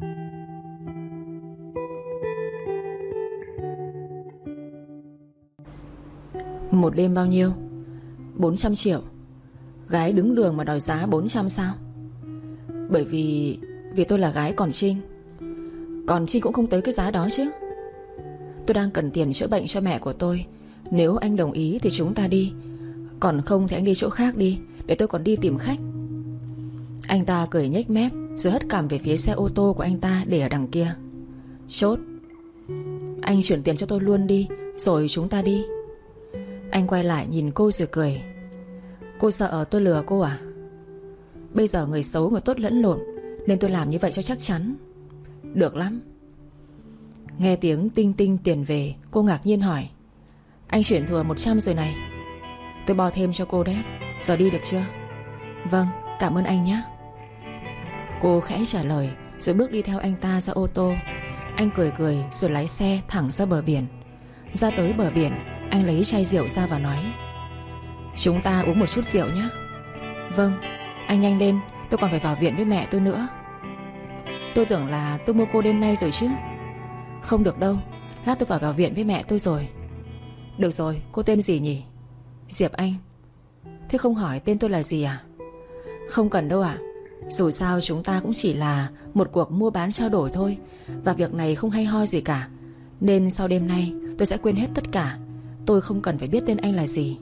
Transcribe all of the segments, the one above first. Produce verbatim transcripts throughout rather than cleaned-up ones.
Một đêm bao nhiêu? Bốn trăm triệu. Gái đứng đường mà đòi giá bốn trăm sao? Bởi vì Vì tôi là gái còn Trinh. Còn Trinh cũng không tới cái giá đó chứ. Tôi đang cần tiền chữa bệnh cho mẹ của tôi. Nếu anh đồng ý thì chúng ta đi. Còn không thì anh đi chỗ khác đi, để tôi còn đi tìm khách. Anh ta cười nhếch mép, rồi hất cằm về phía xe ô tô của anh ta để ở đằng kia. Chốt. Anh chuyển tiền cho tôi luôn đi, rồi chúng ta đi. Anh quay lại nhìn cô rồi cười. Cô sợ tôi lừa cô à? Bây giờ người xấu người tốt lẫn lộn, nên tôi làm như vậy cho chắc chắn. Được lắm. Nghe tiếng tinh tinh tiền về, cô ngạc nhiên hỏi. Anh chuyển thừa một trăm rồi này. Tôi bo thêm cho cô đấy. Giờ đi được chưa? Vâng, cảm ơn anh nhé. Cô khẽ trả lời, rồi bước đi theo anh ta ra ô tô. Anh cười cười rồi lái xe thẳng ra bờ biển. Ra tới bờ biển, anh lấy chai rượu ra và nói. Chúng ta uống một chút rượu nhé. Vâng, anh nhanh lên, tôi còn phải vào viện với mẹ tôi nữa. Tôi tưởng là tôi mua cô đêm nay rồi chứ. Không được đâu, lát tôi phải vào viện với mẹ tôi rồi. Được rồi, cô tên gì nhỉ? Diệp Anh. Thế không hỏi tên tôi là gì à? Không cần đâu ạ. Dù sao chúng ta cũng chỉ là một cuộc mua bán trao đổi thôi, và việc này không hay ho gì cả. Nên sau đêm nay tôi sẽ quên hết tất cả. Tôi không cần phải biết tên anh là gì.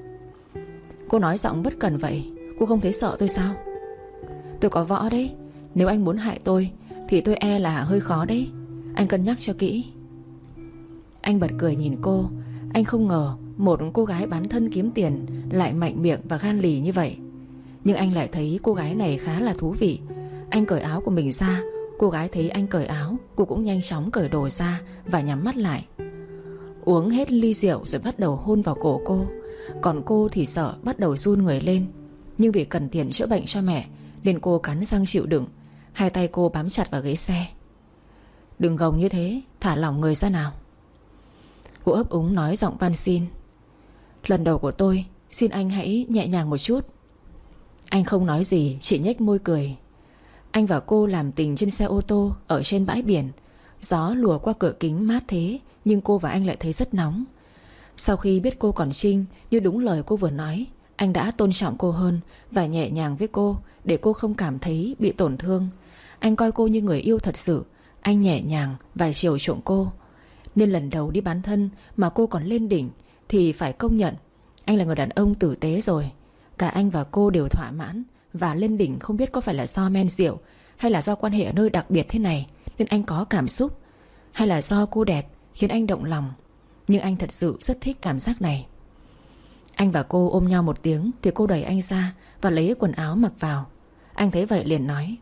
Cô nói giọng bất cần vậy. Cô không thấy sợ tôi sao? Tôi có võ đấy. Nếu anh muốn hại tôi thì tôi e là hơi khó đấy. Anh cân nhắc cho kỹ. Anh bật cười nhìn cô. Anh không ngờ một cô gái bán thân kiếm tiền lại mạnh miệng và gan lì như vậy. Nhưng anh lại thấy cô gái này khá là thú vị. Anh cởi áo của mình ra. Cô gái thấy anh cởi áo, cô cũng nhanh chóng cởi đồ ra và nhắm mắt lại. Uống hết ly rượu rồi bắt đầu hôn vào cổ cô. Còn cô thì sợ, bắt đầu run người lên. Nhưng vì cần tiền chữa bệnh cho mẹ nên cô cắn răng chịu đựng. Hai tay cô bám chặt vào ghế xe. Đừng gồng như thế, thả lỏng người ra nào. Cô ấp úng nói giọng van xin. Lần đầu của tôi, xin anh hãy nhẹ nhàng một chút. Anh không nói gì, chỉ nhếch môi cười. Anh và cô làm tình trên xe ô tô ở trên bãi biển. Gió lùa qua cửa kính mát thế, nhưng cô và anh lại thấy rất nóng. Sau khi biết cô còn Trinh, như đúng lời cô vừa nói, anh đã tôn trọng cô hơn và nhẹ nhàng với cô, để cô không cảm thấy bị tổn thương. Anh coi cô như người yêu thật sự. Anh nhẹ nhàng và chiều chuộng cô. Nên lần đầu đi bán thân mà cô còn lên đỉnh, thì phải công nhận anh là người đàn ông tử tế rồi. Cả anh và cô đều thỏa mãn. Và lên đỉnh không biết có phải là do men rượu, hay là do quan hệ ở nơi đặc biệt thế này nên anh có cảm xúc, hay là do cô đẹp khiến anh động lòng. Nhưng anh thật sự rất thích cảm giác này. Anh và cô ôm nhau một tiếng thì cô đẩy anh ra và lấy quần áo mặc vào. Anh thấy vậy liền nói.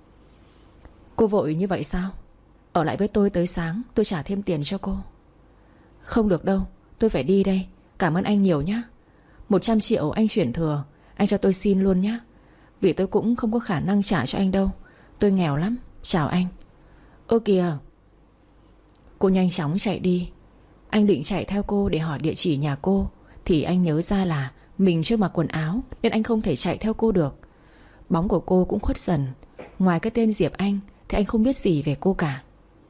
Cô vội như vậy sao? Ở lại với tôi tới sáng, tôi trả thêm tiền cho cô. Không được đâu, tôi phải đi đây. Cảm ơn anh nhiều nhé. Một trăm triệu anh chuyển thừa, anh cho tôi xin luôn nhé. Vì tôi cũng không có khả năng trả cho anh đâu. Tôi nghèo lắm, chào anh. Ơ kìa. Cô nhanh chóng chạy đi. Anh định chạy theo cô để hỏi địa chỉ nhà cô, thì anh nhớ ra là mình chưa mặc quần áo, nên anh không thể chạy theo cô được. Bóng của cô cũng khuất dần. Ngoài cái tên Diệp Anh thì anh không biết gì về cô cả.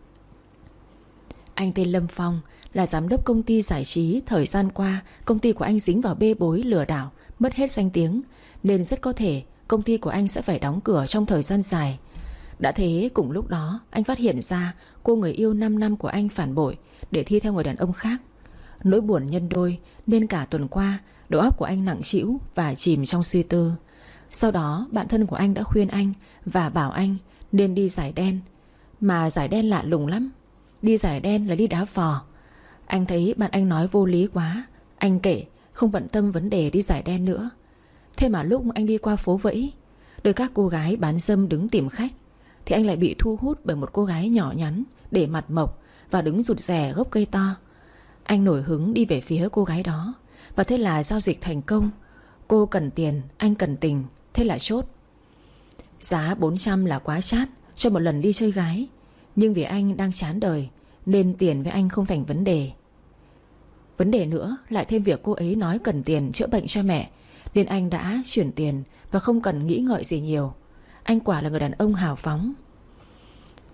Anh tên Lâm Phong, là giám đốc công ty giải trí. Thời gian qua công ty của anh dính vào bê bối lừa đảo, mất hết danh tiếng, nên rất có thể công ty của anh sẽ phải đóng cửa trong thời gian dài. Đã thế cùng lúc đó anh phát hiện ra cô người yêu năm năm của anh phản bội để thi theo người đàn ông khác. Nỗi buồn nhân đôi, nên cả tuần qua đầu óc của anh nặng trĩu và chìm trong suy tư. Sau đó bạn thân của anh đã khuyên anh và bảo anh nên đi giải đen. Mà giải đen lạ lùng lắm. Đi giải đen là đi đá phò. Anh thấy bạn anh nói vô lý quá. Anh kể không bận tâm vấn đề đi giải đen nữa. Thế mà lúc anh đi qua phố Vẫy, đôi các cô gái bán dâm đứng tìm khách, thì anh lại bị thu hút bởi một cô gái nhỏ nhắn, để mặt mộc và đứng rụt rè gốc cây to. Anh nổi hứng đi về phía cô gái đó. Và thế là giao dịch thành công. Cô cần tiền, anh cần tình. Thế là chốt. Giá bốn trăm là quá chát cho một lần đi chơi gái. Nhưng vì anh đang chán đời nên tiền với anh không thành vấn đề. Vấn đề nữa lại thêm việc cô ấy nói cần tiền chữa bệnh cho mẹ, nên anh đã chuyển tiền và không cần nghĩ ngợi gì nhiều. Anh quả là người đàn ông hào phóng.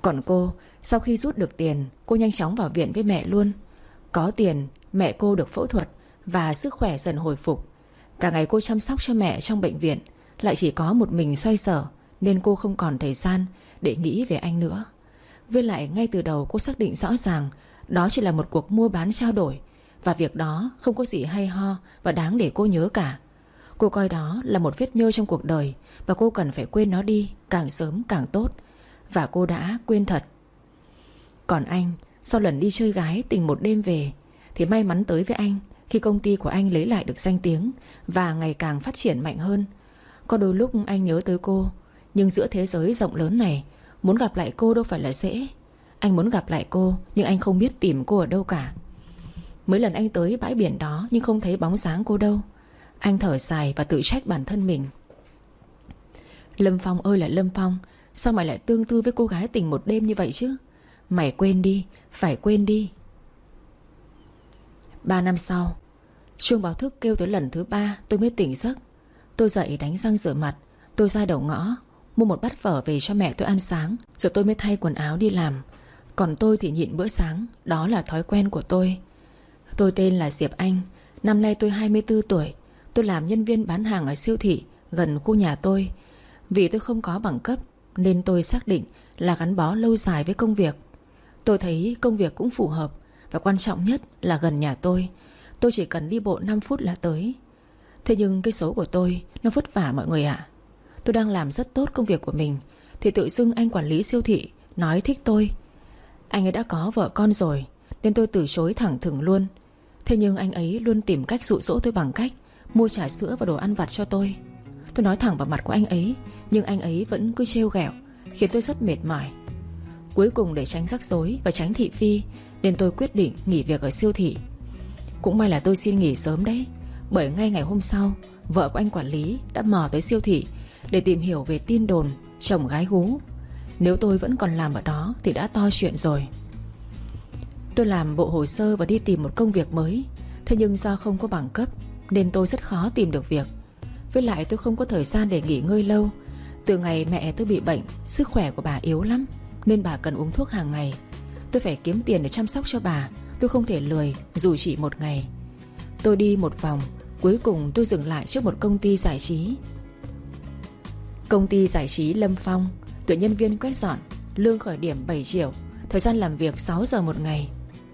Còn cô, sau khi rút được tiền, cô nhanh chóng vào viện với mẹ luôn. Có tiền, mẹ cô được phẫu thuật và sức khỏe dần hồi phục. Cả ngày cô chăm sóc cho mẹ trong bệnh viện, lại chỉ có một mình xoay sở, nên cô không còn thời gian để nghĩ về anh nữa. Với lại ngay từ đầu cô xác định rõ ràng đó chỉ là một cuộc mua bán trao đổi, và việc đó không có gì hay ho và đáng để cô nhớ cả. Cô coi đó là một vết nhơ trong cuộc đời, và cô cần phải quên nó đi, càng sớm càng tốt. Và cô đã quên thật. Còn anh, sau lần đi chơi gái tình một đêm về, thì may mắn tới với anh khi công ty của anh lấy lại được danh tiếng và ngày càng phát triển mạnh hơn. Có đôi lúc anh nhớ tới cô, nhưng giữa thế giới rộng lớn này, muốn gặp lại cô đâu phải là dễ. Anh muốn gặp lại cô, nhưng anh không biết tìm cô ở đâu cả. Mấy lần anh tới bãi biển đó nhưng không thấy bóng dáng cô đâu. Anh thở dài và tự trách bản thân mình. Lâm Phong ơi là Lâm Phong, sao mày lại tương tư với cô gái tình một đêm như vậy chứ? Mày quên đi, phải quên đi. Ba năm sau, chuông báo thức kêu tới lần thứ ba, tôi mới tỉnh giấc. Tôi dậy đánh răng rửa mặt. Tôi ra đầu ngõ mua một bát phở về cho mẹ tôi ăn sáng, rồi tôi mới thay quần áo đi làm. Còn tôi thì nhịn bữa sáng, đó là thói quen của tôi. Tôi tên là Diệp Anh. Năm nay tôi hai mươi tư tuổi. Tôi làm nhân viên bán hàng ở siêu thị gần khu nhà tôi. Vì tôi không có bằng cấp nên tôi xác định là gắn bó lâu dài với công việc. Tôi thấy công việc cũng phù hợp, và quan trọng nhất là gần nhà tôi. Tôi chỉ cần đi bộ năm phút là tới. Thế nhưng cái số của tôi nó vất vả mọi người ạ. Tôi đang làm rất tốt công việc của mình, thì tự dưng anh quản lý siêu thị nói thích tôi. Anh ấy đã có vợ con rồi, nên tôi từ chối thẳng thừng luôn. Thế nhưng anh ấy luôn tìm cách dụ dỗ tôi bằng cách mua trà sữa và đồ ăn vặt cho tôi. Tôi nói thẳng vào mặt của anh ấy, nhưng anh ấy vẫn cứ trêu ghẹo, khiến tôi rất mệt mỏi. Cuối cùng để tránh rắc rối và tránh thị phi, nên tôi quyết định nghỉ việc ở siêu thị. Cũng may là tôi xin nghỉ sớm đấy, bởi ngay ngày hôm sau, vợ của anh quản lý đã mò tới siêu thị để tìm hiểu về tin đồn chồng gái gú. Nếu tôi vẫn còn làm ở đó thì đã to chuyện rồi. Tôi làm bộ hồ sơ và đi tìm một công việc mới. Thế nhưng do không có bằng cấp nên tôi rất khó tìm được việc. Với lại tôi không có thời gian để nghỉ ngơi lâu. Từ ngày mẹ tôi bị bệnh, sức khỏe của bà yếu lắm, nên bà cần uống thuốc hàng ngày. Tôi phải kiếm tiền để chăm sóc cho bà. Tôi không thể lười dù chỉ một ngày. Tôi đi một vòng, cuối cùng tôi dừng lại trước một công ty giải trí. Công ty giải trí Lâm Phong tuyển nhân viên quét dọn, lương khởi điểm bảy triệu, thời gian làm việc sáu giờ một ngày.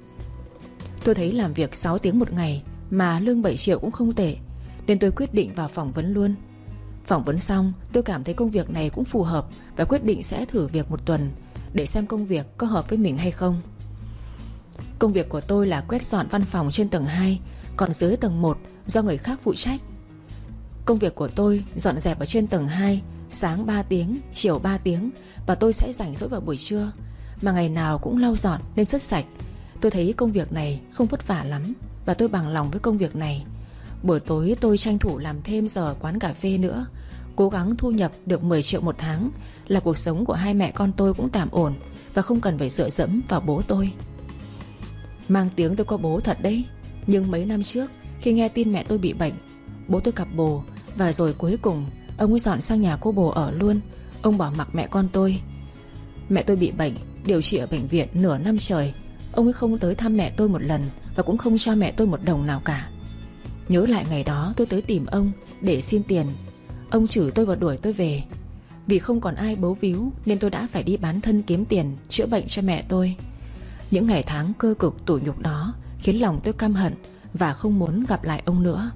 Tôi thấy làm việc sáu tiếng một ngày mà lương bảy triệu cũng không tệ, nên tôi quyết định vào phỏng vấn luôn. Phỏng vấn xong, tôi cảm thấy công việc này cũng phù hợp và quyết định sẽ thử việc một tuần để xem công việc có hợp với mình hay không. Công việc của tôi là quét dọn văn phòng trên tầng hai, còn dưới tầng một do người khác phụ trách. Công việc của tôi dọn dẹp ở trên tầng hai, sáng ba tiếng, chiều ba tiếng, và tôi sẽ rảnh rỗi vào buổi trưa. Mà ngày nào cũng lau dọn nên rất sạch. Tôi thấy công việc này không vất vả lắm, và tôi bằng lòng với công việc này. Buổi tối tôi tranh thủ làm thêm giờ ở quán cà phê nữa, cố gắng thu nhập được mười triệu một tháng, là cuộc sống của hai mẹ con tôi cũng tạm ổn và không cần phải dựa dẫm vào bố tôi. Mang tiếng tôi có bố thật đấy, nhưng mấy năm trước khi nghe tin mẹ tôi bị bệnh, bố tôi cặp bồ, và rồi cuối cùng ông ấy dọn sang nhà cô bồ ở luôn. Ông bỏ mặc mẹ con tôi. Mẹ tôi bị bệnh, điều trị ở bệnh viện nửa năm trời. Ông ấy không tới thăm mẹ tôi một lần, và cũng không cho mẹ tôi một đồng nào cả. Nhớ lại ngày đó tôi tới tìm ông để xin tiền. Ông chửi tôi và đuổi tôi về. Vì không còn ai bấu víu nên tôi đã phải đi bán thân kiếm tiền chữa bệnh cho mẹ tôi. Những ngày tháng cơ cực tủi nhục đó khiến lòng tôi căm hận và không muốn gặp lại ông nữa.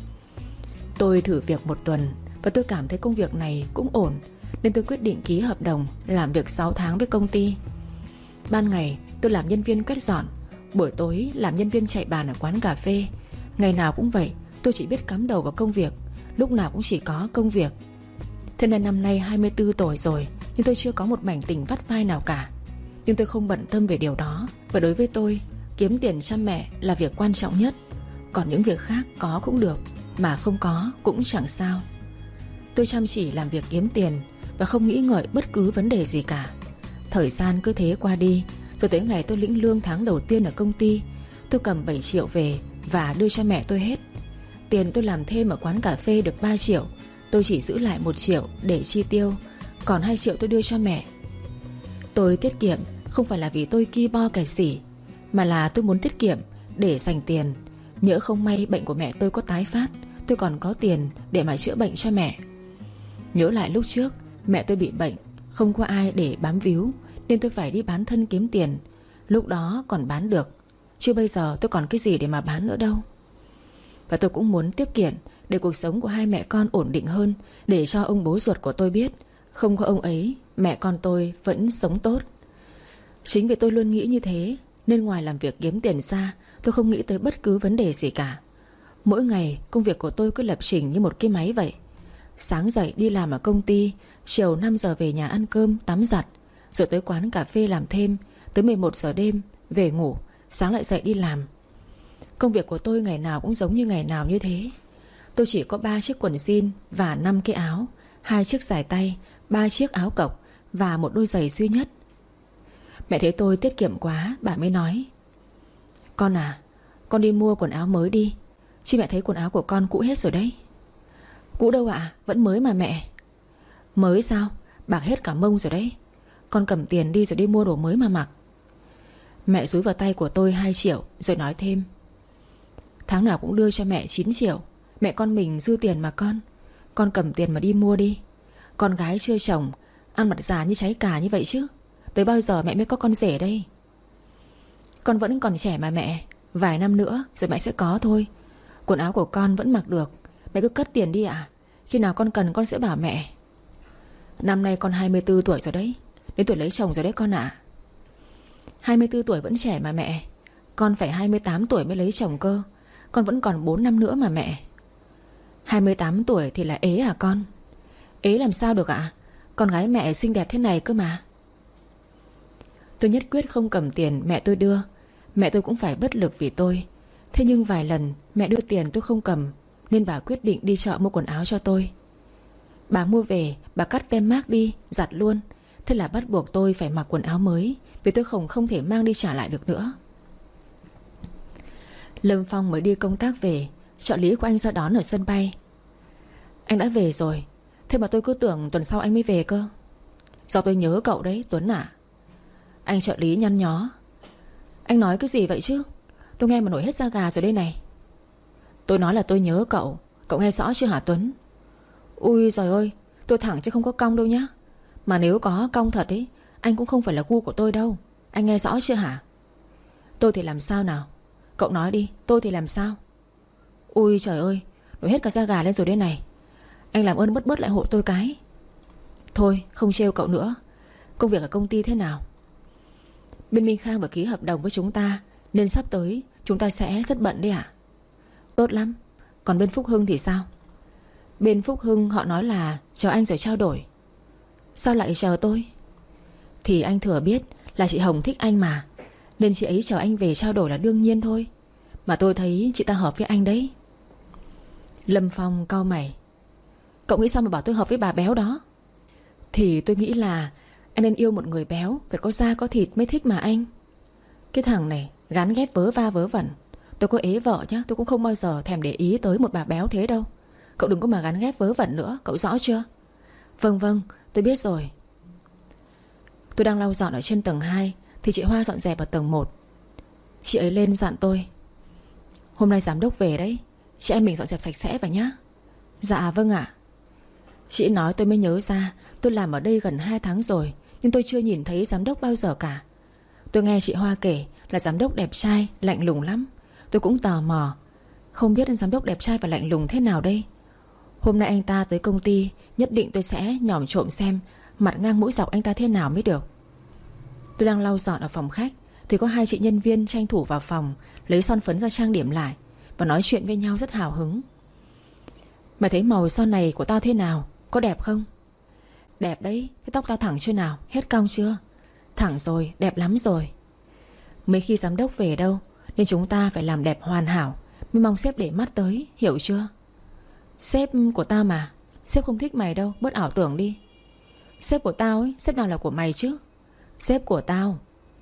Tôi thử việc một tuần và tôi cảm thấy công việc này cũng ổn, nên tôi quyết định ký hợp đồng làm việc sáu tháng với công ty. Ban ngày tôi làm nhân viên quét dọn, buổi tối làm nhân viên chạy bàn ở quán cà phê. Ngày nào cũng vậy, tôi chỉ biết cắm đầu vào công việc, lúc nào cũng chỉ có công việc. Thế nên năm nay hai mươi tư tuổi rồi, nhưng tôi chưa có một mảnh tình vắt vai nào cả. Nhưng tôi không bận tâm về điều đó, và đối với tôi, kiếm tiền chăm mẹ là việc quan trọng nhất. Còn những việc khác có cũng được, mà không có cũng chẳng sao. Tôi chăm chỉ làm việc kiếm tiền và không nghĩ ngợi bất cứ vấn đề gì cả. Thời gian cứ thế qua đi, rồi tới ngày tôi lĩnh lương tháng đầu tiên ở công ty, tôi cầm bảy triệu về và đưa cho mẹ tôi hết. Tiền tôi làm thêm ở quán cà phê được ba triệu, tôi chỉ giữ lại một triệu để chi tiêu, còn hai triệu tôi đưa cho mẹ. Tôi tiết kiệm không phải là vì tôi ki bo kẻ sỉ, mà là tôi muốn tiết kiệm để dành tiền. Nhỡ không may bệnh của mẹ tôi có tái phát, tôi còn có tiền để mà chữa bệnh cho mẹ. Nhớ lại lúc trước mẹ tôi bị bệnh, không có ai để bám víu, nên tôi phải đi bán thân kiếm tiền. Lúc đó còn bán được, chứ bây giờ tôi còn cái gì để mà bán nữa đâu. Và tôi cũng muốn tiếp kiện để cuộc sống của hai mẹ con ổn định hơn, để cho ông bố ruột của tôi biết không có ông ấy, mẹ con tôi vẫn sống tốt. Chính vì tôi luôn nghĩ như thế, nên ngoài làm việc kiếm tiền ra, tôi không nghĩ tới bất cứ vấn đề gì cả. Mỗi ngày công việc của tôi cứ lập trình như một cái máy vậy. Sáng dậy đi làm ở công ty, chiều năm giờ về nhà ăn cơm, tắm giặt, rồi tới quán cà phê làm thêm, tới mười một giờ đêm về ngủ, sáng lại dậy đi làm. Công việc của tôi ngày nào cũng giống như ngày nào như thế. Tôi chỉ có ba chiếc quần jean và năm cái áo, hai chiếc dài tay, ba chiếc áo cộc và một đôi giày duy nhất. Mẹ thấy tôi tiết kiệm quá, bà mới nói: Con à, con đi mua quần áo mới đi, chứ mẹ thấy quần áo của con cũ hết rồi đấy. Cũ đâu ạ, vẫn mới mà mẹ. Mới sao, bạc hết cả mông rồi đấy. Con cầm tiền đi rồi đi mua đồ mới mà mặc. Mẹ dúi vào tay của tôi hai triệu, rồi nói thêm: Tháng nào cũng đưa cho mẹ chín triệu. Mẹ con mình dư tiền mà con. Con cầm tiền mà đi mua đi. Con gái chưa chồng, ăn mặt già như trái cà như vậy chứ. Tới bao giờ mẹ mới có con rể đây? Con vẫn còn trẻ mà mẹ. Vài năm nữa rồi mẹ sẽ có thôi. Quần áo của con vẫn mặc được. Mẹ cứ cất tiền đi ạ. Khi nào con cần con sẽ bảo mẹ. Năm nay con hai mươi tư tuổi rồi đấy. Đến tuổi lấy chồng rồi đấy con ạ. Hai mươi tư tuổi vẫn trẻ mà mẹ. Con phải hai mươi tám tuổi mới lấy chồng cơ. Con vẫn còn bốn năm nữa mà mẹ. Hai mươi tám tuổi thì là ế à con? Ế làm sao được ạ? Con gái mẹ xinh đẹp thế này cơ mà. Tôi nhất quyết không cầm tiền mẹ tôi đưa. Mẹ tôi cũng phải bất lực vì tôi. Thế nhưng vài lần mẹ đưa tiền tôi không cầm, nên bà quyết định đi chợ mua quần áo cho tôi. Bà mua về, bà cắt tem mác đi, giặt luôn. Thế là bắt buộc tôi phải mặc quần áo mới, vì tôi không không thể mang đi trả lại được nữa. Lâm Phong mới đi công tác về, trợ lý của anh ra đón ở sân bay. Anh đã về rồi. Thế mà tôi cứ tưởng tuần sau anh mới về cơ. Do tôi nhớ cậu đấy Tuấn à. Anh trợ lý nhăn nhó. Anh nói cái gì vậy chứ? Tôi nghe mà nổi hết da gà rồi đây này. Tôi nói là tôi nhớ cậu. Cậu nghe rõ chưa hả Tuấn? Ui giời ơi, tôi thẳng chứ không có cong đâu nhá. Mà nếu có cong thật ấy, anh cũng không phải là gu của tôi đâu. Anh nghe rõ chưa hả? Tôi thì làm sao nào? Cậu nói đi, tôi thì làm sao? Ui trời ơi, nổi hết cả da gà lên rồi đây này. Anh làm ơn bớt bớt lại hộ tôi cái. Thôi không trêu cậu nữa. Công việc ở công ty thế nào? Bên Minh Khang vừa ký hợp đồng với chúng ta, nên sắp tới chúng ta sẽ rất bận đấy ạ. Tốt lắm. Còn bên Phúc Hưng thì sao? Bên Phúc Hưng họ nói là chờ anh rồi trao đổi. Sao lại chờ tôi? Thì anh thừa biết là chị Hồng thích anh mà, nên chị ấy chờ anh về trao đổi là đương nhiên thôi. Mà tôi thấy chị ta hợp với anh đấy. Lâm Phong cau mày. Cậu nghĩ sao mà bảo tôi hợp với bà béo đó? Thì tôi nghĩ là anh nên yêu một người béo, phải có da có thịt mới thích mà anh. Cái thằng này gán ghép vớ va vớ vẩn. Tôi có ế vợ nhá, tôi cũng không bao giờ thèm để ý tới một bà béo thế đâu. Cậu đừng có mà gán ghép vớ vẩn nữa, cậu rõ chưa? Vâng vâng, tôi biết rồi. Tôi đang lau dọn ở trên tầng hai thì chị Hoa dọn dẹp ở tầng một. Chị ấy lên dặn tôi: Hôm nay giám đốc về đấy, chị em mình dọn dẹp sạch sẽ vào nhá. Dạ vâng ạ. Chị nói tôi mới nhớ ra, tôi làm ở đây gần hai tháng rồi, nhưng tôi chưa nhìn thấy giám đốc bao giờ cả. Tôi nghe chị Hoa kể là giám đốc đẹp trai, lạnh lùng lắm. Tôi cũng tò mò, không biết giám đốc đẹp trai và lạnh lùng thế nào đây. Hôm nay anh ta tới công ty, nhất định tôi sẽ nhòm trộm xem mặt ngang mũi dọc anh ta thế nào mới được. Tôi đang lau dọn ở phòng khách thì có hai chị nhân viên tranh thủ vào phòng, lấy son phấn ra trang điểm lại và nói chuyện với nhau rất hào hứng. Mày thấy màu son này của tao thế nào? Có đẹp không? Đẹp đấy. Cái tóc tao thẳng chưa nào? Hết cong chưa? Thẳng rồi, đẹp lắm rồi. Mấy khi giám đốc về đâu, nên chúng ta phải làm đẹp hoàn hảo, mới mong sếp để mắt tới, hiểu chưa? Sếp của tao mà. Sếp không thích mày đâu, bớt ảo tưởng đi. Sếp của tao ấy, sếp nào là của mày chứ? Sếp của tao.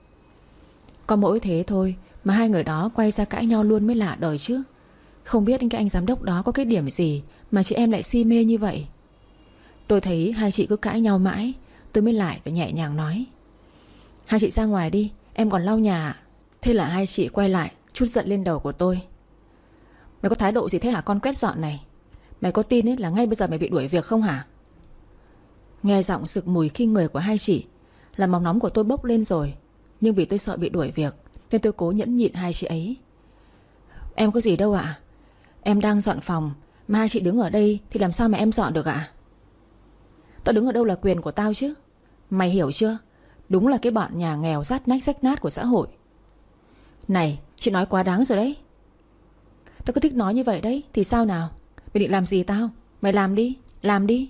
Có mỗi thế thôi mà hai người đó quay ra cãi nhau luôn mới lạ đời chứ. Không biết cái anh giám đốc đó có cái điểm gì mà chị em lại si mê như vậy. Tôi thấy hai chị cứ cãi nhau mãi, tôi mới lại và nhẹ nhàng nói: Hai chị ra ngoài đi, em còn lau nhà ạ. Thế là hai chị quay lại trút giận lên đầu của tôi. Mày có thái độ gì thế hả con quét dọn này? Mày có tin ấy là ngay bây giờ mày bị đuổi việc không hả? Nghe giọng sực mùi khi người của hai chị là máu nóng của tôi bốc lên rồi. Nhưng vì tôi sợ bị đuổi việc nên tôi cố nhẫn nhịn hai chị ấy. Em có gì đâu ạ. Em đang dọn phòng, mà hai chị đứng ở đây thì làm sao mà em dọn được ạ? Tao đứng ở đâu là quyền của tao chứ. Mày hiểu chưa? Đúng là cái bọn nhà nghèo rát nách rách nát của xã hội. Này, chị nói quá đáng rồi đấy. Tao cứ thích nói như vậy đấy. Thì sao nào? Mày định làm gì tao? Mày làm đi, làm đi.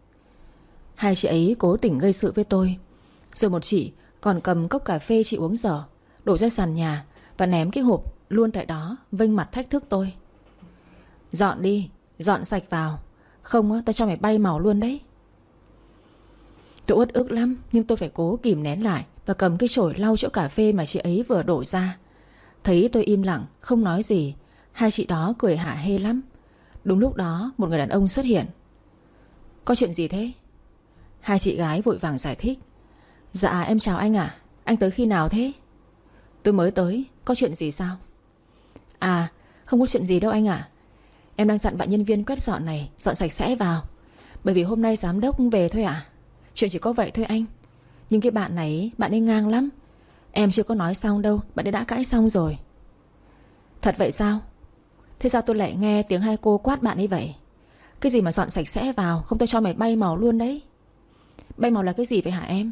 Hai chị ấy cố tình gây sự với tôi. Rồi một chị còn cầm cốc cà phê chị uống dở đổ ra sàn nhà và ném cái hộp luôn tại đó, vênh mặt thách thức tôi. Dọn đi, dọn sạch vào, không á tao cho mày bay màu luôn đấy. Tôi uất ức lắm, nhưng tôi phải cố kìm nén lại và cầm cái chổi lau chỗ cà phê mà chị ấy vừa đổ ra. Thấy tôi im lặng, không nói gì, hai chị đó cười hả hê lắm. Đúng lúc đó một người đàn ông xuất hiện. Có chuyện gì thế? Hai chị gái vội vàng giải thích. Dạ em chào anh ạ. Anh tới khi nào thế? Tôi mới tới, có chuyện gì sao? À không có chuyện gì đâu anh ạ. Em đang dặn bạn nhân viên quét dọn này dọn sạch sẽ vào, bởi vì hôm nay giám đốc về thôi ạ. Chuyện chỉ có vậy thôi anh. Nhưng cái bạn này, bạn ấy ngang lắm. Em chưa có nói xong đâu, bạn ấy đã cãi xong rồi. Thật vậy sao? Thế sao tôi lại nghe tiếng hai cô quát bạn ấy vậy? Cái gì mà dọn sạch sẽ vào, không tôi cho mày bay màu luôn đấy. Bay màu là cái gì vậy hả em?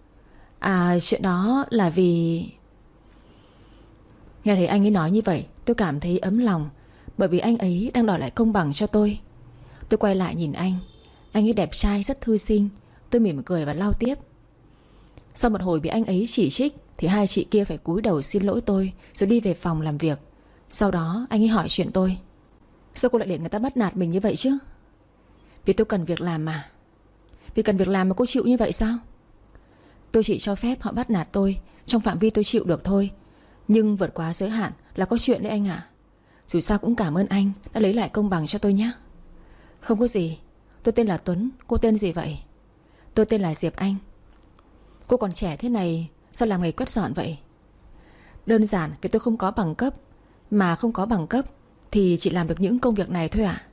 À chuyện đó là vì... Nghe thấy anh ấy nói như vậy, tôi cảm thấy ấm lòng, bởi vì anh ấy đang đòi lại công bằng cho tôi. Tôi quay lại nhìn anh. Anh ấy đẹp trai, rất thư sinh. Tôi mỉm cười và lau tiếp. Sau một hồi bị anh ấy chỉ trích thì hai chị kia phải cúi đầu xin lỗi tôi, rồi đi về phòng làm việc. Sau đó anh ấy hỏi chuyện tôi. Sao cô lại để người ta bắt nạt mình như vậy chứ? Vì tôi cần việc làm mà. Vì cần việc làm mà cô chịu như vậy sao? Tôi chỉ cho phép họ bắt nạt tôi trong phạm vi tôi chịu được thôi. Nhưng vượt quá giới hạn là có chuyện đấy anh ạ. Dù sao cũng cảm ơn anh đã lấy lại công bằng cho tôi nhé. Không có gì. Tôi tên là Tuấn. Cô tên gì vậy? Tôi tên là Diệp Anh. Cô còn trẻ thế này sao làm nghề quét dọn vậy? Đơn giản vì tôi không có bằng cấp. Mà không có bằng cấp thì chỉ làm được những công việc này thôi ạ.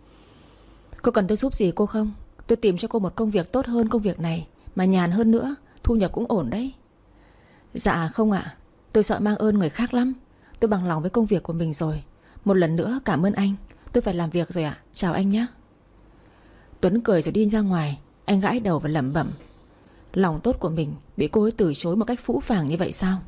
Cô cần tôi giúp gì cô không? Tôi tìm cho cô một công việc tốt hơn công việc này, mà nhàn hơn nữa, thu nhập cũng ổn đấy. Dạ không ạ. Tôi sợ mang ơn người khác lắm. Tôi bằng lòng với công việc của mình rồi. Một lần nữa cảm ơn anh. Tôi phải làm việc rồi ạ. Chào anh nhé. Tuấn cười rồi đi ra ngoài. Anh gãi đầu và lẩm bẩm. Lòng tốt của mình bị cô ấy từ chối một cách phũ phàng như vậy sao?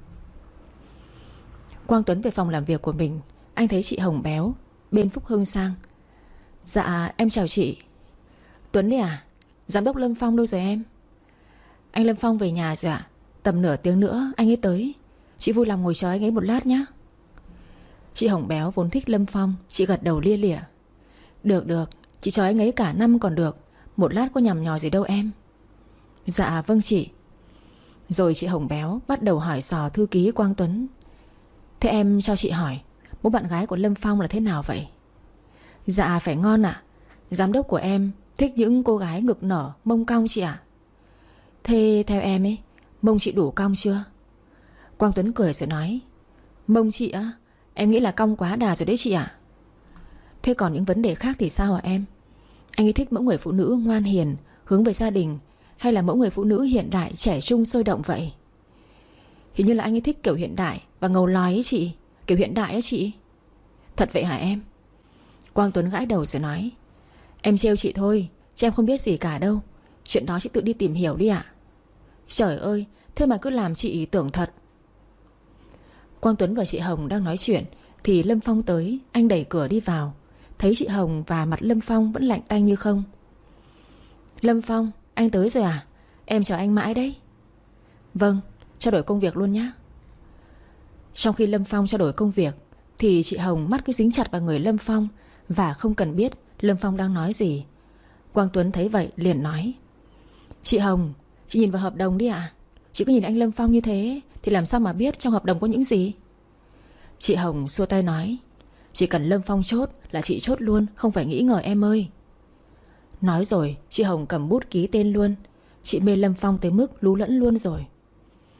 Quang Tuấn về phòng làm việc của mình. Anh thấy chị Hồng Béo bên Phúc Hưng sang. Dạ em chào chị. Tuấn đấy à? Giám đốc Lâm Phong đâu rồi em? Anh Lâm Phong về nhà rồi ạ. Tầm nửa tiếng nữa anh ấy tới. Chị vui lòng ngồi chờ anh ấy một lát nhé. Chị Hồng Béo vốn thích Lâm Phong. Chị gật đầu lia lịa. Được được, chị chờ anh ấy cả năm còn được. Một lát có nhằm nhò gì đâu em. Dạ vâng chị. Rồi chị Hồng Béo bắt đầu hỏi dò thư ký Quang Tuấn. Thế em cho chị hỏi, bố bạn gái của Lâm Phong là thế nào vậy? Dạ phải ngon ạ. Giám đốc của em thích những cô gái ngực nở, mông cong chị ạ. Thế theo em ấy, mông chị đủ cong chưa? Quang Tuấn cười rồi nói. Mông chị á? Em nghĩ là cong quá đà rồi đấy chị ạ. Thế còn những vấn đề khác thì sao hả em? Anh ấy thích mẫu người phụ nữ ngoan hiền, hướng về gia đình, hay là mẫu người phụ nữ hiện đại, trẻ trung, sôi động vậy? Hình như là anh ấy thích kiểu hiện đại và ngầu lòi ấy chị. Kiểu hiện đại ấy chị. Thật vậy hả em? Quang Tuấn gãi đầu rồi nói. Em trêu chị thôi, chứ em không biết gì cả đâu. Chuyện đó chị tự đi tìm hiểu đi ạ. Trời ơi, thế mà cứ làm chị tưởng thật. Quang Tuấn và chị Hồng đang nói chuyện thì Lâm Phong tới. Anh đẩy cửa đi vào. Thấy chị Hồng và mặt Lâm Phong vẫn lạnh tanh như không. Lâm Phong, anh tới rồi à? Em chờ anh mãi đấy. Vâng, trao đổi công việc luôn nhé. Trong khi Lâm Phong trao đổi công việc thì chị Hồng mắt cứ dính chặt vào người Lâm Phong và không cần biết Lâm Phong đang nói gì. Quang Tuấn thấy vậy liền nói. Chị Hồng, chị nhìn vào hợp đồng đi ạ. Chị cứ nhìn anh Lâm Phong như thế thì làm sao mà biết trong hợp đồng có những gì? Chị Hồng xua tay nói. Chỉ cần Lâm Phong chốt là chị chốt luôn, không phải nghĩ ngợi em ơi. Nói rồi chị Hồng cầm bút ký tên luôn. Chị mê Lâm Phong tới mức lú lẫn luôn rồi.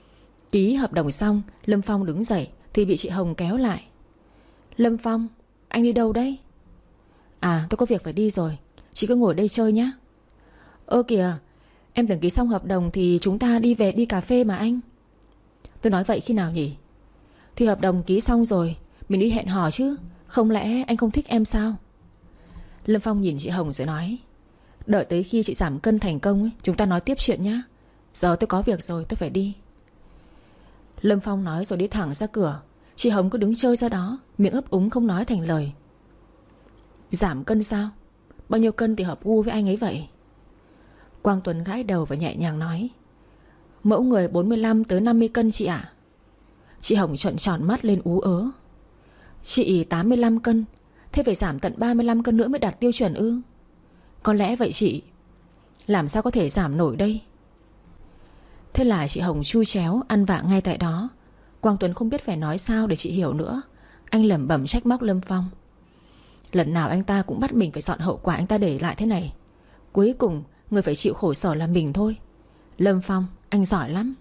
Ký hợp đồng xong, Lâm Phong đứng dậy thì bị chị Hồng kéo lại. Lâm Phong, anh đi đâu đấy? À, tôi có việc phải đi rồi, chị cứ ngồi đây chơi nhé. Ơ kìa, em tưởng ký xong hợp đồng thì chúng ta đi về đi cà phê mà anh. Tôi nói vậy khi nào nhỉ? Thì hợp đồng ký xong rồi, mình đi hẹn hò chứ. Không lẽ anh không thích em sao? Lâm Phong nhìn chị Hồng rồi nói, đợi tới khi chị giảm cân thành công ấy, chúng ta nói tiếp chuyện nhé. Giờ tôi có việc rồi, tôi phải đi. Lâm Phong nói rồi đi thẳng ra cửa. Chị Hồng cứ đứng chơi ra đó, miệng ấp úng không nói thành lời. Giảm cân sao? Bao nhiêu cân thì hợp gu với anh ấy vậy? Quang Tuấn gãi đầu và nhẹ nhàng nói, mẫu người bốn mươi lăm tới năm mươi cân chị ạ. Chị Hồng trợn tròn mắt lên ú ớ. Chị tám mươi lăm cân, thế phải giảm tận ba mươi lăm cân nữa mới đạt tiêu chuẩn ư? Có lẽ vậy chị. Làm sao có thể giảm nổi đây? Thế là chị Hồng chui chéo ăn vạ ngay tại đó. Quang Tuấn không biết phải nói sao để chị hiểu nữa. Anh lẩm bẩm trách móc Lâm Phong. Lần nào anh ta cũng bắt mình phải dọn hậu quả anh ta để lại thế này. Cuối cùng người phải chịu khổ sở là mình thôi. Lâm Phong, anh giỏi lắm.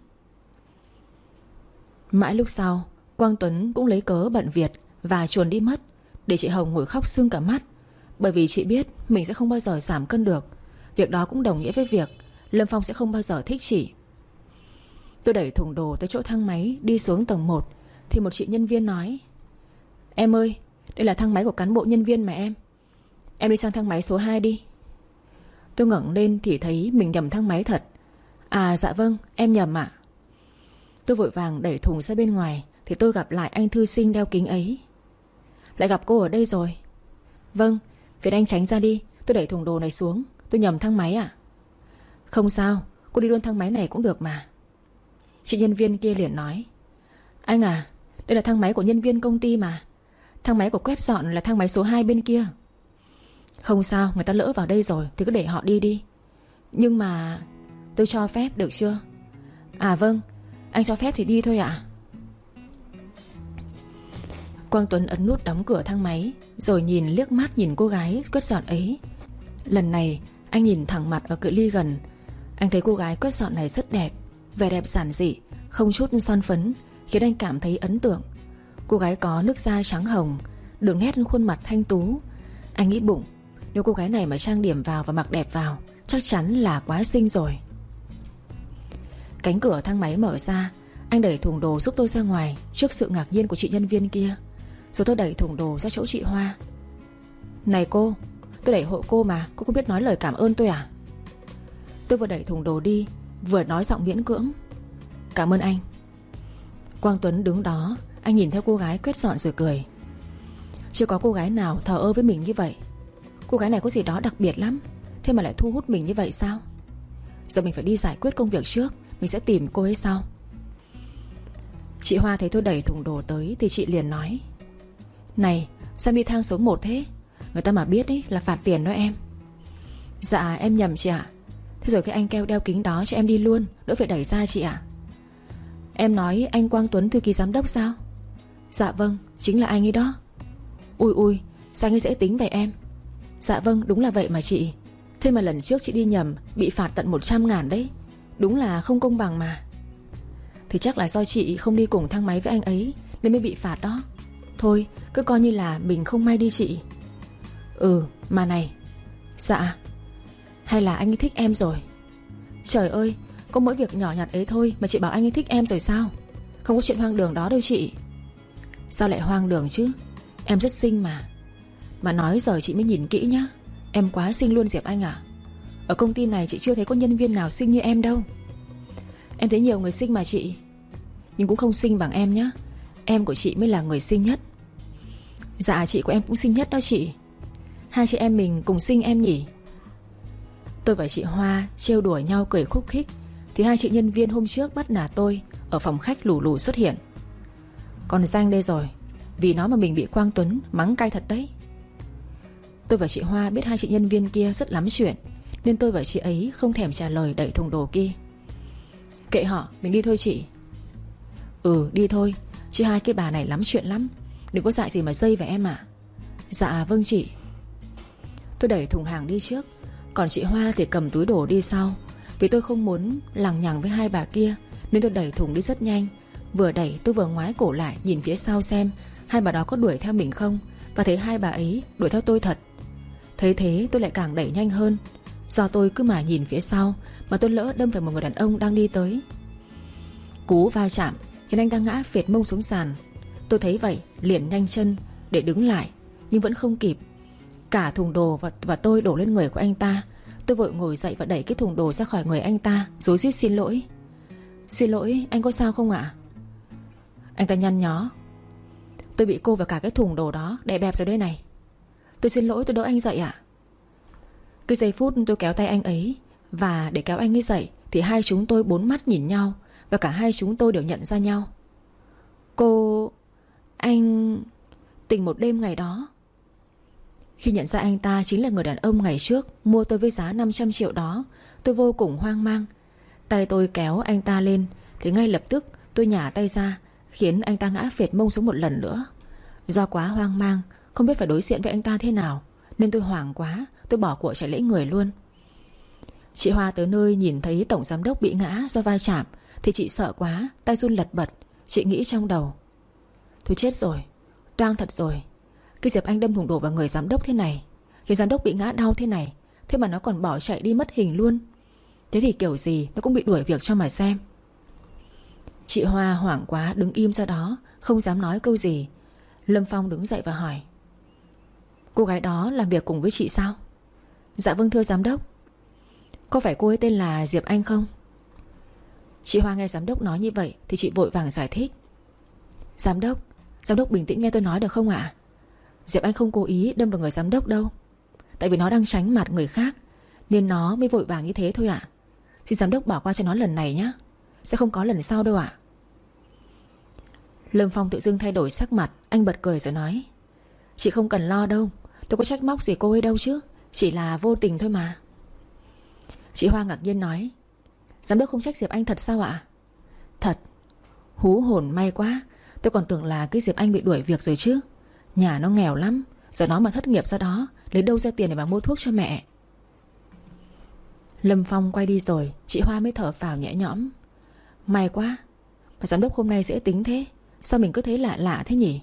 Mãi lúc sau, Quang Tuấn cũng lấy cớ bận việc và chuồn đi mất, để chị Hồng ngồi khóc sưng cả mắt. Bởi vì chị biết mình sẽ không bao giờ giảm cân được. Việc đó cũng đồng nghĩa với việc Lâm Phong sẽ không bao giờ thích chị. Tôi đẩy thùng đồ tới chỗ thang máy đi xuống tầng một thì một chị nhân viên nói, em ơi, đây là thang máy của cán bộ nhân viên mà em. Em đi sang thang máy số hai đi. Tôi ngẩng lên thì thấy mình nhầm thang máy thật. À dạ vâng, em nhầm ạ. Tôi vội vàng đẩy thùng ra bên ngoài thì tôi gặp lại anh thư sinh đeo kính ấy. Lại gặp cô ở đây rồi. Vâng, phiền anh tránh ra đi, tôi đẩy thùng đồ này xuống. Tôi nhầm thang máy ạ. Không sao, cô đi luôn thang máy này cũng được mà. Chị nhân viên kia liền nói, anh à, đây là thang máy của nhân viên công ty mà. Thang máy của quét dọn là thang máy số hai bên kia. Không sao, người ta lỡ vào đây rồi thì cứ để họ đi đi. Nhưng mà tôi cho phép được chưa? À vâng, anh cho phép thì đi thôi ạ. Quang Tuấn ấn nút đóng cửa thang máy, rồi nhìn liếc mắt nhìn cô gái quét dọn ấy. Lần này anh nhìn thẳng mặt ở cự ly gần. Anh thấy cô gái quét dọn này rất đẹp. Vẻ đẹp giản dị, không chút son phấn, khiến anh cảm thấy ấn tượng. Cô gái có nước da trắng hồng, đường nét khuôn mặt thanh tú. Anh nghĩ bụng, nếu cô gái này mà trang điểm vào và mặc đẹp vào, chắc chắn là quá xinh rồi. Cánh cửa thang máy mở ra. Anh đẩy thùng đồ giúp tôi ra ngoài trước sự ngạc nhiên của chị nhân viên kia. Rồi tôi đẩy thùng đồ ra chỗ chị Hoa. Này cô, tôi đẩy hộ cô mà, cô không biết nói lời cảm ơn tôi à? Tôi vừa đẩy thùng đồ đi, vừa nói giọng miễn cưỡng, cảm ơn anh. Quang Tuấn đứng đó, anh nhìn theo cô gái quét dọn rồi cười. Chưa có cô gái nào thờ ơ với mình như vậy. Cô gái này có gì đó đặc biệt lắm, thế mà lại thu hút mình như vậy sao? Giờ mình phải đi giải quyết công việc trước, mình sẽ tìm cô ấy sau. Chị Hoa thấy tôi đẩy thùng đồ tới thì chị liền nói, này, sao đi thang số một thế? Người ta mà biết ấy là phạt tiền đó em. Dạ em nhầm chị ạ. Thế rồi cái anh keo đeo kính đó cho em đi luôn, đỡ phải đẩy ra chị ạ. Em nói anh Quang Tuấn thư ký giám đốc sao? Dạ vâng, chính là anh ấy đó. Ui ui, sao anh ấy dễ tính vậy em? Dạ vâng, đúng là vậy mà chị. Thế mà lần trước chị đi nhầm, bị phạt tận một trăm ngàn đấy. Đúng là không công bằng mà. Thì chắc là do chị không đi cùng thang máy với anh ấy nên mới bị phạt đó. Thôi, cứ coi như là mình không may đi chị. Ừ, mà này. Dạ. Hay là anh ấy thích em rồi? Trời ơi, có mỗi việc nhỏ nhặt ấy thôi mà chị bảo anh ấy thích em rồi sao? Không có chuyện hoang đường đó đâu chị. Sao lại hoang đường chứ? Em rất xinh mà. Mà nói giờ chị mới nhìn kỹ nhá. Em quá xinh luôn Diệp Anh à. Ở công ty này chị chưa thấy có nhân viên nào xinh như em đâu. Em thấy nhiều người xinh mà chị, nhưng cũng không xinh bằng em nhá. Em của chị mới là người xinh nhất. Dạ chị của em cũng xinh nhất đó chị. Hai chị em mình cùng xinh em nhỉ. Tôi và chị Hoa trêu đùa nhau cười khúc khích thì hai chị nhân viên hôm trước bắt nạt tôi ở phòng khách lù lù xuất hiện. Còn Danh đây rồi, vì nó mà mình bị Quang Tuấn mắng cay thật đấy. Tôi và chị Hoa biết hai chị nhân viên kia rất lắm chuyện, nên tôi và chị ấy không thèm trả lời đẩy thùng đồ kia. Kệ họ, mình đi thôi chị. Ừ đi thôi, chứ hai cái bà này lắm chuyện lắm. Đừng có dại gì mà dây vào em ạ. Dạ vâng chị. Tôi đẩy thùng hàng đi trước, còn chị Hoa thì cầm túi đồ đi sau. Vì tôi không muốn lằng nhằng với hai bà kia nên tôi đẩy thùng đi rất nhanh. Vừa đẩy tôi vừa ngoái cổ lại nhìn phía sau xem hai bà đó có đuổi theo mình không, và thấy hai bà ấy đuổi theo tôi thật. Thấy thế tôi lại càng đẩy nhanh hơn. Do tôi cứ mải nhìn phía sau mà tôi lỡ đâm phải một người đàn ông đang đi tới. Cú va chạm khiến anh ta ngã phệt mông xuống sàn. Tôi thấy vậy liền nhanh chân để đứng lại, nhưng vẫn không kịp. Cả thùng đồ và, và tôi đổ lên người của anh ta. Tôi vội ngồi dậy và đẩy cái thùng đồ ra khỏi người anh ta, rối rít xin lỗi. Xin lỗi, anh có sao không ạ? Anh ta nhăn nhó. Tôi bị cô vào cả cái thùng đồ đó đè bẹp rồi đây này. Tôi xin lỗi, tôi đỡ anh dậy ạ. Cái giây phút tôi kéo tay anh ấy, và để kéo anh ấy dậy thì hai chúng tôi bốn mắt nhìn nhau, và cả hai chúng tôi đều nhận ra nhau. Cô... anh... tình một đêm ngày đó. Khi nhận ra anh ta chính là người đàn ông ngày trước mua tôi với giá năm trăm triệu đó, tôi vô cùng hoang mang. Tay tôi kéo anh ta lên thì ngay lập tức tôi nhả tay ra, khiến anh ta ngã phệt mông xuống một lần nữa. Do quá hoang mang, không biết phải đối diện với anh ta thế nào, nên tôi hoảng quá, tôi bỏ cuộc chạy lẫy người luôn. Chị Hoa tới nơi nhìn thấy tổng giám đốc bị ngã do va chạm thì chị sợ quá, tay run lật bật. Chị nghĩ trong đầu: thôi chết rồi, toang thật rồi. Cái Diệp Anh đâm thủng đổ vào người giám đốc thế này, khi giám đốc bị ngã đau thế này, thế mà nó còn bỏ chạy đi mất hình luôn. Thế thì kiểu gì nó cũng bị đuổi việc cho mà xem. Chị Hoa hoảng quá đứng im ra đó, không dám nói câu gì. Lâm Phong đứng dậy và hỏi: cô gái đó làm việc cùng với chị sao? Dạ vâng thưa giám đốc. Có phải cô ấy tên là Diệp Anh không? Chị Hoa nghe giám đốc nói như vậy thì chị vội vàng giải thích: Giám đốc, giám đốc bình tĩnh nghe tôi nói được không ạ? Diệp Anh không cố ý đâm vào người giám đốc đâu. Tại vì nó đang tránh mặt người khác nên nó mới vội vàng như thế thôi ạ. Xin giám đốc bỏ qua cho nó lần này nhé, sẽ không có lần sau đâu ạ. Lâm Phong tự dưng thay đổi sắc mặt. Anh bật cười rồi nói: chị không cần lo đâu, tôi có trách móc gì cô ấy đâu chứ, chỉ là vô tình thôi mà. Chị Hoa ngạc nhiên nói: giám đốc không trách Diệp Anh thật sao ạ? Thật. Hú hồn, may quá. Tôi còn tưởng là cái Diệp Anh bị đuổi việc rồi chứ. Nhà nó nghèo lắm, giờ nó mà thất nghiệp ra đó, lấy đâu ra tiền để mà mua thuốc cho mẹ. Lâm Phong quay đi rồi, chị Hoa mới thở phào nhẹ nhõm. May quá. Mà giám đốc hôm nay dễ tính thế, sao mình cứ thấy lạ lạ thế nhỉ?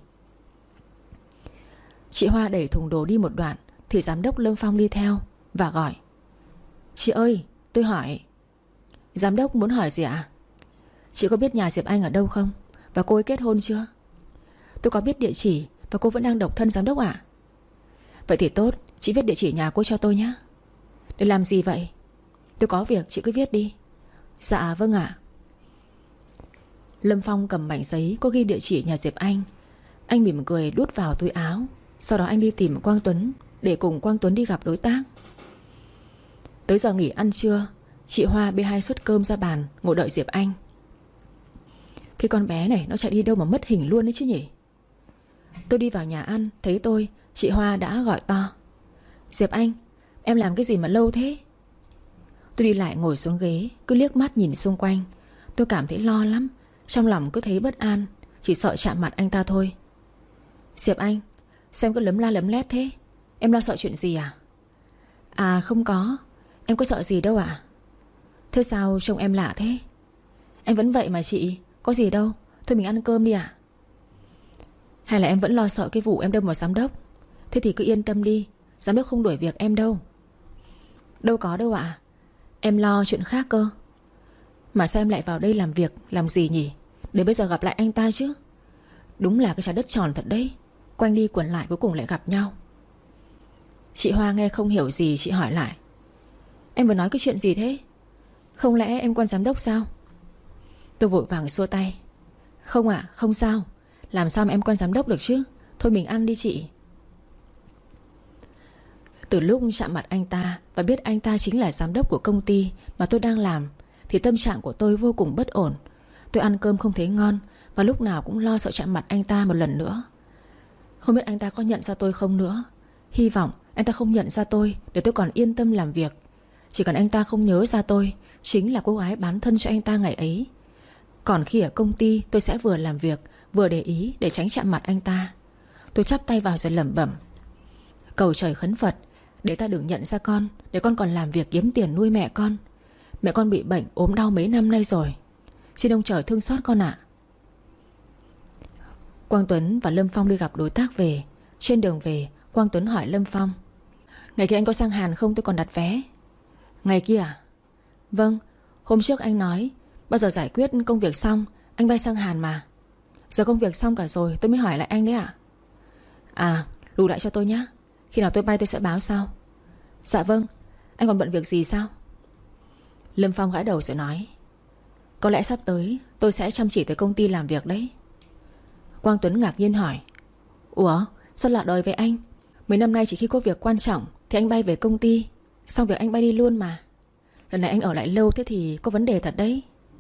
Chị Hoa đẩy thùng đồ đi một đoạn thì giám đốc Lâm Phong đi theo và gọi: chị ơi, tôi hỏi. Giám đốc muốn hỏi gì ạ? Chị có biết nhà Diệp Anh ở đâu không? Và cô ấy kết hôn chưa? Tôi có biết địa chỉ, và cô vẫn đang độc thân giám đốc ạ. Vậy thì tốt, chị viết địa chỉ nhà cô cho tôi nhé. Để làm gì vậy? Tôi có việc, chị cứ viết đi. Dạ vâng ạ. Lâm Phong cầm mảnh giấy có ghi địa chỉ nhà Diệp Anh. Anh mỉm cười đút vào túi áo. Sau đó anh đi tìm Quang Tuấn để cùng Quang Tuấn đi gặp đối tác. Tới giờ nghỉ ăn trưa, chị Hoa bê hai suất cơm ra bàn ngồi đợi Diệp Anh. Cái con bé này nó chạy đi đâu mà mất hình luôn đấy chứ nhỉ? Tôi đi vào nhà ăn, thấy tôi, chị Hoa đã gọi to: Diệp Anh, em làm cái gì mà lâu thế? Tôi đi lại ngồi xuống ghế, cứ liếc mắt nhìn xung quanh. Tôi cảm thấy lo lắm, trong lòng cứ thấy bất an, chỉ sợ chạm mặt anh ta thôi. Diệp Anh, sao em cứ lấm la lấm lét thế? Em lo sợ chuyện gì à? À không có, em có sợ gì đâu ạ. Thế sao trông em lạ thế? Em vẫn vậy mà chị, có gì đâu. Thôi mình ăn cơm đi ạ. Hay là em vẫn lo sợ cái vụ em đâm vào giám đốc? Thế thì cứ yên tâm đi, giám đốc không đuổi việc em đâu. Đâu có đâu ạ. Em lo chuyện khác cơ. Mà sao em lại vào đây làm việc làm gì nhỉ? Để bây giờ gặp lại anh ta chứ. Đúng là cái trái đất tròn thật đấy, quanh đi quẩn lại cuối cùng lại gặp nhau. Chị Hoa nghe không hiểu gì, chị hỏi lại: Em vừa nói cái chuyện gì thế? Không lẽ em quen giám đốc sao? Tôi vội vàng xua tay: Không ạ, không sao. Làm sao mà em quen giám đốc được chứ? Thôi mình ăn đi chị. Từ lúc chạm mặt anh ta và biết anh ta chính là giám đốc của công ty mà tôi đang làm thì tâm trạng của tôi vô cùng bất ổn. Tôi ăn cơm không thấy ngon, và lúc nào cũng lo sợ chạm mặt anh ta một lần nữa. Không biết anh ta có nhận ra tôi không nữa. Hy vọng anh ta không nhận ra tôi để tôi còn yên tâm làm việc. Chỉ cần anh ta không nhớ ra tôi chính là cô gái bán thân cho anh ta ngày ấy. Còn khi ở công ty, tôi sẽ vừa làm việc vừa để ý để tránh chạm mặt anh ta. Tôi chắp tay vào rồi lẩm bẩm: Cầu trời khấn Phật để ta đừng nhận ra con, để con còn làm việc kiếm tiền nuôi mẹ con. Mẹ con bị bệnh ốm đau mấy năm nay rồi. Xin ông trời thương xót con ạ. Quang Tuấn và Lâm Phong đi gặp đối tác về. Trên đường về, Quang Tuấn hỏi Lâm Phong: Ngày kia anh có sang Hàn không, tôi còn đặt vé. Ngày kia à? Vâng, hôm trước anh nói bao giờ giải quyết công việc xong anh bay sang Hàn mà. Giờ công việc xong cả rồi tôi mới hỏi lại anh đấy ạ. À? À, lưu lại cho tôi nhé. Khi nào tôi bay tôi sẽ báo sau. Dạ vâng. Anh còn bận việc gì sao? Lâm Phong gãi đầu rồi nói: Có lẽ sắp tới tôi sẽ chăm chỉ tới công ty làm việc đấy. Quang Tuấn ngạc nhiên hỏi: Ủa, sao lạ đời với anh? Mấy năm nay chỉ khi có việc quan trọng thì anh bay về công ty, xong việc anh bay đi luôn mà. Lần này anh ở lại lâu thế thì có vấn đề thật đấy.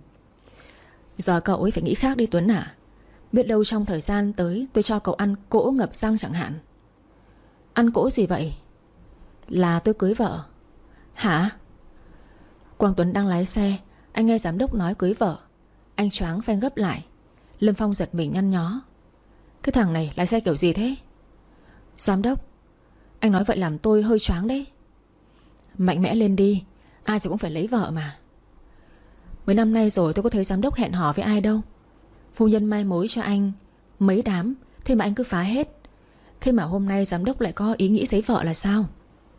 Giờ cậu ấy phải nghĩ khác đi Tuấn à. Biết đâu trong thời gian tới tôi cho cậu ăn cỗ ngập răng chẳng hạn. Ăn cỗ gì vậy? Là tôi cưới vợ. Hả? Quang Tuấn đang lái xe, anh nghe giám đốc nói cưới vợ. Anh choáng phanh gấp lại. Lâm Phong giật mình nhăn nhó: Cái thằng này lái xe kiểu gì thế? Giám đốc, anh nói vậy làm tôi hơi choáng đấy. Mạnh mẽ lên đi, ai rồi cũng phải lấy vợ mà. Mấy năm nay rồi tôi có thấy giám đốc hẹn hò với ai đâu. Phu nhân mai mối cho anh mấy đám, thế mà anh cứ phá hết. Thế mà hôm nay giám đốc lại có ý nghĩ lấy vợ là sao?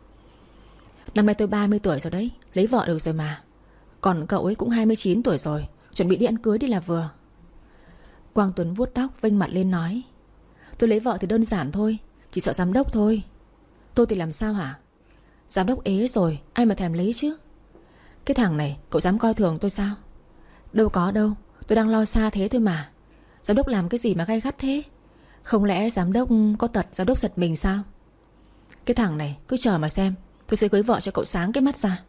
Năm nay tôi ba mươi tuổi rồi đấy, lấy vợ được rồi mà. Còn cậu ấy cũng hai mươi chín tuổi rồi, chuẩn bị đi ăn cưới đi là vừa. Quang Tuấn vuốt tóc vênh mặt lên nói: Tôi lấy vợ thì đơn giản thôi, chỉ sợ giám đốc thôi. Tôi thì làm sao hả? Giám đốc ế rồi, ai mà thèm lấy chứ. Cái thằng này cậu dám coi thường tôi sao? Đâu có đâu, tôi đang lo xa thế thôi mà. Giám đốc làm cái gì mà gay gắt thế? Không lẽ giám đốc có tật giám đốc giật mình sao? Cái thằng này cứ chờ mà xem, tôi sẽ cưới vợ cho cậu sáng cái mắt ra.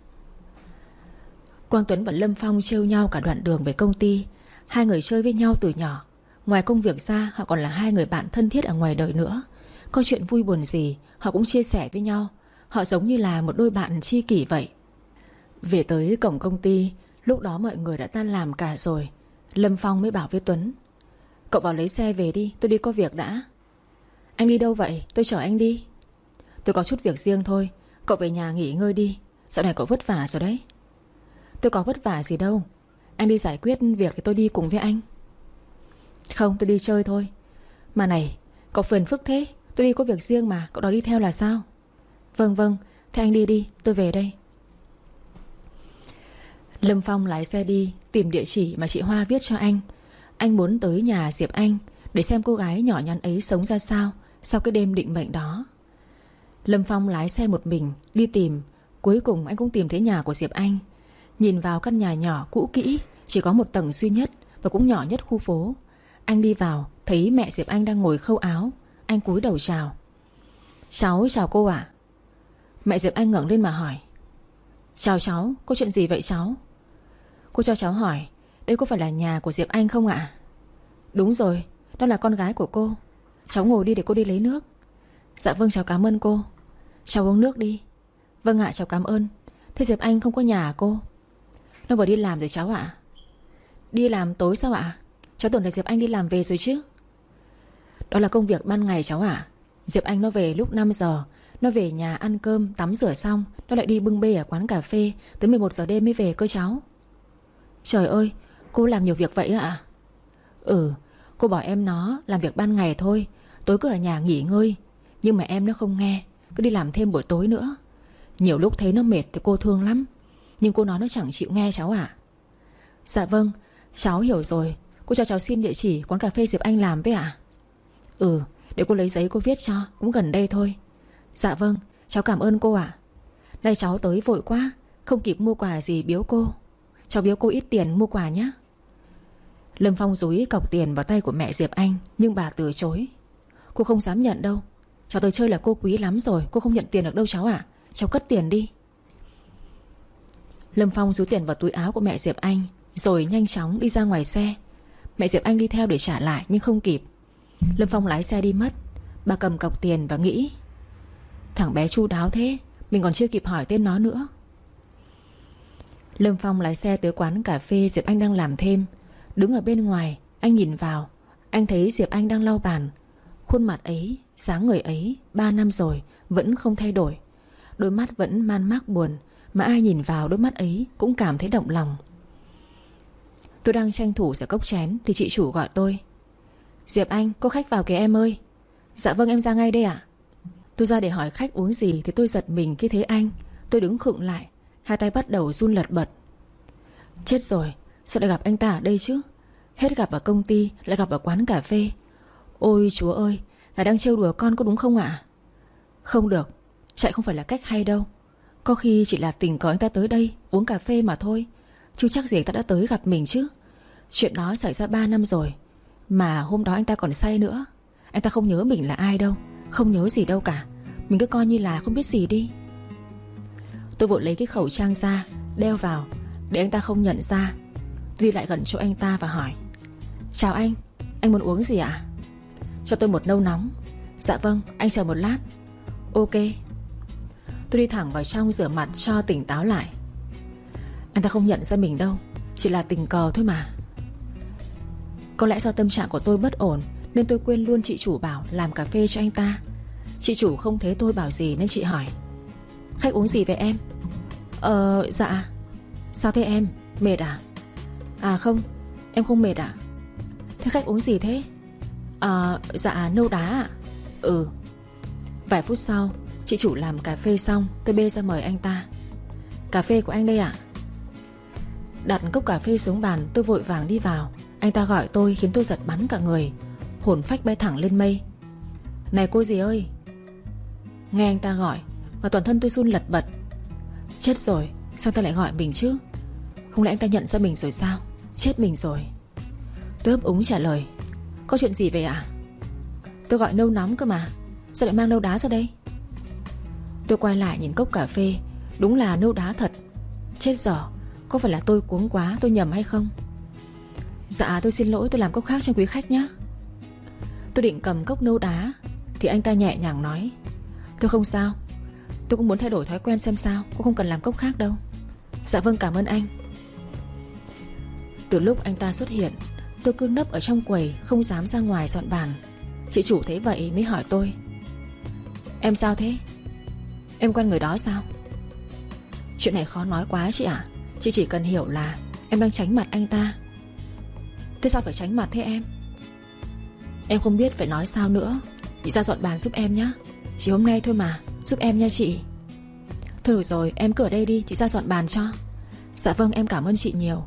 Quang Tuấn và Lâm Phong trêu nhau cả đoạn đường về công ty. Hai người chơi với nhau từ nhỏ. Ngoài công việc ra, họ còn là hai người bạn thân thiết ở ngoài đời nữa. Có chuyện vui buồn gì họ cũng chia sẻ với nhau. Họ giống như là một đôi bạn tri kỷ vậy. Về tới cổng công ty, lúc đó mọi người đã tan làm cả rồi. Lâm Phong mới bảo với Tuấn: Cậu vào lấy xe về đi, tôi đi có việc đã. Anh đi đâu vậy? Tôi chở anh đi. Tôi có chút việc riêng thôi, cậu về nhà nghỉ ngơi đi. Dạo này cậu vất vả rồi đấy. Tôi có vất vả gì đâu. Anh đi giải quyết việc thì tôi đi cùng với anh. Không, tôi đi chơi thôi. Mà này, cậu phiền phức thế. Tôi đi có việc riêng mà, cậu đó đi theo là sao? Vâng vâng, thế anh đi đi, tôi về đây. Lâm Phong lái xe đi tìm địa chỉ mà chị Hoa viết cho anh. Anh muốn tới nhà Diệp Anh để xem cô gái nhỏ nhắn ấy sống ra sao sau cái đêm định mệnh đó. Lâm Phong lái xe một mình đi tìm. Cuối cùng anh cũng tìm thấy nhà của Diệp Anh. Nhìn vào căn nhà nhỏ cũ kỹ, chỉ có một tầng duy nhất và cũng nhỏ nhất khu phố. Anh đi vào thấy mẹ Diệp Anh đang ngồi khâu áo. Anh cúi đầu chào: Cháu chào cô ạ. À? Mẹ Diệp Anh ngẩng lên mà hỏi: Chào cháu, có chuyện gì vậy cháu? Cô cho cháu hỏi, đây có phải là nhà của Diệp Anh không ạ? À? Đúng rồi, đó là con gái của cô. Cháu ngồi đi để cô đi lấy nước. Dạ vâng, cháu cảm ơn cô. Cháu uống nước đi. Vâng ạ, cháu cảm ơn. Thế Diệp Anh không có nhà à cô? Nó vừa đi làm rồi cháu ạ. À? Đi làm tối sao ạ? À? Cháu tưởng là Diệp Anh đi làm về rồi chứ. Đó là công việc ban ngày cháu ạ. À? Diệp Anh nó về lúc năm giờ. Nó về nhà ăn cơm, tắm rửa xong, nó lại đi bưng bê ở quán cà phê tới mười một giờ đêm mới về cơ cháu. Trời ơi, cô làm nhiều việc vậy ạ? À? Ừ, cô bảo em nó làm việc ban ngày thôi, tối cứ ở nhà nghỉ ngơi. Nhưng mà em nó không nghe, cứ đi làm thêm buổi tối nữa. Nhiều lúc thấy nó mệt thì cô thương lắm, nhưng cô nói nó chẳng chịu nghe cháu ạ. À? Dạ vâng, cháu hiểu rồi. Cô cho cháu xin địa chỉ quán cà phê Diệp Anh làm với ạ. À? Ừ, để cô lấy giấy cô viết cho, cũng gần đây thôi. Dạ vâng, cháu cảm ơn cô ạ. À. Đây cháu tới vội quá, không kịp mua quà gì biếu cô. Cháu biếu cô ít tiền mua quà nhé. Lâm Phong dúi cọc tiền vào tay của mẹ Diệp Anh, nhưng bà từ chối. Cô không dám nhận đâu. Cháu tới chơi là cô quý lắm rồi, cô không nhận tiền được đâu cháu ạ. À. Cháu cất tiền đi. Lâm Phong dúi tiền vào túi áo của mẹ Diệp Anh, rồi nhanh chóng đi ra ngoài xe. Mẹ Diệp Anh đi theo để trả lại nhưng không kịp. Lâm Phong lái xe đi mất. Bà cầm cọc tiền và nghĩ: thằng bé chu đáo thế, mình còn chưa kịp hỏi tên nó nữa. Lâm Phong lái xe tới quán cà phê Diệp Anh đang làm thêm. Đứng ở bên ngoài, anh nhìn vào. Anh thấy Diệp Anh đang lau bàn. Khuôn mặt ấy, dáng người ấy, ba năm rồi vẫn không thay đổi. Đôi mắt vẫn man mác buồn, mà ai nhìn vào đôi mắt ấy cũng cảm thấy động lòng. Tôi đang tranh thủ rửa cốc chén thì chị chủ gọi tôi. Diệp Anh, có khách vào kìa em ơi. Dạ vâng, em ra ngay đây ạ. Tôi ra để hỏi khách uống gì thì tôi giật mình khi thấy anh. Tôi đứng khựng lại, hai tay bắt đầu run lật bật. Chết rồi, sao lại gặp anh ta ở đây chứ? Hết gặp ở công ty lại gặp ở quán cà phê. Ôi chúa ơi, là đang trêu đùa con có đúng không ạ? Không được, chạy không phải là cách hay đâu. Có khi chỉ là tình cờ anh ta tới đây uống cà phê mà thôi, chứ chắc gì anh ta đã tới gặp mình chứ. Chuyện đó xảy ra ba năm rồi, mà hôm đó anh ta còn say nữa. Anh ta không nhớ mình là ai đâu, không nhớ gì đâu cả. Mình cứ coi như là không biết gì đi. Tôi vội lấy cái khẩu trang ra, đeo vào để anh ta không nhận ra. Tôi đi lại gần chỗ anh ta và hỏi. Chào anh, anh muốn uống gì ạ? Cho tôi một nâu nóng. Dạ vâng, anh chờ một lát. Ok. Tôi đi thẳng vào trong rửa mặt cho tỉnh táo lại. Anh ta không nhận ra mình đâu, chỉ là tình cờ thôi mà. Có lẽ do tâm trạng của tôi bất ổn nên tôi quên luôn chị chủ bảo làm cà phê cho anh ta. Chị chủ không thấy tôi bảo gì nên chị hỏi. Khách uống gì vậy em? Ờ dạ. Sao thế em? Mệt à? À không, em không mệt ạ. Thế khách uống gì thế? À dạ nâu đá ạ. Ừ. Vài phút sau, chị chủ làm cà phê xong, tôi bê ra mời anh ta. Cà phê của anh đây ạ. Đặt cốc cà phê xuống bàn, tôi vội vàng đi vào. Anh ta gọi tôi khiến tôi giật bắn cả người, hồn phách bay thẳng lên mây. Này cô gì ơi. Nghe anh ta gọi mà toàn thân tôi run lật bật. Chết rồi, sao ta lại gọi mình chứ? Không lẽ anh ta nhận ra mình rồi sao? Chết mình rồi. Tôi ấp úng trả lời. Có chuyện gì vậy ạ? Tôi gọi nâu nóng cơ mà, sao lại mang nâu đá ra đây? Tôi quay lại nhìn cốc cà phê, đúng là nâu đá thật. Chết dở, có phải là tôi cuống quá, tôi nhầm hay không? Dạ tôi xin lỗi, tôi làm cốc khác cho quý khách nhé. Tôi định cầm cốc nâu đá thì anh ta nhẹ nhàng nói. Tôi không sao, tôi cũng muốn thay đổi thói quen xem sao, cũng không cần làm cốc khác đâu. Dạ vâng, cảm ơn anh. Từ lúc anh ta xuất hiện, tôi cứ nấp ở trong quầy, không dám ra ngoài dọn bàn. Chị chủ thấy vậy mới hỏi tôi. Em sao thế? Em quen người đó sao? Chuyện này khó nói quá chị ạ. Chị chỉ cần hiểu là em đang tránh mặt anh ta. Thế sao phải tránh mặt thế em? Em không biết phải nói sao nữa. Chị ra dọn bàn giúp em nhé. Chỉ hôm nay thôi mà, giúp em nha chị. Thôi được rồi, em cứ ở đây đi, chị ra dọn bàn cho. Dạ vâng, em cảm ơn chị nhiều.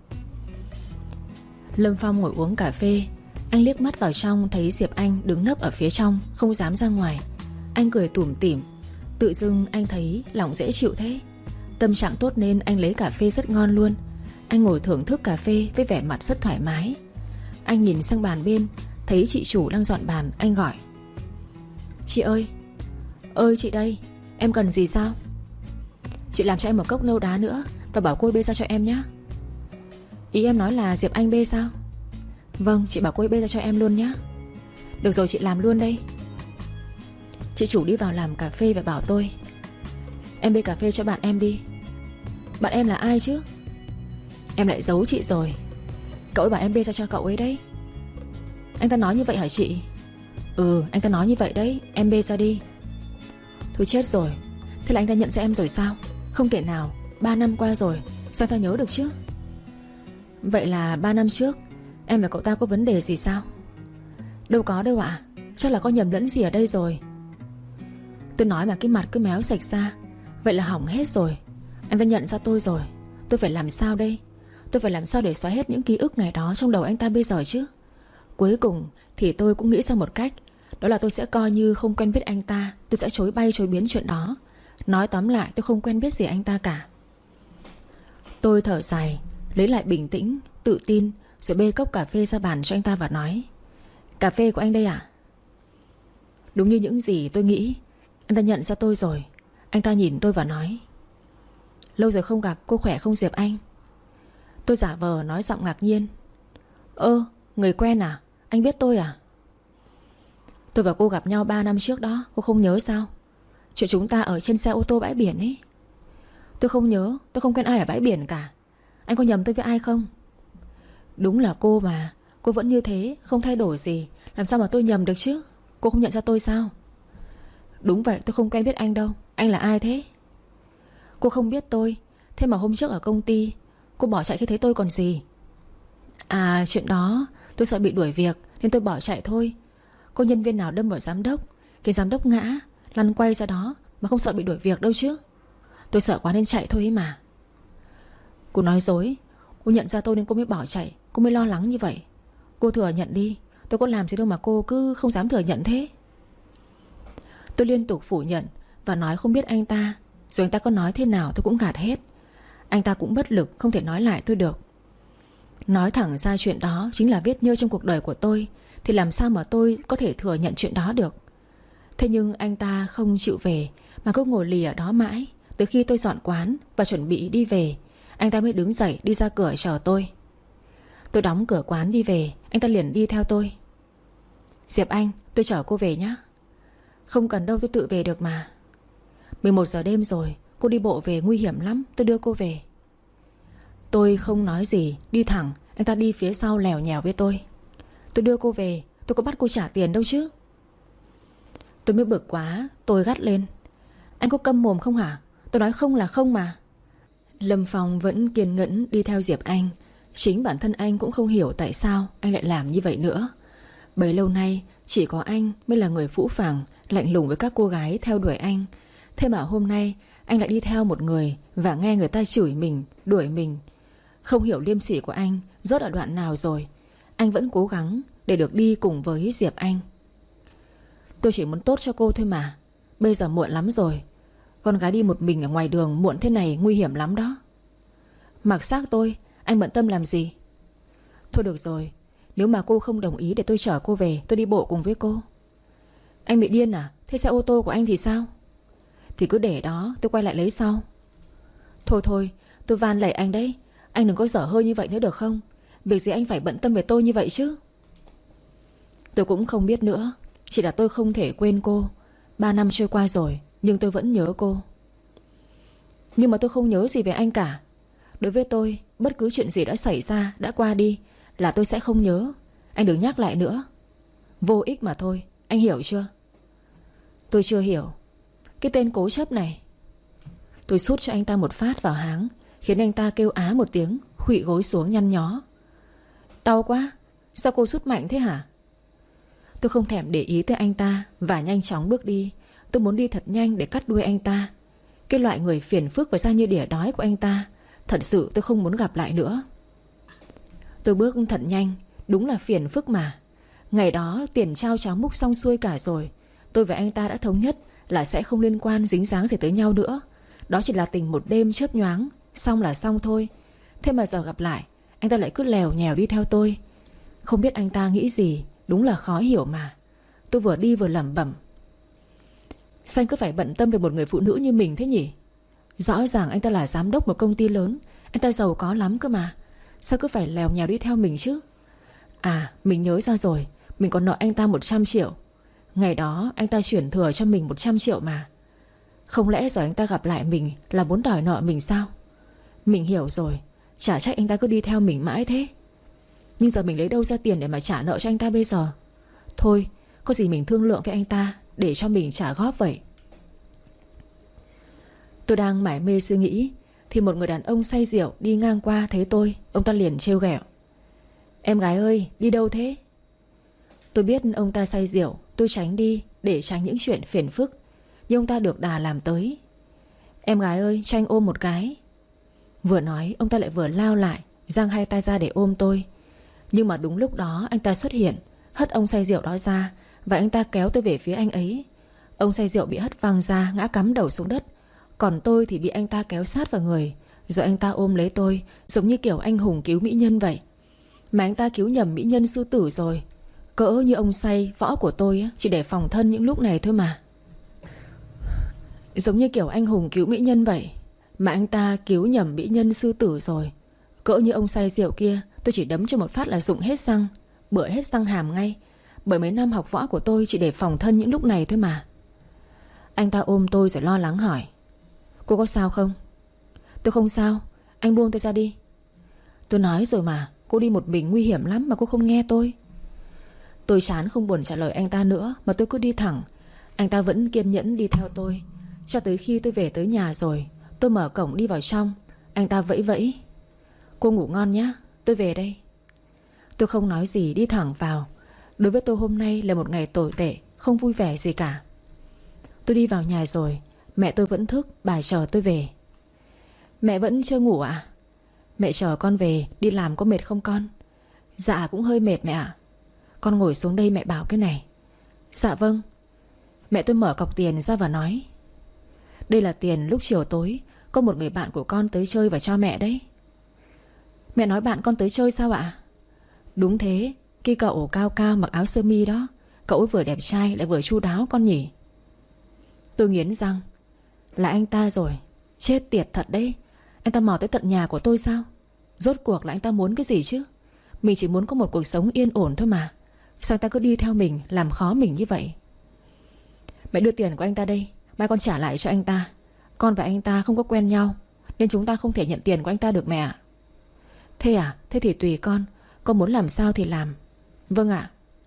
Lâm Phong ngồi uống cà phê. Anh liếc mắt vào trong thấy Diệp Anh đứng nấp ở phía trong, không dám ra ngoài. Anh cười tủm tỉm. Tự dưng anh thấy lòng dễ chịu thế. Tâm trạng tốt nên anh lấy cà phê rất ngon luôn. Anh ngồi thưởng thức cà phê với vẻ mặt rất thoải mái. Anh nhìn sang bàn bên, thấy chị chủ đang dọn bàn. Anh gọi. Chị ơi. Ơi chị đây, em cần gì sao? Chị làm cho em một cốc nâu đá nữa và bảo cô bê ra cho em nhé. Ý em nói là Diệp Anh bê sao? Vâng, chị bảo cô ấy bê ra cho em luôn nhé. Được rồi, chị làm luôn đây. Chị chủ đi vào làm cà phê và bảo tôi. Em bê cà phê cho bạn em đi. Bạn em là ai chứ? Em lại giấu chị rồi. Cậu ấy bảo em bê ra cho cậu ấy đấy. Anh ta nói như vậy hả chị? Ừ, anh ta nói như vậy đấy, em bê ra đi. Thôi chết rồi. Thế là anh ta nhận ra em rồi sao? Không thể nào, ba năm qua rồi, sao ta nhớ được chứ? Vậy là ba năm trước em và cậu ta có vấn đề gì sao? Đâu có đâu ạ. Chắc là có nhầm lẫn gì ở đây rồi. Tôi nói mà cái mặt cứ méo sạch ra. Vậy là hỏng hết rồi. Anh ta nhận ra tôi rồi. Tôi phải làm sao đây? Tôi phải làm sao để xóa hết những ký ức ngày đó trong đầu anh ta bây giờ chứ? Cuối cùng thì tôi cũng nghĩ ra một cách. Đó là tôi sẽ coi như không quen biết anh ta. Tôi sẽ chối bay chối biến chuyện đó. Nói tóm lại tôi không quen biết gì anh ta cả. Tôi thở dài, lấy lại bình tĩnh, tự tin, rồi bê cốc cà phê ra bàn cho anh ta và nói. Cà phê của anh đây ạ. Đúng như những gì tôi nghĩ. Anh ta nhận ra tôi rồi. Anh ta nhìn tôi và nói. Lâu rồi không gặp, cô khỏe không Diệp Anh? Tôi giả vờ nói giọng ngạc nhiên. Ơ, người quen à? Anh biết tôi à? Tôi và cô gặp nhau ba năm trước đó, cô không nhớ sao? Chuyện chúng ta ở trên xe ô tô bãi biển ấy. Tôi không nhớ, tôi không quen ai ở bãi biển cả. Anh có nhầm tôi với ai không? Đúng là cô mà. Cô vẫn như thế, không thay đổi gì. Làm sao mà tôi nhầm được chứ? Cô không nhận ra tôi sao? Đúng vậy, tôi không quen biết anh đâu. Anh là ai thế? Cô không biết tôi. Thế mà hôm trước ở công ty cô bỏ chạy khi thấy tôi còn gì. À chuyện đó tôi sợ bị đuổi việc nên tôi bỏ chạy thôi. Có nhân viên nào đâm vào giám đốc, cái giám đốc ngã lăn quay ra đó mà không sợ bị đuổi việc đâu chứ. Tôi sợ quá nên chạy thôi ấy mà. Cô nói dối. Cô nhận ra tôi nên cô mới bỏ chạy. Cô mới lo lắng như vậy. Cô thừa nhận đi. Tôi có làm gì đâu mà cô cứ không dám thừa nhận thế. Tôi liên tục phủ nhận và nói không biết anh ta. Rồi anh ta có nói thế nào tôi cũng gạt hết. Anh ta cũng bất lực, không thể nói lại tôi được. Nói thẳng ra chuyện đó chính là vết nhơ trong cuộc đời của tôi, thì làm sao mà tôi có thể thừa nhận chuyện đó được. Thế nhưng anh ta không chịu về, mà cứ ngồi lì ở đó mãi. Từ khi tôi dọn quán và chuẩn bị đi về, anh ta mới đứng dậy đi ra cửa chờ tôi. Tôi đóng cửa quán đi về, anh ta liền đi theo tôi. Diệp Anh, tôi chở cô về nhé. Không cần đâu, tôi tự về được mà. mười một giờ đêm rồi, cô đi bộ về nguy hiểm lắm, tôi đưa cô về. Tôi không nói gì, đi thẳng. Anh ta đi phía sau lèo nhèo với tôi. Tôi đưa cô về, tôi có bắt cô trả tiền đâu chứ. Tôi mới bực quá, tôi gắt lên. Anh có câm mồm không hả? Tôi nói không là không mà. Lâm Phong vẫn kiên nhẫn đi theo Diệp Anh. Chính bản thân anh cũng không hiểu tại sao anh lại làm như vậy nữa. Bấy lâu nay chỉ có anh mới là người phũ phàng, lạnh lùng với các cô gái theo đuổi anh. Thế mà hôm nay anh lại đi theo một người và nghe người ta chửi mình, đuổi mình. Không hiểu liêm sỉ của anh rốt ở đoạn nào rồi. Anh vẫn cố gắng để được đi cùng với Diệp Anh. Tôi chỉ muốn tốt cho cô thôi mà. Bây giờ muộn lắm rồi. Con gái đi một mình ở ngoài đường muộn thế này nguy hiểm lắm đó. Mặc xác tôi, anh bận tâm làm gì? Thôi được rồi, nếu mà cô không đồng ý để tôi chở cô về, tôi đi bộ cùng với cô. Anh bị điên à? Thế xe ô tô của anh thì sao? Thì cứ để đó, tôi quay lại lấy sau. Thôi thôi, tôi van lạy anh đấy. Anh đừng có dở hơi như vậy nữa được không? Việc gì anh phải bận tâm về tôi như vậy chứ? Tôi cũng không biết nữa. Chỉ là tôi không thể quên cô. Ba năm trôi qua rồi, nhưng tôi vẫn nhớ cô. Nhưng mà tôi không nhớ gì về anh cả. Đối với tôi, bất cứ chuyện gì đã xảy ra, đã qua đi là tôi sẽ không nhớ. Anh đừng nhắc lại nữa. Vô ích mà thôi, anh hiểu chưa? Tôi chưa hiểu. Cái tên cố chấp này. Tôi sút cho anh ta một phát vào háng, khiến anh ta kêu á một tiếng, khuỵu gối xuống nhăn nhó. Đau quá. Sao cô sút mạnh thế hả? Tôi không thèm để ý tới anh ta và nhanh chóng bước đi. Tôi muốn đi thật nhanh để cắt đuôi anh ta. Cái loại người phiền phức và da như đỉa đói của anh ta, thật sự tôi không muốn gặp lại nữa. Tôi bước thật nhanh. Đúng là phiền phức mà. Ngày đó tiền trao cháo múc xong xuôi cả rồi. Tôi và anh ta đã thống nhất là sẽ không liên quan dính dáng gì tới nhau nữa. Đó chỉ là tình một đêm chớp nhoáng, xong là xong thôi. Thế mà giờ gặp lại, anh ta lại cứ lèo nhèo đi theo tôi. Không biết anh ta nghĩ gì. Đúng là khó hiểu mà. Tôi vừa đi vừa lẩm bẩm. Sao anh cứ phải bận tâm về một người phụ nữ như mình thế nhỉ? Rõ ràng anh ta là giám đốc một công ty lớn. Anh ta giàu có lắm cơ mà. Sao cứ phải lèo nhèo đi theo mình chứ? À, mình nhớ ra rồi. Mình còn nợ anh ta một trăm triệu. Ngày đó anh ta chuyển thừa cho mình một trăm triệu mà. Không lẽ giờ anh ta gặp lại mình là muốn đòi nợ mình sao? Mình hiểu rồi. Chả trách anh ta cứ đi theo mình mãi thế. Nhưng giờ mình lấy đâu ra tiền để mà trả nợ cho anh ta bây giờ? Thôi, có gì mình thương lượng với anh ta để cho mình trả góp vậy. Tôi đang mải mê suy nghĩ thì một người đàn ông say rượu đi ngang qua thấy tôi. Ông ta liền trêu ghẹo. Em gái ơi, đi đâu thế? Tôi biết ông ta say rượu. Tôi tránh đi để tránh những chuyện phiền phức. Nhưng ông ta được đà làm tới. Em gái ơi, cho anh ôm một cái. Vừa nói ông ta lại vừa lao lại, giang hai tay ra để ôm tôi. Nhưng mà đúng lúc đó anh ta xuất hiện, hất ông say rượu đó ra, và anh ta kéo tôi về phía anh ấy. Ông say rượu bị hất văng ra, ngã cắm đầu xuống đất. Còn tôi thì bị anh ta kéo sát vào người. Rồi anh ta ôm lấy tôi, giống như kiểu anh hùng cứu mỹ nhân vậy. Mà anh ta cứu nhầm mỹ nhân sư tử rồi. Cỡ như ông say võ của tôi chỉ để phòng thân những lúc này thôi mà. Giống như kiểu anh hùng cứu mỹ nhân vậy. Mà anh ta cứu nhầm mỹ nhân sư tử rồi. Cỡ như ông say rượu kia, tôi chỉ đấm cho một phát là rụng hết răng, bựa hết răng hàm ngay. Bởi mấy năm học võ của tôi chỉ để phòng thân những lúc này thôi mà. Anh ta ôm tôi rồi lo lắng hỏi. Cô có sao không? Tôi không sao. Anh buông tôi ra đi. Tôi nói rồi mà. Cô đi một mình nguy hiểm lắm mà cô không nghe tôi. Tôi chán không buồn trả lời anh ta nữa, mà tôi cứ đi thẳng. Anh ta vẫn kiên nhẫn đi theo tôi. Cho tới khi tôi về tới nhà rồi, tôi mở cổng đi vào trong. Anh ta vẫy vẫy. Cô ngủ ngon nhá, tôi về đây. Tôi không nói gì, đi thẳng vào. Đối với tôi hôm nay là một ngày tồi tệ, không vui vẻ gì cả. Tôi đi vào nhà rồi, mẹ tôi vẫn thức, bà chờ tôi về. Mẹ vẫn chưa ngủ à? Mẹ chờ con về, đi làm có mệt không con? Dạ cũng hơi mệt mẹ ạ. Con ngồi xuống đây mẹ bảo cái này. Dạ vâng. Mẹ tôi mở cọc tiền ra và nói: đây là tiền lúc chiều tối có một người bạn của con tới chơi và cho mẹ đấy. Mẹ nói bạn con tới chơi sao ạ? Đúng thế, cái cậu cao cao mặc áo sơ mi đó. Cậu ấy vừa đẹp trai lại vừa chu đáo con nhỉ. Tôi nghiến răng. Là anh ta rồi. Chết tiệt thật đấy. Anh ta mò tới tận nhà của tôi sao? Rốt cuộc là anh ta muốn cái gì chứ? Mình chỉ muốn có một cuộc sống yên ổn thôi mà. Sao anh ta cứ đi theo mình, làm khó mình như vậy? Mẹ đưa tiền của anh ta đây, mai con trả lại cho anh ta. Con và anh ta không có quen nhau, nên chúng ta không thể nhận tiền của anh ta được mẹ ạ. Thế à? Thế thì tùy con. Con muốn làm sao thì làm. Vâng ạ.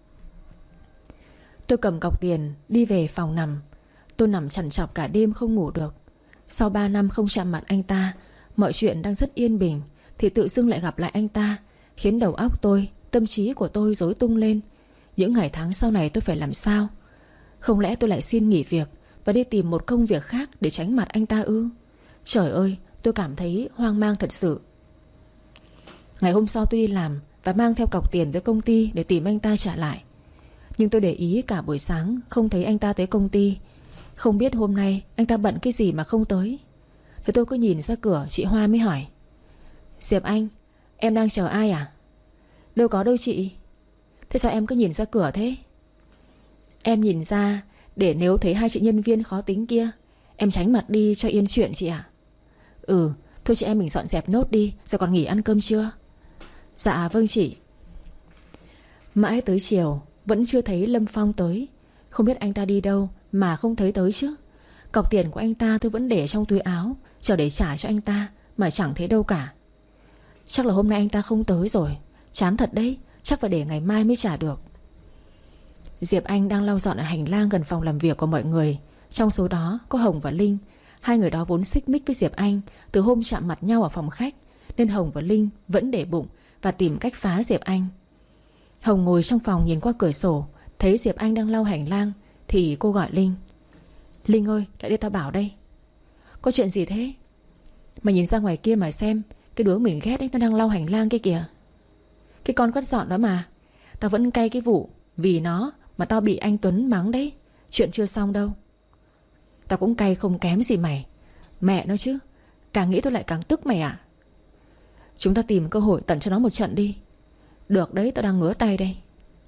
Tôi cầm cọc tiền đi về phòng nằm. Tôi nằm trằn trọc cả đêm không ngủ được. Sau ba năm không chạm mặt anh ta, mọi chuyện đang rất yên bình, thì tự dưng lại gặp lại anh ta, khiến đầu óc tôi, tâm trí của tôi rối tung lên. Những ngày tháng sau này tôi phải làm sao? Không lẽ tôi lại xin nghỉ việc và đi tìm một công việc khác để tránh mặt anh ta ư? Trời ơi, tôi cảm thấy hoang mang thật sự. Ngày hôm sau tôi đi làm và mang theo cọc tiền tới công ty để tìm anh ta trả lại. Nhưng tôi để ý cả buổi sáng không thấy anh ta tới công ty. Không biết hôm nay anh ta bận cái gì mà không tới. Thì tôi cứ nhìn ra cửa, chị Hoa mới hỏi: Diệp Anh, em đang chờ ai à? Đâu có đâu chị. Thế sao em cứ nhìn ra cửa thế? Em nhìn ra để nếu thấy hai chị nhân viên khó tính kia, em tránh mặt đi cho yên chuyện chị ạ. Ừ, thôi chị em mình dọn dẹp nốt đi, rồi còn nghỉ ăn cơm chưa? Dạ vâng chị. Mãi tới chiều vẫn chưa thấy Lâm Phong tới. Không biết anh ta đi đâu mà không thấy tới chứ. Cọc tiền của anh ta tôi vẫn để trong túi áo, chờ để trả cho anh ta, mà chẳng thấy đâu cả. Chắc là hôm nay anh ta không tới rồi. Chán thật đấy, chắc phải để ngày mai mới trả được. Diệp Anh đang lau dọn ở hành lang gần phòng làm việc của mọi người. Trong số đó có Hồng và Linh. Hai người đó vốn xích mích với Diệp Anh từ hôm chạm mặt nhau ở phòng khách, nên Hồng và Linh vẫn để bụng và tìm cách phá Diệp Anh. Hồng ngồi trong phòng nhìn qua cửa sổ, thấy Diệp Anh đang lau hành lang thì cô gọi Linh: Linh ơi, lại đây tao bảo đây. Có chuyện gì thế? Mày nhìn ra ngoài kia mà xem, cái đứa mình ghét ấy nó đang lau hành lang kia kìa. Cái con quét dọn đó mà. Tao vẫn cay cái vụ vì nó mà tao bị anh Tuấn mắng đấy. Chuyện chưa xong đâu. Tao cũng cay không kém gì mày. Mẹ nó chứ, càng nghĩ tôi lại càng tức mày ạ. Chúng ta tìm cơ hội tận cho nó một trận đi. Được đấy, tao đang ngứa tay đây.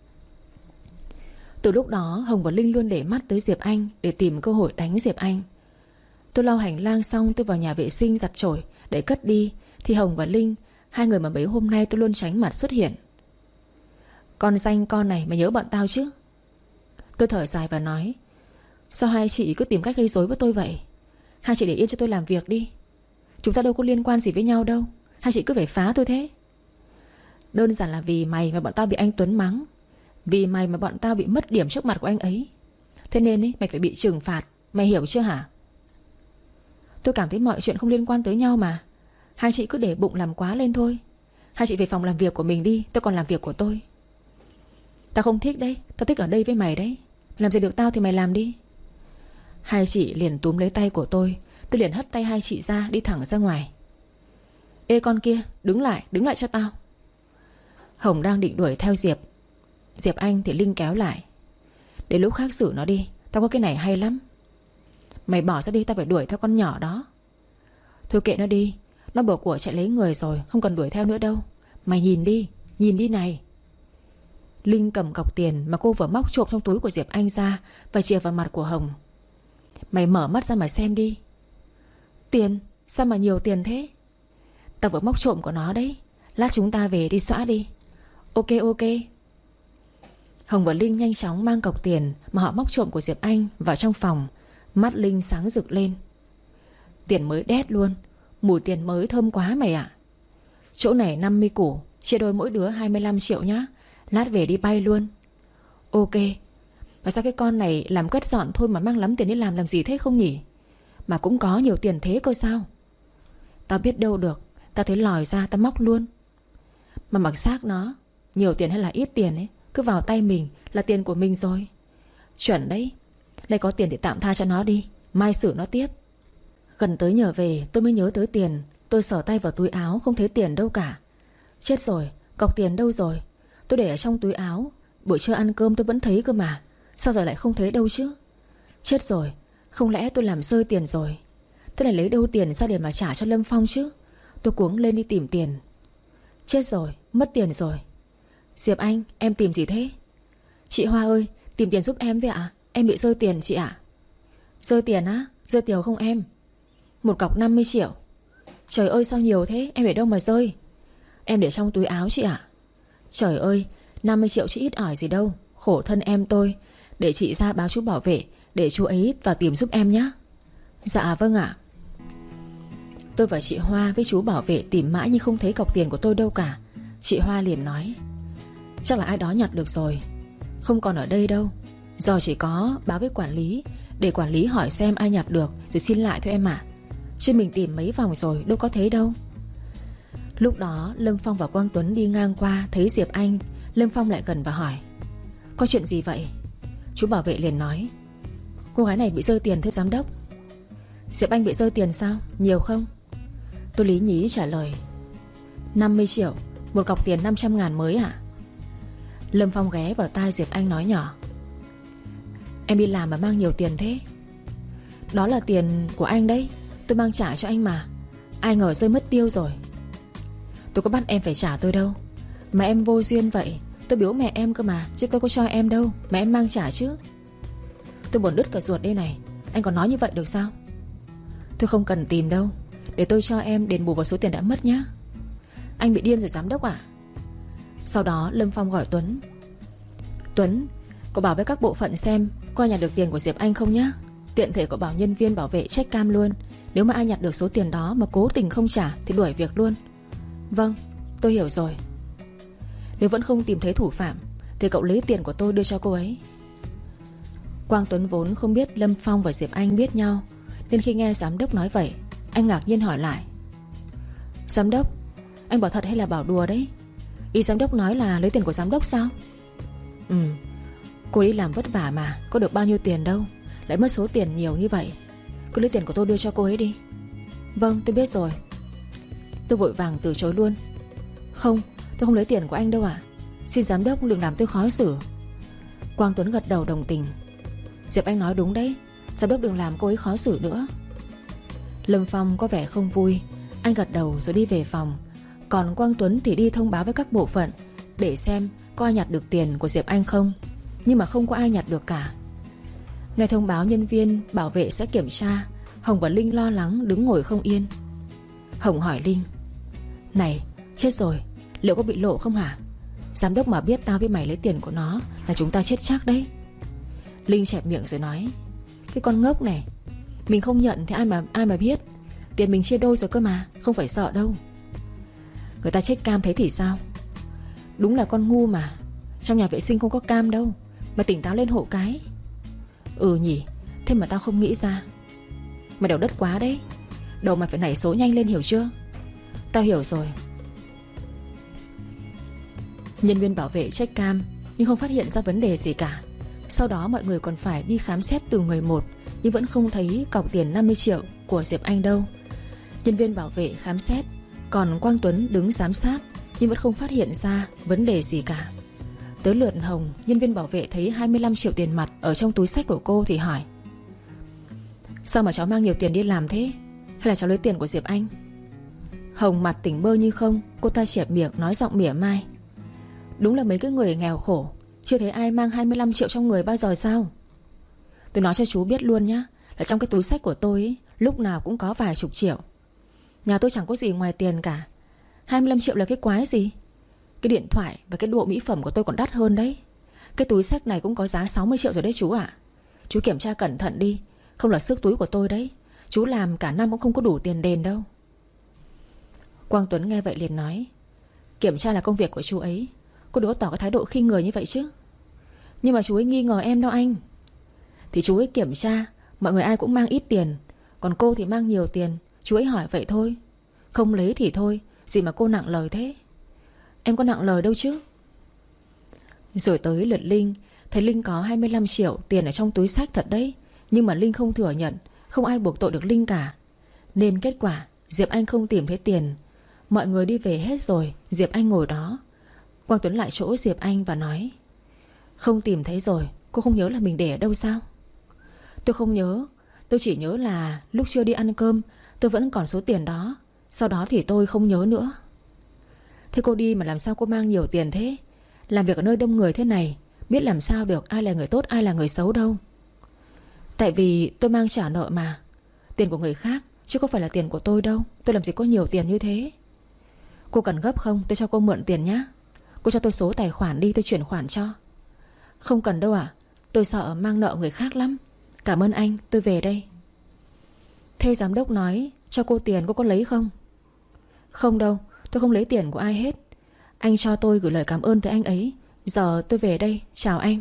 Từ lúc đó Hồng và Linh luôn để mắt tới Diệp Anh để tìm cơ hội đánh Diệp Anh. Tôi lau hành lang xong, tôi vào nhà vệ sinh giặt chổi để cất đi, thì Hồng và Linh, hai người mà mấy hôm nay tôi luôn tránh mặt xuất hiện. Con danh con này mày nhớ bọn tao chứ? Tôi thở dài và nói: Sao hai chị cứ tìm cách gây rối với tôi vậy? Hai chị để yên cho tôi làm việc đi. Chúng ta đâu có liên quan gì với nhau đâu. Hai chị cứ phải phá tôi thế. Đơn giản là vì mày mà bọn tao bị anh Tuấn mắng. Vì mày mà bọn tao bị mất điểm trước mặt của anh ấy. Thế nên ấy, mày phải bị trừng phạt. Mày hiểu chưa hả? Tôi cảm thấy mọi chuyện không liên quan tới nhau mà. Hai chị cứ để bụng làm quá lên thôi. Hai chị về phòng làm việc của mình đi, tôi còn làm việc của tôi. Tao không thích đấy, tao thích ở đây với mày đấy. Làm gì được tao thì mày làm đi. Hai chị liền túm lấy tay của tôi. Tôi liền hất tay hai chị ra, đi thẳng ra ngoài. Ê con kia, đứng lại, đứng lại cho tao. Hồng đang định đuổi theo Diệp Diệp Anh thì Linh kéo lại: Để lúc khác xử nó đi, tao có cái này hay lắm. Mày bỏ ra đi, tao phải đuổi theo con nhỏ đó. Thôi kệ nó đi, nó bỏ của chạy lấy người rồi, không cần đuổi theo nữa đâu. Mày nhìn đi, nhìn đi này. Linh cầm cọc tiền mà cô vừa móc trộm trong túi của Diệp Anh ra và chìa vào mặt của Hồng. Mày mở mắt ra mà xem đi. Tiền? Sao mà nhiều tiền thế? Tao vừa móc trộm của nó đấy. Lát chúng ta về đi xóa đi. Ok ok. Hồng và Linh nhanh chóng mang cọc tiền mà họ móc trộm của Diệp Anh vào trong phòng. Mắt Linh sáng rực lên. Tiền mới đét luôn. Mùi tiền mới thơm quá mày ạ. Chỗ này năm mươi củ, chia đôi mỗi đứa hai mươi lăm triệu nhá. Lát về đi bay luôn. Ok. Mà sao cái con này làm quét dọn thôi mà mang lắm tiền đi làm làm gì thế không nhỉ? Mà cũng có nhiều tiền thế cơ sao? Tao biết đâu được. Tao thấy lòi ra tao móc luôn. Mà mặc xác nó, nhiều tiền hay là ít tiền ấy, cứ vào tay mình là tiền của mình rồi. Chuẩn đấy. Đây có tiền thì tạm tha cho nó đi, mai xử nó tiếp. Gần tới nhờ về tôi mới nhớ tới tiền. Tôi sờ tay vào túi áo không thấy tiền đâu cả. Chết rồi, cọc tiền đâu rồi? Tôi để ở trong túi áo, buổi trưa ăn cơm tôi vẫn thấy cơ mà. Sao giờ lại không thấy đâu chứ? Chết rồi, không lẽ tôi làm rơi tiền rồi? Thế này lấy đâu tiền ra để mà trả cho Lâm Phong chứ? Tôi cuống lên đi tìm tiền. Chết rồi, mất tiền rồi. Diệp Anh, em tìm gì thế? Chị Hoa ơi, tìm tiền giúp em với ạ. Em bị rơi tiền chị ạ. Rơi tiền á? Rơi tiền không em? Một cọc năm mươi triệu. Trời ơi sao nhiều thế, em để đâu mà rơi? Em để trong túi áo chị ạ. Trời ơi, năm mươi triệu chứ ít ỏi gì đâu. Khổ thân em tôi. Để chị ra báo chú bảo vệ, để chú ấy vào tìm giúp em nhé. Dạ vâng ạ. Tôi và chị Hoa với chú bảo vệ tìm mãi nhưng không thấy cọc tiền của tôi đâu cả. Chị Hoa liền nói: chắc là ai đó nhặt được rồi, không còn ở đây đâu. Giờ chỉ có báo với quản lý, để quản lý hỏi xem ai nhặt được rồi xin lại thôi em ạ. Chứ mình tìm mấy vòng rồi đâu có thấy đâu. Lúc đó Lâm Phong và Quang Tuấn đi ngang qua, thấy Diệp Anh. Lâm Phong lại gần và hỏi: có chuyện gì vậy? Chú bảo vệ liền nói: cô gái này bị rơi tiền thưa giám đốc. Diệp Anh bị rơi tiền sao? Nhiều không? Tôi lý nhí trả lời: năm mươi triệu. Một cọc tiền năm trăm ngàn mới ạ. Lâm Phong ghé vào tai Diệp Anh nói nhỏ: em đi làm mà mang nhiều tiền thế? Đó là tiền của anh đấy, tôi mang trả cho anh mà. Ai ngờ rơi mất tiêu rồi. Tôi có bắt em phải trả tôi đâu. Mà em vô duyên vậy. Tôi biếu mẹ em cơ mà, chứ tôi có cho em đâu mà em mang trả chứ. Tôi buồn đứt cả ruột đây này. Anh còn nói như vậy được sao? Tôi không cần tìm đâu, để tôi cho em đền bù vào số tiền đã mất nhé. Anh bị điên rồi giám đốc ạ. Sau đó Lâm Phong gọi Tuấn: Tuấn, cậu bảo với các bộ phận xem có ai nhặt được tiền của Diệp Anh không nhé. Tiện thể cậu bảo nhân viên bảo vệ check cam luôn. Nếu mà ai nhặt được số tiền đó mà cố tình không trả thì đuổi việc luôn. Vâng, tôi hiểu rồi. Nếu vẫn không tìm thấy thủ phạm thì cậu lấy tiền của tôi đưa cho cô ấy. Quang Tuấn vốn không biết Lâm Phong và Diệp Anh biết nhau, nên khi nghe giám đốc nói vậy, anh ngạc nhiên hỏi lại: giám đốc, anh bảo thật hay là bảo đùa đấy? Ý giám đốc nói là lấy tiền của giám đốc sao? Ừ, cô đi làm vất vả mà, có được bao nhiêu tiền đâu, lại mất số tiền nhiều như vậy. Cứ lấy tiền của tôi đưa cho cô ấy đi. Vâng, tôi biết rồi. Tôi vội vàng từ chối luôn: không, tôi không lấy tiền của anh đâu ạ. Xin giám đốc đừng làm tôi khó xử. Quang Tuấn gật đầu đồng tình: Diệp Anh nói đúng đấy, giám đốc đừng làm cô ấy khó xử nữa. Lâm Phong có vẻ không vui. Anh gật đầu rồi đi về phòng. Còn Quang Tuấn thì đi thông báo với các bộ phận, để xem có ai nhặt được tiền của Diệp Anh không. Nhưng mà không có ai nhặt được cả. Nghe thông báo nhân viên bảo vệ sẽ kiểm tra, Hồng và Linh lo lắng đứng ngồi không yên. Hồng hỏi Linh: này, chết rồi, liệu có bị lộ không hả? Giám đốc mà biết tao với mày lấy tiền của nó là chúng ta chết chắc đấy. Linh chẹp miệng rồi nói: cái con ngốc này, mình không nhận thì ai mà ai mà biết. Tiền mình chia đôi rồi cơ mà, không phải sợ đâu. Người ta check cam thấy thì sao? Đúng là con ngu mà. Trong nhà vệ sinh không có cam đâu, mà tỉnh táo lên hộ cái. Ừ nhỉ, thế mà tao không nghĩ ra. Mày đầu đất quá đấy. Đầu mày phải nảy số nhanh lên, hiểu chưa? Tao hiểu rồi. Nhân viên bảo vệ check cam nhưng không phát hiện ra vấn đề gì cả. Sau đó mọi người còn phải đi khám xét từng người một, nhưng vẫn không thấy cọc tiền năm mươi triệu của Diệp Anh đâu. Nhân viên bảo vệ khám xét, còn Quang Tuấn đứng giám sát, nhưng vẫn không phát hiện ra vấn đề gì cả. Tới lượt Hồng, nhân viên bảo vệ thấy hai mươi lăm triệu tiền mặt ở trong túi xách của cô thì hỏi: sao mà cháu mang nhiều tiền đi làm thế? Hay là cháu lấy tiền của Diệp Anh? Hồng mặt tỉnh bơ như không. Cô ta chẹp miệng nói giọng mỉa mai: đúng là mấy cái người nghèo khổ, chưa thấy ai mang hai mươi lăm triệu trong người bao giờ sao? Tôi nói cho chú biết luôn nhá, là trong cái túi xách của tôi ấy, lúc nào cũng có vài chục triệu. Nhà tôi chẳng có gì ngoài tiền cả. Hai mươi lăm triệu là cái quái gì? Cái điện thoại và cái bộ mỹ phẩm của tôi còn đắt hơn đấy. Cái túi xách này cũng có giá sáu mươi triệu rồi đấy chú ạ. Chú kiểm tra cẩn thận đi, không là xước túi của tôi đấy. Chú làm cả năm cũng không có đủ tiền đền đâu. Quang Tuấn nghe vậy liền nói: kiểm tra là công việc của chú ấy, cô đừng có tỏ cái thái độ khinh người như vậy chứ. Nhưng mà chú ấy nghi ngờ em đâu anh. Thì chú ấy kiểm tra, mọi người ai cũng mang ít tiền, còn cô thì mang nhiều tiền. Chú ấy hỏi vậy thôi. Không lấy thì thôi, gì mà cô nặng lời thế? Em có nặng lời đâu chứ. Rồi tới lượt Linh. Thấy Linh có hai mươi lăm triệu tiền ở trong túi xách thật đấy. Nhưng mà Linh không thừa nhận. Không ai buộc tội được Linh cả. Nên kết quả Diệp Anh không tìm thấy tiền. Mọi người đi về hết rồi, Diệp Anh ngồi đó. Quang Tuấn lại chỗ Diệp Anh và nói: Không tìm thấy rồi, cô không nhớ là mình để ở đâu sao? Tôi không nhớ. Tôi chỉ nhớ là lúc chưa đi ăn cơm tôi vẫn còn số tiền đó. Sau đó thì tôi không nhớ nữa. Thế cô đi mà làm sao cô mang nhiều tiền thế? Làm việc ở nơi đông người thế này, biết làm sao được ai là người tốt ai là người xấu đâu. Tại vì tôi mang trả nợ mà. Tiền của người khác chứ không phải là tiền của tôi đâu. Tôi làm gì có nhiều tiền như thế. Cô cần gấp không? Tôi cho cô mượn tiền nhá. Cô cho tôi số tài khoản đi, tôi chuyển khoản cho. Không cần đâu ạ. Tôi sợ mang nợ người khác lắm. Cảm ơn anh, tôi về đây. Thế giám đốc nói cho cô tiền, cô có lấy không? Không đâu, tôi không lấy tiền của ai hết. Anh cho tôi gửi lời cảm ơn tới anh ấy. Giờ tôi về đây, chào anh.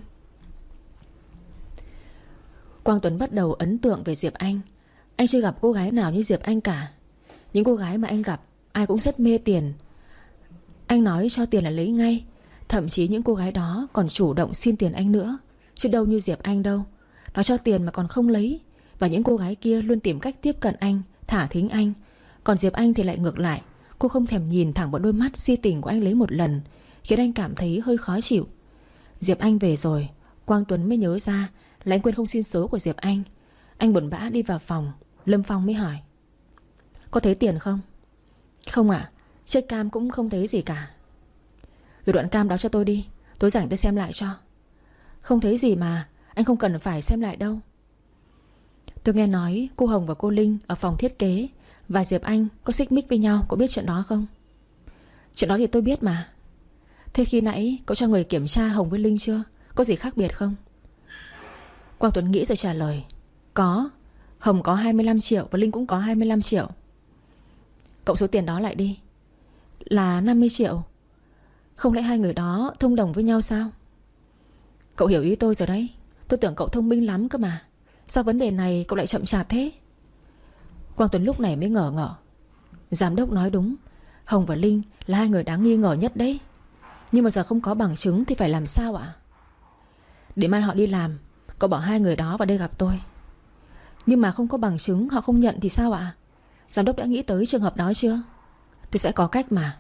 Quang Tuấn bắt đầu ấn tượng về Diệp Anh. Anh chưa gặp cô gái nào như Diệp Anh cả. Những cô gái mà anh gặp ai cũng rất mê tiền. Anh nói cho tiền là lấy ngay. Thậm chí những cô gái đó còn chủ động xin tiền anh nữa. Chứ đâu như Diệp Anh đâu. Nó cho tiền mà còn không lấy. Và những cô gái kia luôn tìm cách tiếp cận anh, thả thính anh. Còn Diệp Anh thì lại ngược lại. Cô không thèm nhìn thẳng vào đôi mắt si tình của anh lấy một lần, khiến anh cảm thấy hơi khó chịu. Diệp Anh về rồi, Quang Tuấn mới nhớ ra là anh quên không xin số của Diệp Anh. Anh buồn bã đi vào phòng. Lâm Phong mới hỏi: Có thấy tiền không? Không ạ, à, check cam cũng không thấy gì cả. Gửi đoạn cam đó cho tôi đi, tối rảnh tôi xem lại cho. Không thấy gì mà, anh không cần phải xem lại đâu. Tôi nghe nói cô Hồng và cô Linh ở phòng thiết kế và Diệp Anh có xích mích với nhau. Cậu biết chuyện đó không? Chuyện đó thì tôi biết mà. Thế khi nãy cậu cho người kiểm tra Hồng với Linh chưa? Có gì khác biệt không? Quang Tuấn nghĩ rồi trả lời: Có. Hồng có hai mươi lăm triệu và Linh cũng có hai mươi lăm triệu. Cộng số tiền đó lại đi. Là năm mươi triệu. Không lẽ hai người đó thông đồng với nhau sao? Cậu hiểu ý tôi rồi đấy. Tôi tưởng cậu thông minh lắm cơ mà. Sao vấn đề này cậu lại chậm chạp thế? Quang Tuấn lúc này mới ngờ ngợ. Giám đốc nói đúng. Hồng và Linh là hai người đáng nghi ngờ nhất đấy. Nhưng mà giờ không có bằng chứng thì phải làm sao ạ? Để mai họ đi làm, cậu bảo hai người đó vào đây gặp tôi. Nhưng mà không có bằng chứng, họ không nhận thì sao ạ? Giám đốc đã nghĩ tới trường hợp đó chưa? Tôi sẽ có cách mà.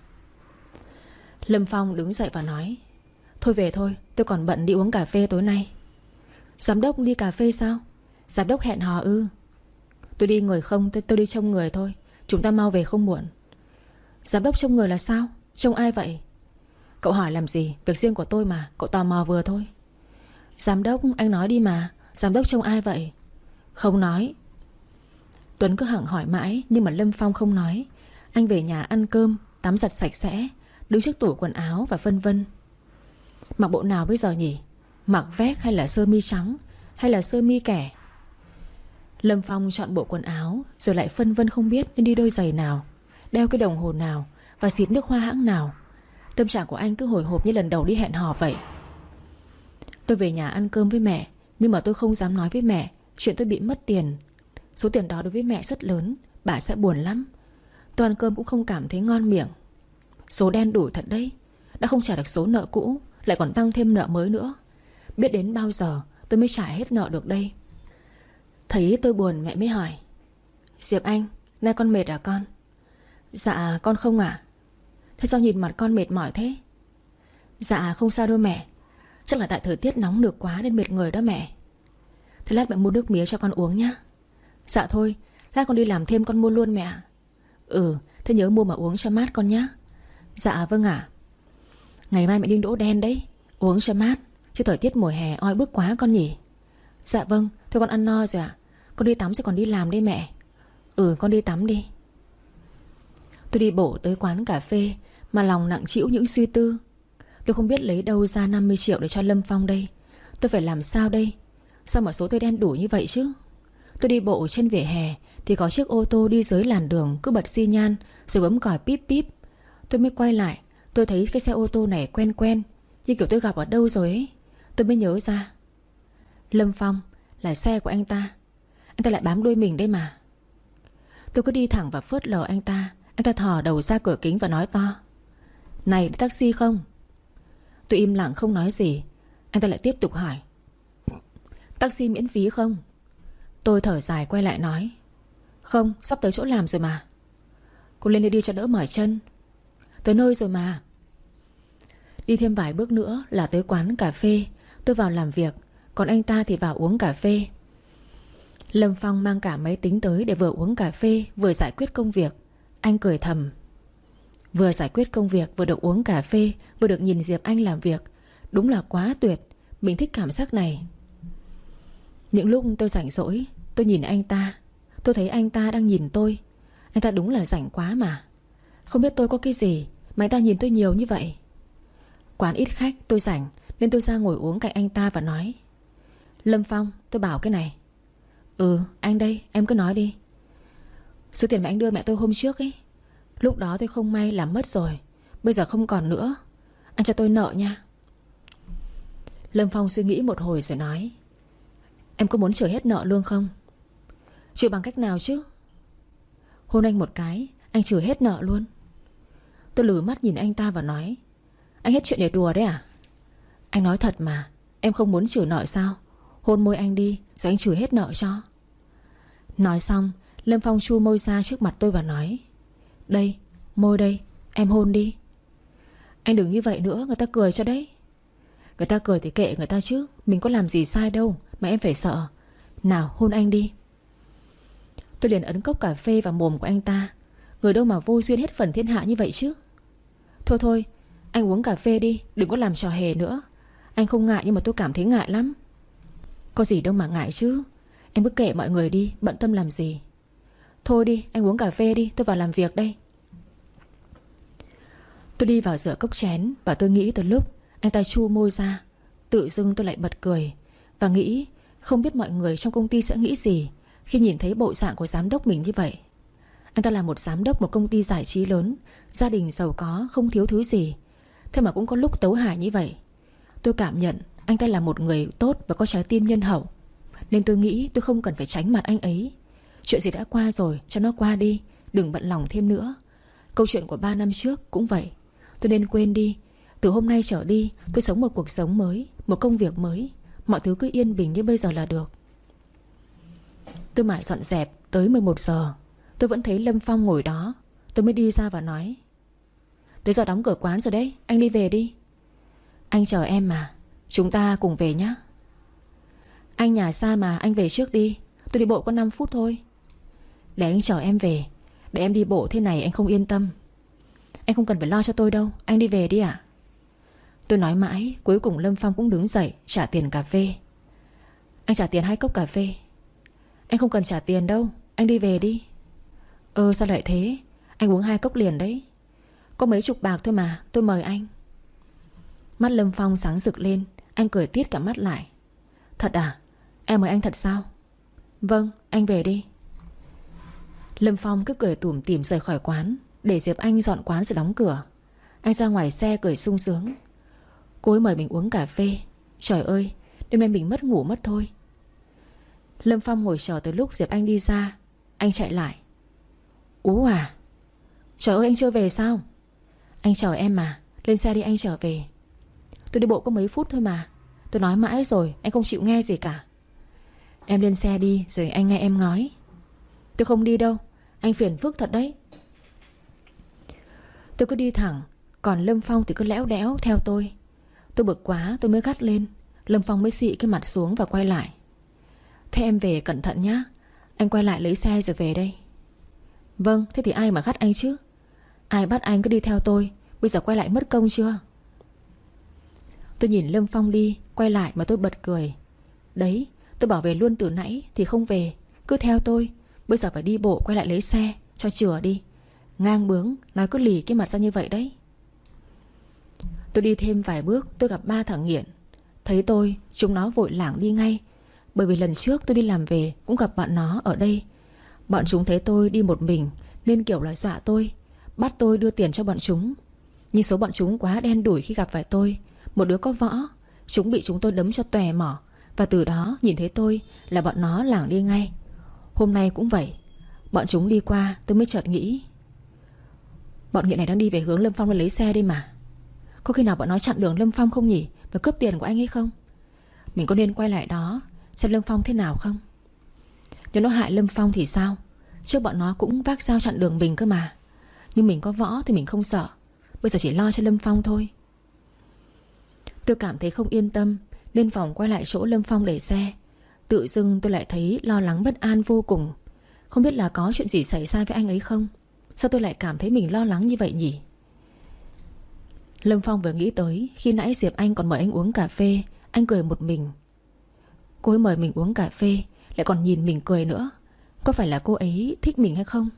Lâm Phong đứng dậy và nói: Thôi về thôi, tôi còn bận đi uống cà phê tối nay. Giám đốc đi cà phê sao? Giám đốc hẹn hò ư? Tôi đi người không, tôi, tôi đi trông người thôi. Chúng ta mau về không muộn. Giám đốc trông người là sao? Trông ai vậy? Cậu hỏi làm gì? Việc riêng của tôi mà. Cậu tò mò vừa thôi. Giám đốc, anh nói đi mà. Giám đốc trông ai vậy? Không nói. Tuấn cứ hẳng hỏi mãi, nhưng mà Lâm Phong không nói. Anh về nhà ăn cơm, tắm giặt sạch sẽ, đứng trước tủ quần áo và phân vân. Mặc bộ nào bây giờ nhỉ? Mặc vest hay là sơ mi trắng, hay là sơ mi kẻ? Lâm Phong chọn bộ quần áo, rồi lại phân vân không biết nên đi đôi giày nào, đeo cái đồng hồ nào và xịt nước hoa hãng nào. Tâm trạng của anh cứ hồi hộp như lần đầu đi hẹn hò vậy. Tôi về nhà ăn cơm với mẹ, nhưng mà tôi không dám nói với mẹ chuyện tôi bị mất tiền. Số tiền đó đối với mẹ rất lớn, bà sẽ buồn lắm. Tôi ăn cơm cũng không cảm thấy ngon miệng. Số đen đủ thật đấy. Đã không trả được số nợ cũ, lại còn tăng thêm nợ mới nữa. Biết đến bao giờ tôi mới trả hết nợ được đây? Thấy tôi buồn, mẹ mới hỏi: Diệp Anh, nay con mệt à con? Dạ con không ạ. À? Thế sao nhìn mặt con mệt mỏi thế? Dạ không sao đâu mẹ. Chắc là tại thời tiết nóng được quá nên mệt người đó mẹ. Thế lát mẹ mua nước mía cho con uống nhá. Dạ thôi, lát con đi làm thêm con mua luôn mẹ ạ. Ừ, thế nhớ mua mà uống cho mát con nhá. Dạ vâng ạ. À. Ngày mai mẹ đi đỗ đen đấy, uống cho mát, chứ thời tiết mùa hè oi bức quá con nhỉ. Dạ vâng, thôi con ăn no rồi ạ. Con đi tắm rồi còn đi làm đây mẹ. Ừ, con đi tắm đi. Tôi đi bộ tới quán cà phê mà lòng nặng trĩu những suy tư. Tôi không biết lấy đâu ra năm mươi triệu để cho Lâm Phong đây. Tôi phải làm sao đây? Sao mà số tôi đen đủ như vậy chứ? Tôi đi bộ trên vỉa hè thì có chiếc ô tô đi dưới làn đường cứ bật xi nhan rồi bấm còi píp píp. Tôi mới quay lại, tôi thấy cái xe ô tô này quen quen, như kiểu tôi gặp ở đâu rồi ấy. Tôi mới nhớ ra Lâm Phong là xe của anh ta. Anh ta lại bám đuôi mình đây mà. Tôi cứ đi thẳng và phớt lờ anh ta. Anh ta thò đầu ra cửa kính và nói to: Này, đi taxi không? Tôi im lặng không nói gì. Anh ta lại tiếp tục hỏi: taxi miễn phí không? Tôi thở dài quay lại nói: không, sắp tới chỗ làm rồi mà. Cô lên đây đi cho đỡ mỏi chân. Tới nơi rồi mà. Đi thêm vài bước nữa là tới quán cà phê. Tôi vào làm việc, còn anh ta thì vào uống cà phê. Lâm Phong mang cả máy tính tới để vừa uống cà phê vừa giải quyết công việc. Anh cười thầm. Vừa giải quyết công việc, vừa được uống cà phê, vừa được nhìn Diệp Anh làm việc. Đúng là quá tuyệt. Mình thích cảm giác này. Những lúc tôi rảnh rỗi, tôi nhìn anh ta. Tôi thấy anh ta đang nhìn tôi. Anh ta đúng là rảnh quá mà. Không biết tôi có cái gì mà anh ta nhìn tôi nhiều như vậy. Quán ít khách, tôi rảnh nên tôi ra ngồi uống cạnh anh ta và nói: Lâm Phong, tôi bảo cái này. Ừ, anh đây, em cứ nói đi. Số tiền mà anh đưa mẹ tôi hôm trước ấy, lúc đó tôi không may làm mất rồi. Bây giờ không còn nữa. Anh cho tôi nợ nha. Lâm Phong suy nghĩ một hồi rồi nói: em có muốn trừ hết nợ luôn không? Trừ bằng cách nào chứ? Hôn anh một cái, anh trừ hết nợ luôn. Tôi lử mắt nhìn anh ta và nói: anh hết chuyện để đùa đấy à? Anh nói thật mà. Em không muốn trừ nợ sao? Hôn môi anh đi, rồi anh trừ hết nợ cho. Nói xong, Lâm Phong chu môi ra trước mặt tôi và nói: đây, môi đây, em hôn đi. Anh đừng như vậy nữa, người ta cười cho đấy. Người ta cười thì kệ người ta chứ. Mình có làm gì sai đâu mà em phải sợ. Nào, hôn anh đi. Tôi liền ấn cốc cà phê vào mồm của anh ta. Người đâu mà vô duyên hết phần thiên hạ như vậy chứ. Thôi thôi, anh uống cà phê đi, đừng có làm trò hề nữa. Anh không ngại nhưng mà tôi cảm thấy ngại lắm. Có gì đâu mà ngại chứ. Em cứ kệ mọi người đi, bận tâm làm gì. Thôi đi, anh uống cà phê đi, tôi vào làm việc đây. Tôi đi vào rửa cốc chén. Và tôi nghĩ từ lúc anh ta chu môi ra, tự dưng tôi lại bật cười. Và nghĩ không biết mọi người trong công ty sẽ nghĩ gì khi nhìn thấy bộ dạng của giám đốc mình như vậy. Anh ta là một giám đốc một công ty giải trí lớn, gia đình giàu có, không thiếu thứ gì. Thế mà cũng có lúc tấu hài như vậy. Tôi cảm nhận anh ta là một người tốt và có trái tim nhân hậu. Nên tôi nghĩ tôi không cần phải tránh mặt anh ấy. Chuyện gì đã qua rồi, cho nó qua đi. Đừng bận lòng thêm nữa. Câu chuyện của ba năm trước cũng vậy. Tôi nên quên đi. Từ hôm nay trở đi, tôi sống một cuộc sống mới, một công việc mới. Mọi thứ cứ yên bình như bây giờ là được. Tôi mãi dọn dẹp tới mười một giờ. Tôi vẫn thấy Lâm Phong ngồi đó. Tôi mới đi ra và nói: tới giờ đóng cửa quán rồi đấy, anh đi về đi. Anh chờ em mà, chúng ta cùng về nhé. Anh nhà xa mà, anh về trước đi. Tôi đi bộ có năm phút thôi. Để anh chở em về. Để em đi bộ thế này anh không yên tâm. Anh không cần phải lo cho tôi đâu. Anh đi về đi ạ. Tôi nói mãi, cuối cùng Lâm Phong cũng đứng dậy trả tiền cà phê. Anh trả tiền hai cốc cà phê. Anh không cần trả tiền đâu, anh đi về đi. Ơ sao lại thế? Anh uống hai cốc liền đấy. Có mấy chục bạc thôi mà, tôi mời anh. Mắt Lâm Phong sáng rực lên. Anh cười tít cả mắt lại. Thật à? Em mời anh thật sao? Vâng, anh về đi. Lâm Phong cứ cười tủm tỉm rời khỏi quán, để Diệp Anh dọn quán rồi đóng cửa. Anh ra ngoài xe cười sung sướng. Cô ấy mời mình uống cà phê. Trời ơi, đêm nay mình mất ngủ mất thôi. Lâm Phong ngồi chờ từ lúc Diệp Anh đi ra. Anh chạy lại. Ú à? Trời ơi, anh chưa về sao? Anh chờ em mà, lên xe đi anh trở về. Tôi đi bộ có mấy phút thôi mà. Tôi nói mãi rồi, anh không chịu nghe gì cả. Em lên xe đi rồi anh nghe em nói. Tôi không đi đâu, anh phiền phức thật đấy. Tôi cứ đi thẳng, còn Lâm Phong thì cứ lẽo đẽo theo tôi. Tôi bực quá tôi mới gắt lên. Lâm Phong mới xị cái mặt xuống và quay lại. Thế em về cẩn thận nhá. Anh quay lại lấy xe rồi về đây. Vâng, thế thì ai mà gắt anh chứ? Ai bắt anh cứ đi theo tôi. Bây giờ quay lại mất công chưa? Tôi nhìn Lâm Phong đi, quay lại mà tôi bật cười. Đấy, tôi bảo về luôn từ nãy thì không về, cứ theo tôi. Bây giờ phải đi bộ quay lại lấy xe, cho chừa đi. Ngang bướng, nói cứ lì cái mặt ra như vậy đấy. Tôi đi thêm vài bước, tôi gặp ba thằng nghiện. Thấy tôi, chúng nó vội lảng đi ngay. Bởi vì lần trước tôi đi làm về cũng gặp bọn nó ở đây. Bọn chúng thấy tôi đi một mình nên kiểu là dọa tôi, bắt tôi đưa tiền cho bọn chúng. Nhưng số bọn chúng quá đen đủi khi gặp phải tôi. Một đứa có võ, chúng bị chúng tôi đấm cho tòe mỏ. Và từ đó nhìn thấy tôi là bọn nó lảng đi ngay. Hôm nay cũng vậy. Bọn chúng đi qua tôi mới chợt nghĩ, bọn nghiện này đang đi về hướng Lâm Phong để lấy xe đi mà. Có khi nào bọn nó chặn đường Lâm Phong không nhỉ, và cướp tiền của anh ấy không? Mình có nên quay lại đó xem Lâm Phong thế nào không? Nếu nó hại Lâm Phong thì sao? Trước bọn nó cũng vác dao chặn đường mình cơ mà. Nhưng mình có võ thì mình không sợ. Bây giờ chỉ lo cho Lâm Phong thôi. Tôi cảm thấy không yên tâm, lên phòng quay lại chỗ Lâm Phong để xe. Tự dưng tôi lại thấy lo lắng bất an vô cùng. Không biết là có chuyện gì xảy ra với anh ấy không? Sao tôi lại cảm thấy mình lo lắng như vậy nhỉ? Lâm Phong vừa nghĩ tới khi nãy Diệp Anh còn mời anh uống cà phê, anh cười một mình. Cô ấy mời mình uống cà phê, lại còn nhìn mình cười nữa. Có phải là cô ấy thích mình hay không?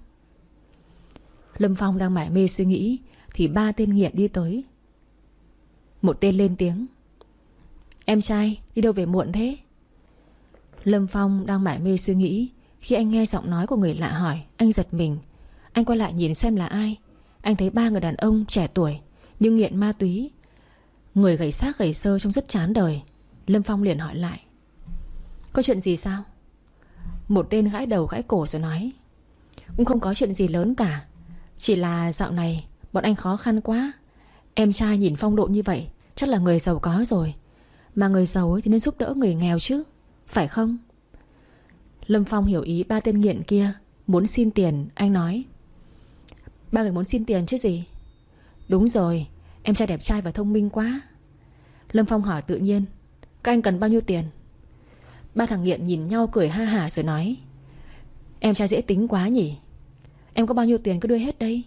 Lâm Phong đang mải mê suy nghĩ thì ba tên nghiện đi tới. Một tên lên tiếng: "Em trai, đi đâu về muộn thế?" Lâm Phong đang mải mê suy nghĩ, khi anh nghe giọng nói của người lạ hỏi, anh giật mình. Anh quay lại nhìn xem là ai. Anh thấy ba người đàn ông trẻ tuổi nhưng nghiện ma túy, người gầy xác gầy sơ trông rất chán đời. Lâm Phong liền hỏi lại: "Có chuyện gì sao?" Một tên gãi đầu gãi cổ rồi nói: "Cũng không có chuyện gì lớn cả. Chỉ là dạo này bọn anh khó khăn quá. Em trai nhìn phong độ như vậy chắc là người giàu có rồi. Mà người giàu ấy thì nên giúp đỡ người nghèo chứ, phải không?" Lâm Phong hiểu ý ba tên nghiện kia muốn xin tiền. Anh nói: "Ba người muốn xin tiền chứ gì?" "Đúng rồi, em trai đẹp trai và thông minh quá." Lâm Phong hỏi tự nhiên: "Các anh cần bao nhiêu tiền?" Ba thằng nghiện nhìn nhau cười ha hả rồi nói: "Em trai dễ tính quá nhỉ. Em có bao nhiêu tiền cứ đưa hết đây."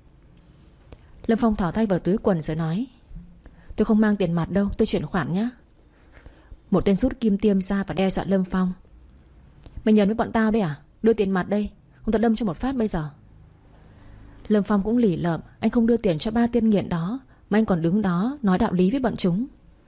Lâm Phong thỏ tay vào túi quần rồi nói: "Tôi không mang tiền mặt đâu, tôi chuyển khoản nhé." Một tên rút kim tiêm ra và đe dọa Lâm Phong: "Mày nhờn với bọn tao đấy à? Đưa tiền mặt đây, không tao đâm cho một phát bây giờ." Lâm Phong cũng lỉ lợm. Anh không đưa tiền cho ba tên nghiện đó mà anh còn đứng đó nói đạo lý với bọn chúng.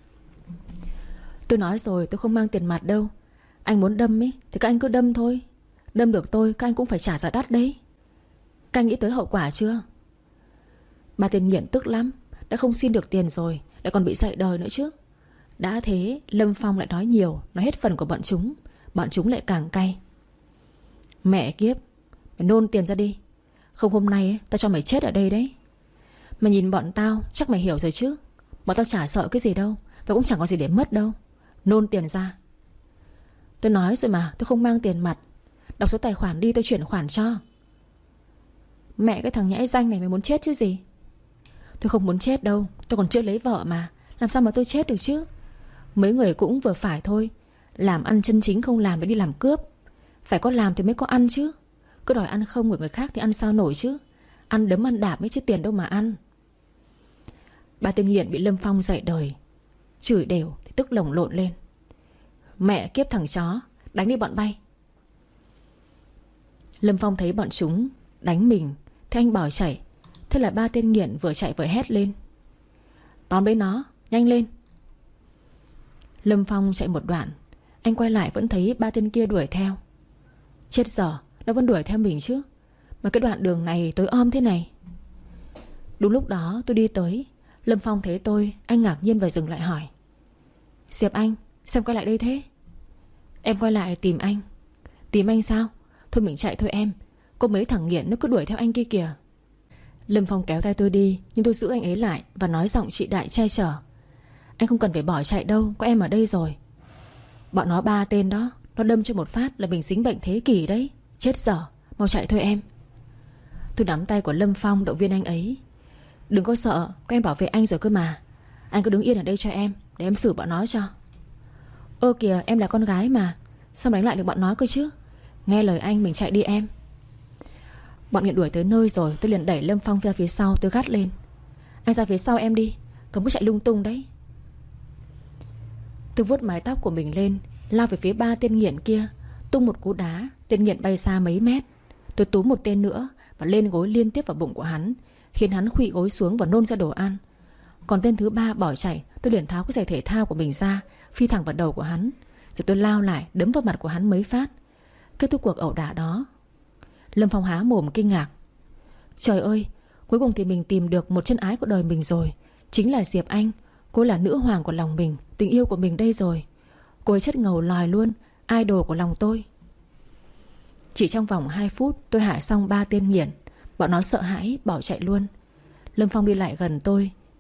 "Tôi nói rồi, tôi không mang tiền mặt đâu. Anh muốn đâm ấy thì các anh cứ đâm thôi. Đâm được tôi các anh cũng phải trả giá đắt đấy. Các anh nghĩ tới hậu quả chưa?" Ba tên nghiện tức lắm. Đã không xin được tiền rồi lại còn bị dạy đời nữa chứ. Đã thế Lâm Phong lại nói nhiều, nói hết phần của bọn chúng. Bọn chúng lại càng cay. "Mẹ kiếp, mày nôn tiền ra đi. Không hôm nay ấy, tao cho mày chết ở đây đấy. Mày nhìn bọn tao chắc mày hiểu rồi chứ. Bọn tao chả sợ cái gì đâu, và cũng chẳng có gì để mất đâu. Nôn tiền ra." "Tôi nói rồi mà, tôi không mang tiền mặt. Đọc số tài khoản đi, tôi chuyển khoản cho." "Mẹ cái thằng nhãi ranh này, mày muốn chết chứ gì?" "Tôi không muốn chết đâu, tôi còn chưa lấy vợ mà. Làm sao mà tôi chết được chứ. Mấy người cũng vừa phải thôi. Làm ăn chân chính không làm để đi làm cướp. Phải có làm thì mới có ăn chứ. Cứ đòi ăn không của người khác thì ăn sao nổi chứ. Ăn đấm ăn đạp mới chứ tiền đâu mà ăn." Ba tên nghiện bị Lâm Phong dạy đời, chửi đều thì tức lồng lộn lên: "Mẹ kiếp thằng chó, đánh đi bọn bay." Lâm Phong thấy bọn chúng đánh mình thì anh bỏ chạy. Thế là ba tên nghiện vừa chạy vừa hét lên: "Tóm lấy nó, nhanh lên." Lâm Phong chạy một đoạn, anh quay lại vẫn thấy ba tên kia đuổi theo. Chết dở, nó vẫn đuổi theo mình chứ. Mà cái đoạn đường này tối om thế này. Đúng lúc đó tôi đi tới. Lâm Phong thấy tôi, anh ngạc nhiên và dừng lại hỏi: "Diệp Anh, sao quay lại đây thế?" "Em quay lại tìm anh." "Tìm anh sao? Thôi mình chạy thôi em. Có mấy thằng nghiện nó cứ đuổi theo anh kia kìa." Lâm Phong kéo tay tôi đi, nhưng tôi giữ anh ấy lại và nói giọng chị đại che chở: "Anh không cần phải bỏ chạy đâu, có em ở đây rồi." "Bọn nó ba tên đó, nó đâm cho một phát là mình dính bệnh thế kỷ đấy. Chết dở, mau chạy thôi em." Tôi nắm tay của Lâm Phong động viên anh ấy: "Đừng có sợ, có em bảo vệ anh rồi cơ mà. Anh cứ đứng yên ở đây cho em, để em xử bọn nó cho." "Ơ kìa, em là con gái mà, sao đánh lại được bọn nó cơ chứ. Nghe lời anh, mình chạy đi em." Bọn nghiện đuổi tới nơi rồi, tôi liền đẩy Lâm Phong ra phía sau. Tôi gắt lên: "Anh ra phía sau em đi, cấm có chạy lung tung đấy." Tôi vuốt mái tóc của mình lên, lao về phía ba tên nghiện kia, tung một cú đá. Tên nghiện bay xa mấy mét. Tôi túm một tên nữa và lên gối liên tiếp vào bụng của hắn, khiến hắn khuỵu gối xuống và nôn ra đồ ăn. Còn tên thứ ba bỏ chạy, tôi liền tháo cái giày thể thao của mình ra, phi thẳng vào đầu của hắn. Rồi tôi lao lại đấm vào mặt của hắn mấy phát. Kết thúc cuộc ẩu đả đó. Lâm Phong há mồm kinh ngạc: "Trời ơi, cuối cùng thì mình tìm được một chân ái của đời mình rồi. Chính là Diệp Anh. Cô là nữ hoàng của lòng mình, tình yêu của mình đây rồi. Cô ấy chất ngầu lòi luôn, idol của lòng tôi." Chỉ trong vòng hai phút tôi hạ xong ba tên nghiện. Bọn nó sợ hãi bỏ chạy luôn. Lâm Phong đi lại gần tôi,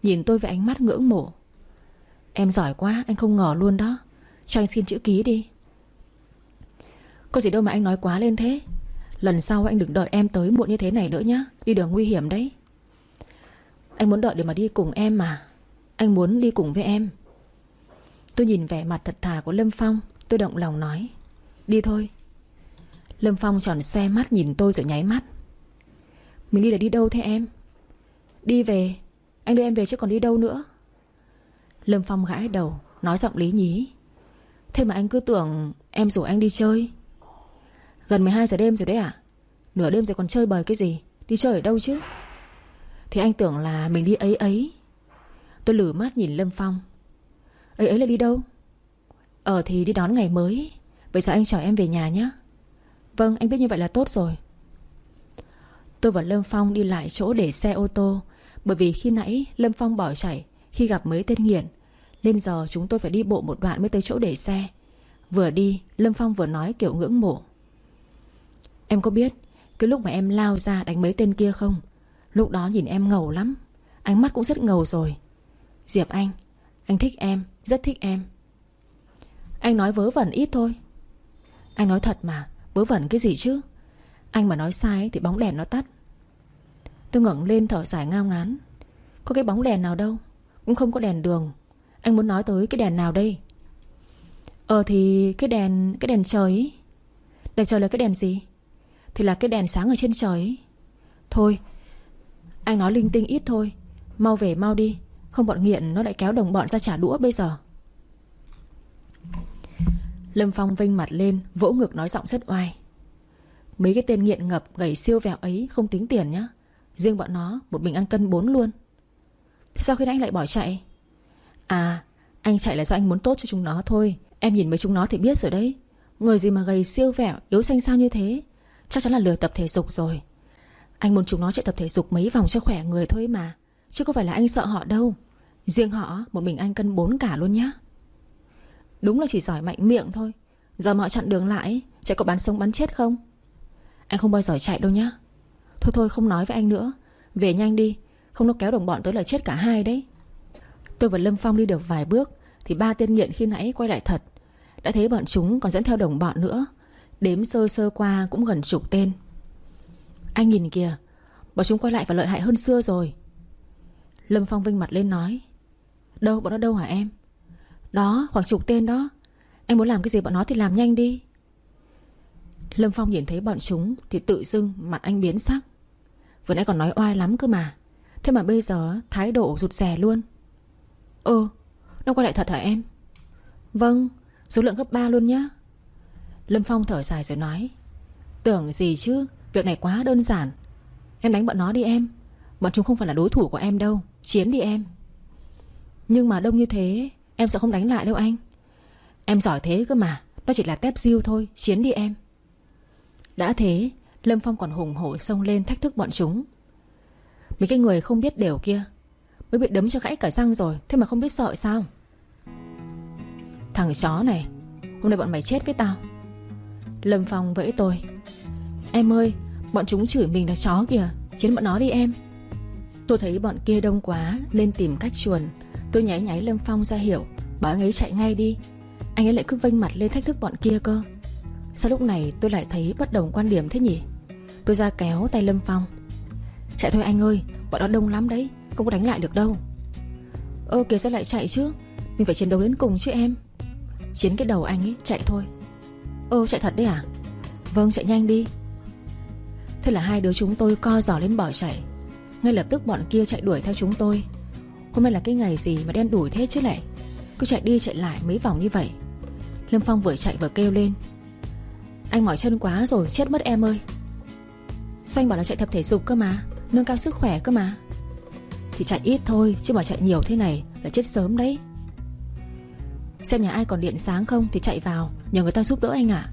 nhìn tôi với ánh mắt ngưỡng mộ. Em giỏi quá, anh không ngờ luôn đó. Cho anh xin chữ ký đi. Có gì đâu mà anh nói quá lên thế. Lần sau anh đừng đợi em tới muộn như thế này nữa nhá. Đi đường nguy hiểm đấy. Anh muốn đợi để mà đi cùng em mà. Anh muốn đi cùng với em. Tôi nhìn vẻ mặt thật thà của Lâm Phong, tôi động lòng nói: Đi thôi. Lâm Phong tròn xoe mắt nhìn tôi rồi nháy mắt: Mình đi là đi đâu thế em? Đi về. Anh đưa em về chứ còn đi đâu nữa. Lâm Phong gãi đầu, nói giọng lý nhí: Thế mà anh cứ tưởng em rủ anh đi chơi. Gần mười hai giờ đêm rồi đấy à? Nửa đêm rồi còn chơi bời cái gì? Đi chơi ở đâu chứ? Thì anh tưởng là mình đi ấy ấy. Tôi lử mắt nhìn Lâm Phong: Ấy ấy là đi đâu? Ờ thì đi đón ngày mới. Vậy giờ anh chở em về nhà nhé. Vâng, anh biết như vậy là tốt rồi. Tôi và Lâm Phong đi lại chỗ để xe ô tô. Bởi vì khi nãy Lâm Phong bỏ chạy khi gặp mấy tên nghiện, nên giờ chúng tôi phải đi bộ một đoạn mới tới chỗ để xe. Vừa đi Lâm Phong vừa nói kiểu ngưỡng mộ: Em có biết cái lúc mà em lao ra đánh mấy tên kia không? Lúc đó nhìn em ngầu lắm. Ánh mắt cũng rất ngầu rồi. Diệp Anh, anh thích em, rất thích em. Anh nói vớ vẩn ít thôi. Anh nói thật mà, vớ vẩn cái gì chứ? Anh mà nói sai thì bóng đèn nó tắt. Tôi ngẩng lên thở dài ngao ngán: Có cái bóng đèn nào đâu. Cũng không có đèn đường. Anh muốn nói tới cái đèn nào đây? Ờ thì cái đèn Cái đèn trời ấy. Đèn trời là cái đèn gì? Thì là cái đèn sáng ở trên trời ấy. Thôi, anh nói linh tinh ít thôi. Mau về mau đi. Không bọn nghiện nó lại kéo đồng bọn ra trả đũa bây giờ. Lâm Phong vênh mặt lên, vỗ ngực nói giọng rất oai: Mấy cái tên nghiện ngập gầy siêu vẹo ấy không tính tiền nhá. Riêng bọn nó một mình ăn cân bốn luôn. Thế sao khi nãy anh lại bỏ chạy? À, anh chạy là do anh muốn tốt cho chúng nó thôi. Em nhìn mấy chúng nó thì biết rồi đấy. Người gì mà gầy siêu vẹo, yếu xanh xao như thế chắc chắn là lười tập thể dục rồi. Anh muốn chúng nó chạy tập thể dục mấy vòng cho khỏe người thôi mà, chứ có phải là anh sợ họ đâu. Riêng họ một mình anh cân bốn cả luôn nhá. Đúng là chỉ giỏi mạnh miệng thôi. Giờ mà họ chặn đường lại, chạy có bắn sống bắn chết không? Anh không bao giờ chạy đâu nhá. Thôi thôi không nói với anh nữa. Về nhanh đi, không nó kéo đồng bọn tới là chết cả hai đấy. Tôi và Lâm Phong đi được vài bước thì ba tên nghiện khi nãy quay lại thật. Đã thấy bọn chúng còn dẫn theo đồng bọn nữa. Đếm sơ sơ qua cũng gần chục tên. Anh nhìn kìa, bọn chúng quay lại và lợi hại hơn xưa rồi. Lâm Phong vênh mặt lên nói: Đâu, bọn nó đâu hả em? Đó, khoảng chục tên đó. Anh muốn làm cái gì bọn nó thì làm nhanh đi. Lâm Phong nhìn thấy bọn chúng thì tự dưng mặt anh biến sắc. Vừa nãy còn nói oai lắm cơ mà. Thế mà bây giờ thái độ rụt rè luôn. Ơ, nó quay lại thật hả em? Vâng, số lượng gấp ba luôn nhá. Lâm Phong thở dài rồi nói: Tưởng gì chứ, việc này quá đơn giản. Em đánh bọn nó đi em. Bọn chúng không phải là đối thủ của em đâu. Chiến đi em. Nhưng mà đông như thế em sẽ không đánh lại đâu anh. Em giỏi thế cơ mà. Nó chỉ là tép diêu thôi. Chiến đi em. Đã thế Lâm Phong còn hùng hổ xông lên thách thức bọn chúng. Mấy cái người không biết điều kia mới bị đấm cho gãy cả răng rồi, thế mà không biết sợ sao? Thằng chó này, hôm nay bọn mày chết với tao. Lâm Phong vẫy tôi: Em ơi, bọn chúng chửi mình là chó kìa. Chiến bọn nó đi em. Tôi thấy bọn kia đông quá nên tìm cách chuồn. Tôi nháy nháy Lâm Phong ra hiệu, bảo anh ấy chạy ngay đi. Anh ấy lại cứ vênh mặt lên thách thức bọn kia cơ. Sao lúc này tôi lại thấy bất đồng quan điểm thế nhỉ? Tôi ra kéo tay Lâm Phong: Chạy thôi anh ơi, bọn nó đông lắm đấy, không có đánh lại được đâu. Ơ kìa, sao lại chạy chứ? Mình phải chiến đấu đến cùng chứ em. Chiến cái đầu anh ấy, chạy thôi. Ơ chạy thật đấy à? Vâng, chạy nhanh đi. Thế là hai đứa chúng tôi co giò lên bỏ chạy. Ngay lập tức bọn kia chạy đuổi theo chúng tôi. Hôm nay là cái ngày gì mà đen đủi thế chứ lại. Cứ chạy đi chạy lại mấy vòng như vậy. Lâm Phong vừa chạy vừa kêu lên: Anh mỏi chân quá rồi, chết mất em ơi. Sao anh bảo là chạy tập thể dục cơ mà, nâng cao sức khỏe cơ mà. Thì chạy ít thôi, chứ mà chạy nhiều thế này là chết sớm đấy. Xem nhà ai còn điện sáng không thì chạy vào, nhờ người ta giúp đỡ anh ạ.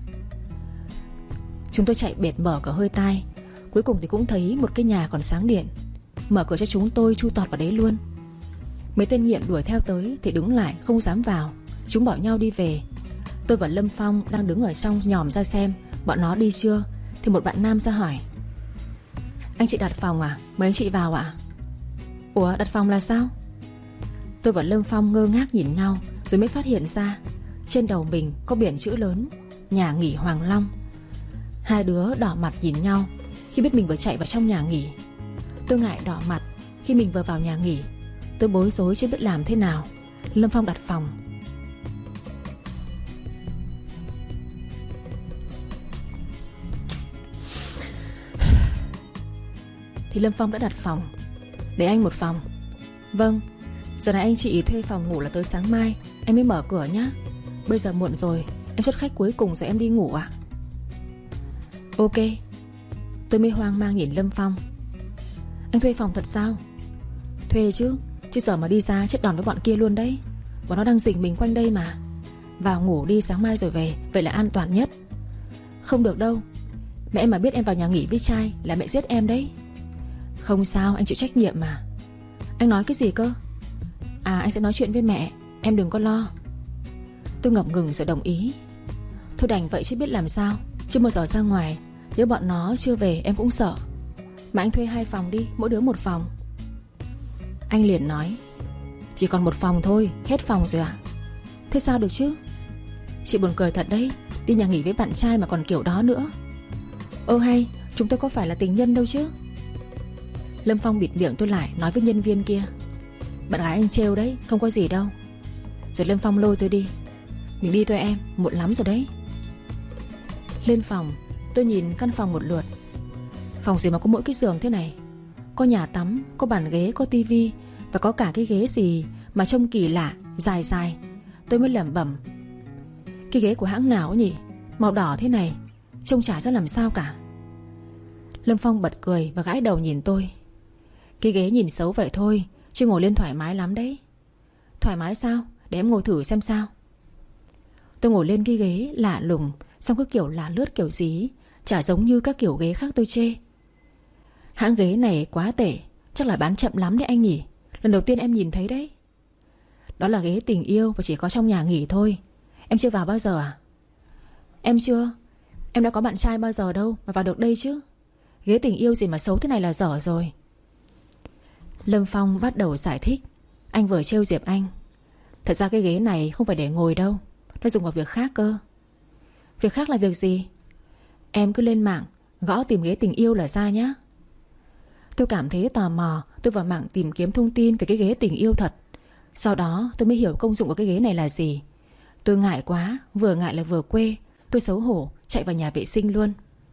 Chúng tôi chạy bệt mở cả hơi tai. Cuối cùng thì cũng thấy một cái nhà còn sáng điện. Mở cửa cho chúng tôi chui tọt vào đấy luôn. Mấy tên nghiện đuổi theo tới thì đứng lại không dám vào. Chúng bảo nhau đi về. Tôi và Lâm Phong đang đứng ở trong nhòm ra xem bọn nó đi chưa, thì một bạn nam ra hỏi: Anh chị đặt phòng à? Mời anh chị vào ạ. Ủa đặt phòng là sao? Tôi và Lâm Phong ngơ ngác nhìn nhau, rồi mới phát hiện ra trên đầu mình có biển chữ lớn nhà nghỉ Hoàng Long. Hai đứa đỏ mặt nhìn nhau khi biết mình vừa chạy vào trong nhà nghỉ. Tôi ngại đỏ mặt khi mình vừa vào nhà nghỉ. Tôi bối rối chưa biết làm thế nào. Lâm Phong đặt phòng. Thì Lâm Phong đã đặt phòng. Để anh một phòng. Vâng. Giờ này anh chị thuê phòng ngủ là tới sáng mai em mới mở cửa nhá. Bây giờ muộn rồi, em xuất khách cuối cùng rồi em đi ngủ ạ. Ok. Tôi mới hoang mang nhìn Lâm Phong. Anh thuê phòng thật sao? Thuê chứ. Chứ giờ mà đi ra chết đòn với bọn kia luôn đấy. Bọn nó đang rình mình quanh đây mà. Vào ngủ đi, sáng mai rồi về. Vậy là an toàn nhất. Không được đâu. Mẹ em mà biết em vào nhà nghỉ với trai là mẹ giết em đấy. Không sao, anh chịu trách nhiệm mà. Anh nói cái gì cơ? À, anh sẽ nói chuyện với mẹ, em đừng có lo. Tôi ngập ngừng rồi đồng ý. Thôi đành vậy chứ biết làm sao. Chứ một giờ ra ngoài, nếu bọn nó chưa về em cũng sợ. Mà anh thuê hai phòng đi, mỗi đứa một phòng. Anh liền nói. Chỉ còn một phòng thôi, hết phòng rồi ạ. Thế sao được chứ? Chị buồn cười thật đấy. Đi nhà nghỉ với bạn trai mà còn kiểu đó nữa. Ơ hay, chúng tôi có phải là tình nhân đâu chứ? Lâm Phong bịt miệng tôi lại, nói với nhân viên kia. Bạn gái anh trêu đấy, không có gì đâu. Rồi Lâm Phong lôi tôi đi. Mình đi thôi em, muộn lắm rồi đấy. Lên phòng, tôi nhìn căn phòng một lượt. Phòng gì mà có mỗi cái giường thế này? Có nhà tắm, có bàn ghế, có tivi. Và có cả cái ghế gì mà trông kỳ lạ, dài dài. Tôi mới lẩm bẩm. Cái ghế của hãng nào nhỉ? Màu đỏ thế này, trông chả ra làm sao cả. Lâm Phong bật cười và gãi đầu nhìn tôi. Cái ghế nhìn xấu vậy thôi, chứ ngồi lên thoải mái lắm đấy. Thoải mái sao? Để em ngồi thử xem sao. Tôi ngồi lên cái ghế lạ lùng, xong cứ kiểu lạ lướt kiểu gì, chả giống như các kiểu ghế khác tôi chê. Hãng ghế này quá tệ, chắc là bán chậm lắm đấy anh nhỉ. Lần đầu tiên em nhìn thấy đấy. Đó là ghế tình yêu và chỉ có trong nhà nghỉ thôi. Em chưa vào bao giờ à? Em chưa. Em đã có bạn trai bao giờ đâu mà vào được đây chứ. Ghế tình yêu gì mà xấu thế này là dở rồi. Lâm Phong bắt đầu giải thích. Anh vừa trêu Diệp Anh. Thật ra cái ghế này không phải để ngồi đâu, nó dùng vào việc khác cơ. Việc khác là việc gì? Em cứ lên mạng gõ tìm ghế tình yêu là ra nhá. Tôi cảm thấy tò mò. Tôi vào mạng tìm kiếm thông tin về cái ghế tình yêu thật. Sau đó tôi mới hiểu công dụng của cái ghế này là gì. Tôi ngại quá, vừa ngại là vừa quê. Tôi xấu hổ chạy vào nhà vệ sinh luôn.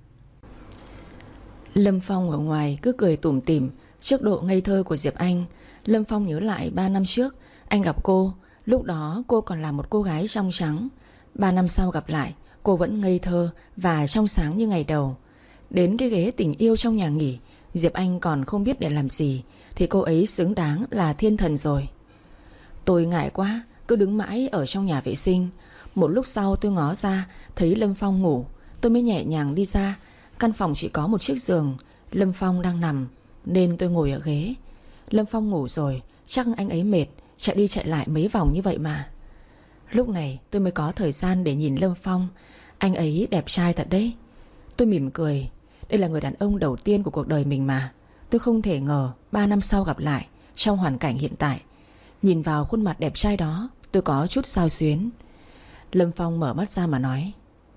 Lâm Phong ở ngoài cứ cười tủm tỉm trước độ ngây thơ của Diệp Anh. Lâm Phong nhớ lại ba năm trước anh gặp cô. Lúc đó cô còn là một cô gái trong trắng. Ba năm sau gặp lại, cô vẫn ngây thơ và trong sáng như ngày đầu. Đến cái ghế tình yêu trong nhà nghỉ, Diệp Anh còn không biết để làm gì, thì cô ấy xứng đáng là thiên thần rồi. Tôi ngại quá, cứ đứng mãi ở trong nhà vệ sinh. Một lúc sau tôi ngó ra, thấy Lâm Phong ngủ. Tôi mới nhẹ nhàng đi ra. Căn phòng chỉ có một chiếc giường. Lâm Phong đang nằm, nên tôi ngồi ở ghế. Lâm Phong ngủ rồi, chắc anh ấy mệt, chạy đi chạy lại mấy vòng như vậy mà. Lúc này tôi mới có thời gian để nhìn Lâm Phong. Anh ấy đẹp trai thật đấy. Tôi mỉm cười. Đây là người đàn ông đầu tiên của cuộc đời mình mà. Tôi không thể ngờ ba năm sau gặp lại trong hoàn cảnh hiện tại. Nhìn vào khuôn mặt đẹp trai đó, tôi có chút xao xuyến. Lâm Phong mở mắt ra mà nói.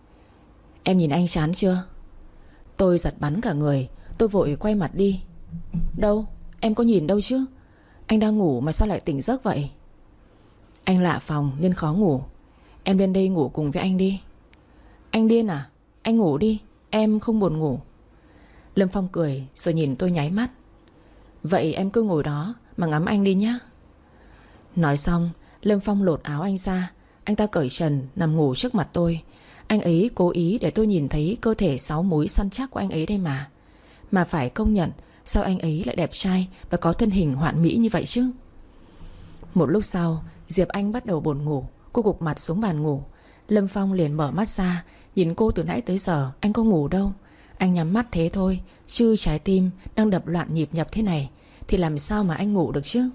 Em nhìn anh chán chưa? Tôi giật bắn cả người. Tôi vội quay mặt đi. Đâu, em có nhìn đâu chứ. Anh đang ngủ mà sao lại tỉnh giấc vậy? Anh lạ phòng nên khó ngủ. Em lên đây ngủ cùng với anh đi. Anh điên à? Anh ngủ đi, em không buồn ngủ. Lâm Phong cười rồi nhìn tôi nháy mắt. Vậy em cứ ngồi đó mà ngắm anh đi nhá. Nói xong Lâm Phong lột áo anh ra. Anh ta cởi trần nằm ngủ trước mặt tôi. Anh ấy cố ý để tôi nhìn thấy cơ thể sáu múi săn chắc của anh ấy đây mà. Mà phải công nhận, sao anh ấy lại đẹp trai và có thân hình hoàn mỹ như vậy chứ. Một lúc sau Diệp Anh bắt đầu buồn ngủ. Cô gục mặt xuống bàn ngủ. Lâm Phong liền mở mắt ra. Nhìn cô từ nãy tới giờ anh có ngủ đâu. Anh nhắm mắt thế thôi, chứ trái tim đang đập loạn nhịp nhập thế này thì làm sao mà anh ngủ được chứ.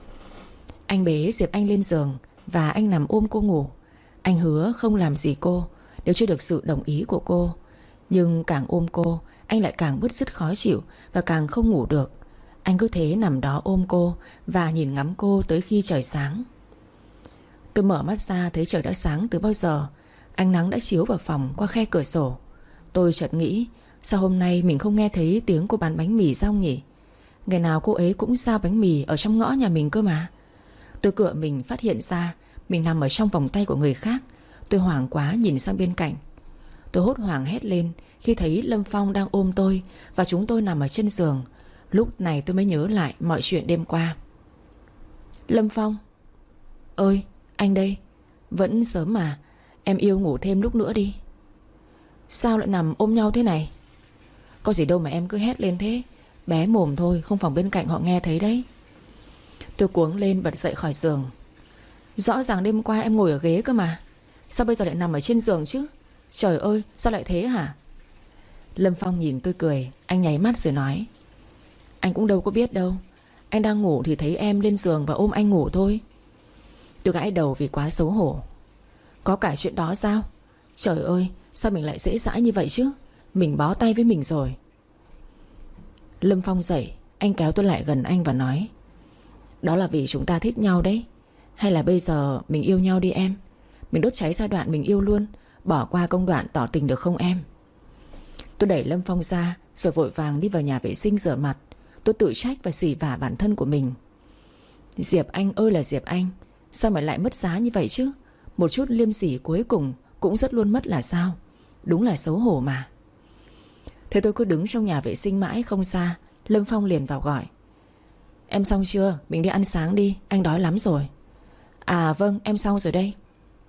Anh bế Diệp Anh lên giường và anh nằm ôm cô ngủ. Anh hứa không làm gì cô nếu chưa được sự đồng ý của cô. Nhưng càng ôm cô, anh lại càng bứt rứt khó chịu và càng không ngủ được. Anh cứ thế nằm đó ôm cô và nhìn ngắm cô tới khi trời sáng. Tôi mở mắt ra thấy trời đã sáng từ bao giờ. Ánh nắng đã chiếu vào phòng qua khe cửa sổ. Tôi chợt nghĩ, sao hôm nay mình không nghe thấy tiếng cô bán bánh mì rong nhỉ? Ngày nào cô ấy cũng giao bánh mì ở trong ngõ nhà mình cơ mà. Tôi cựa mình phát hiện ra mình nằm ở trong vòng tay của người khác. Tôi hoảng quá nhìn sang bên cạnh. Tôi hốt hoảng hét lên khi thấy Lâm Phong đang ôm tôi và chúng tôi nằm ở trên giường. Lúc này tôi mới nhớ lại mọi chuyện đêm qua. Lâm Phong ơi, anh đây. Vẫn sớm mà, em yêu ngủ thêm lúc nữa đi. Sao lại nằm ôm nhau thế này? Có gì đâu mà em cứ hét lên thế. Bé mồm thôi, không phòng bên cạnh họ nghe thấy đấy. Tôi cuống lên bật dậy khỏi giường. Rõ ràng đêm qua em ngồi ở ghế cơ mà. Sao bây giờ lại nằm ở trên giường chứ? Trời ơi, sao lại thế hả? Lâm Phong nhìn tôi cười. Anh nháy mắt rồi nói: Anh cũng đâu có biết đâu. Anh đang ngủ thì thấy em lên giường và ôm anh ngủ thôi. Tôi gãi đầu vì quá xấu hổ. Có cả chuyện đó sao? Trời ơi, sao mình lại dễ dãi như vậy chứ? Mình bó tay với mình rồi. Lâm Phong dậy. Anh kéo tôi lại gần anh và nói: Đó là vì chúng ta thích nhau đấy. Hay là bây giờ mình yêu nhau đi em. Mình đốt cháy giai đoạn mình yêu luôn, bỏ qua công đoạn tỏ tình được không em? Tôi đẩy Lâm Phong ra rồi vội vàng đi vào nhà vệ sinh rửa mặt. Tôi tự trách và xỉ vả bản thân của mình. Diệp Anh ơi là Diệp Anh, sao mà lại mất giá như vậy chứ? Một chút liêm sỉ cuối cùng cũng rất luôn mất là sao? Đúng là xấu hổ mà. Thế tôi cứ đứng trong nhà vệ sinh mãi không ra. Lâm Phong liền vào gọi: Em xong chưa? Mình đi ăn sáng đi, anh đói lắm rồi. À vâng, em xong rồi đây.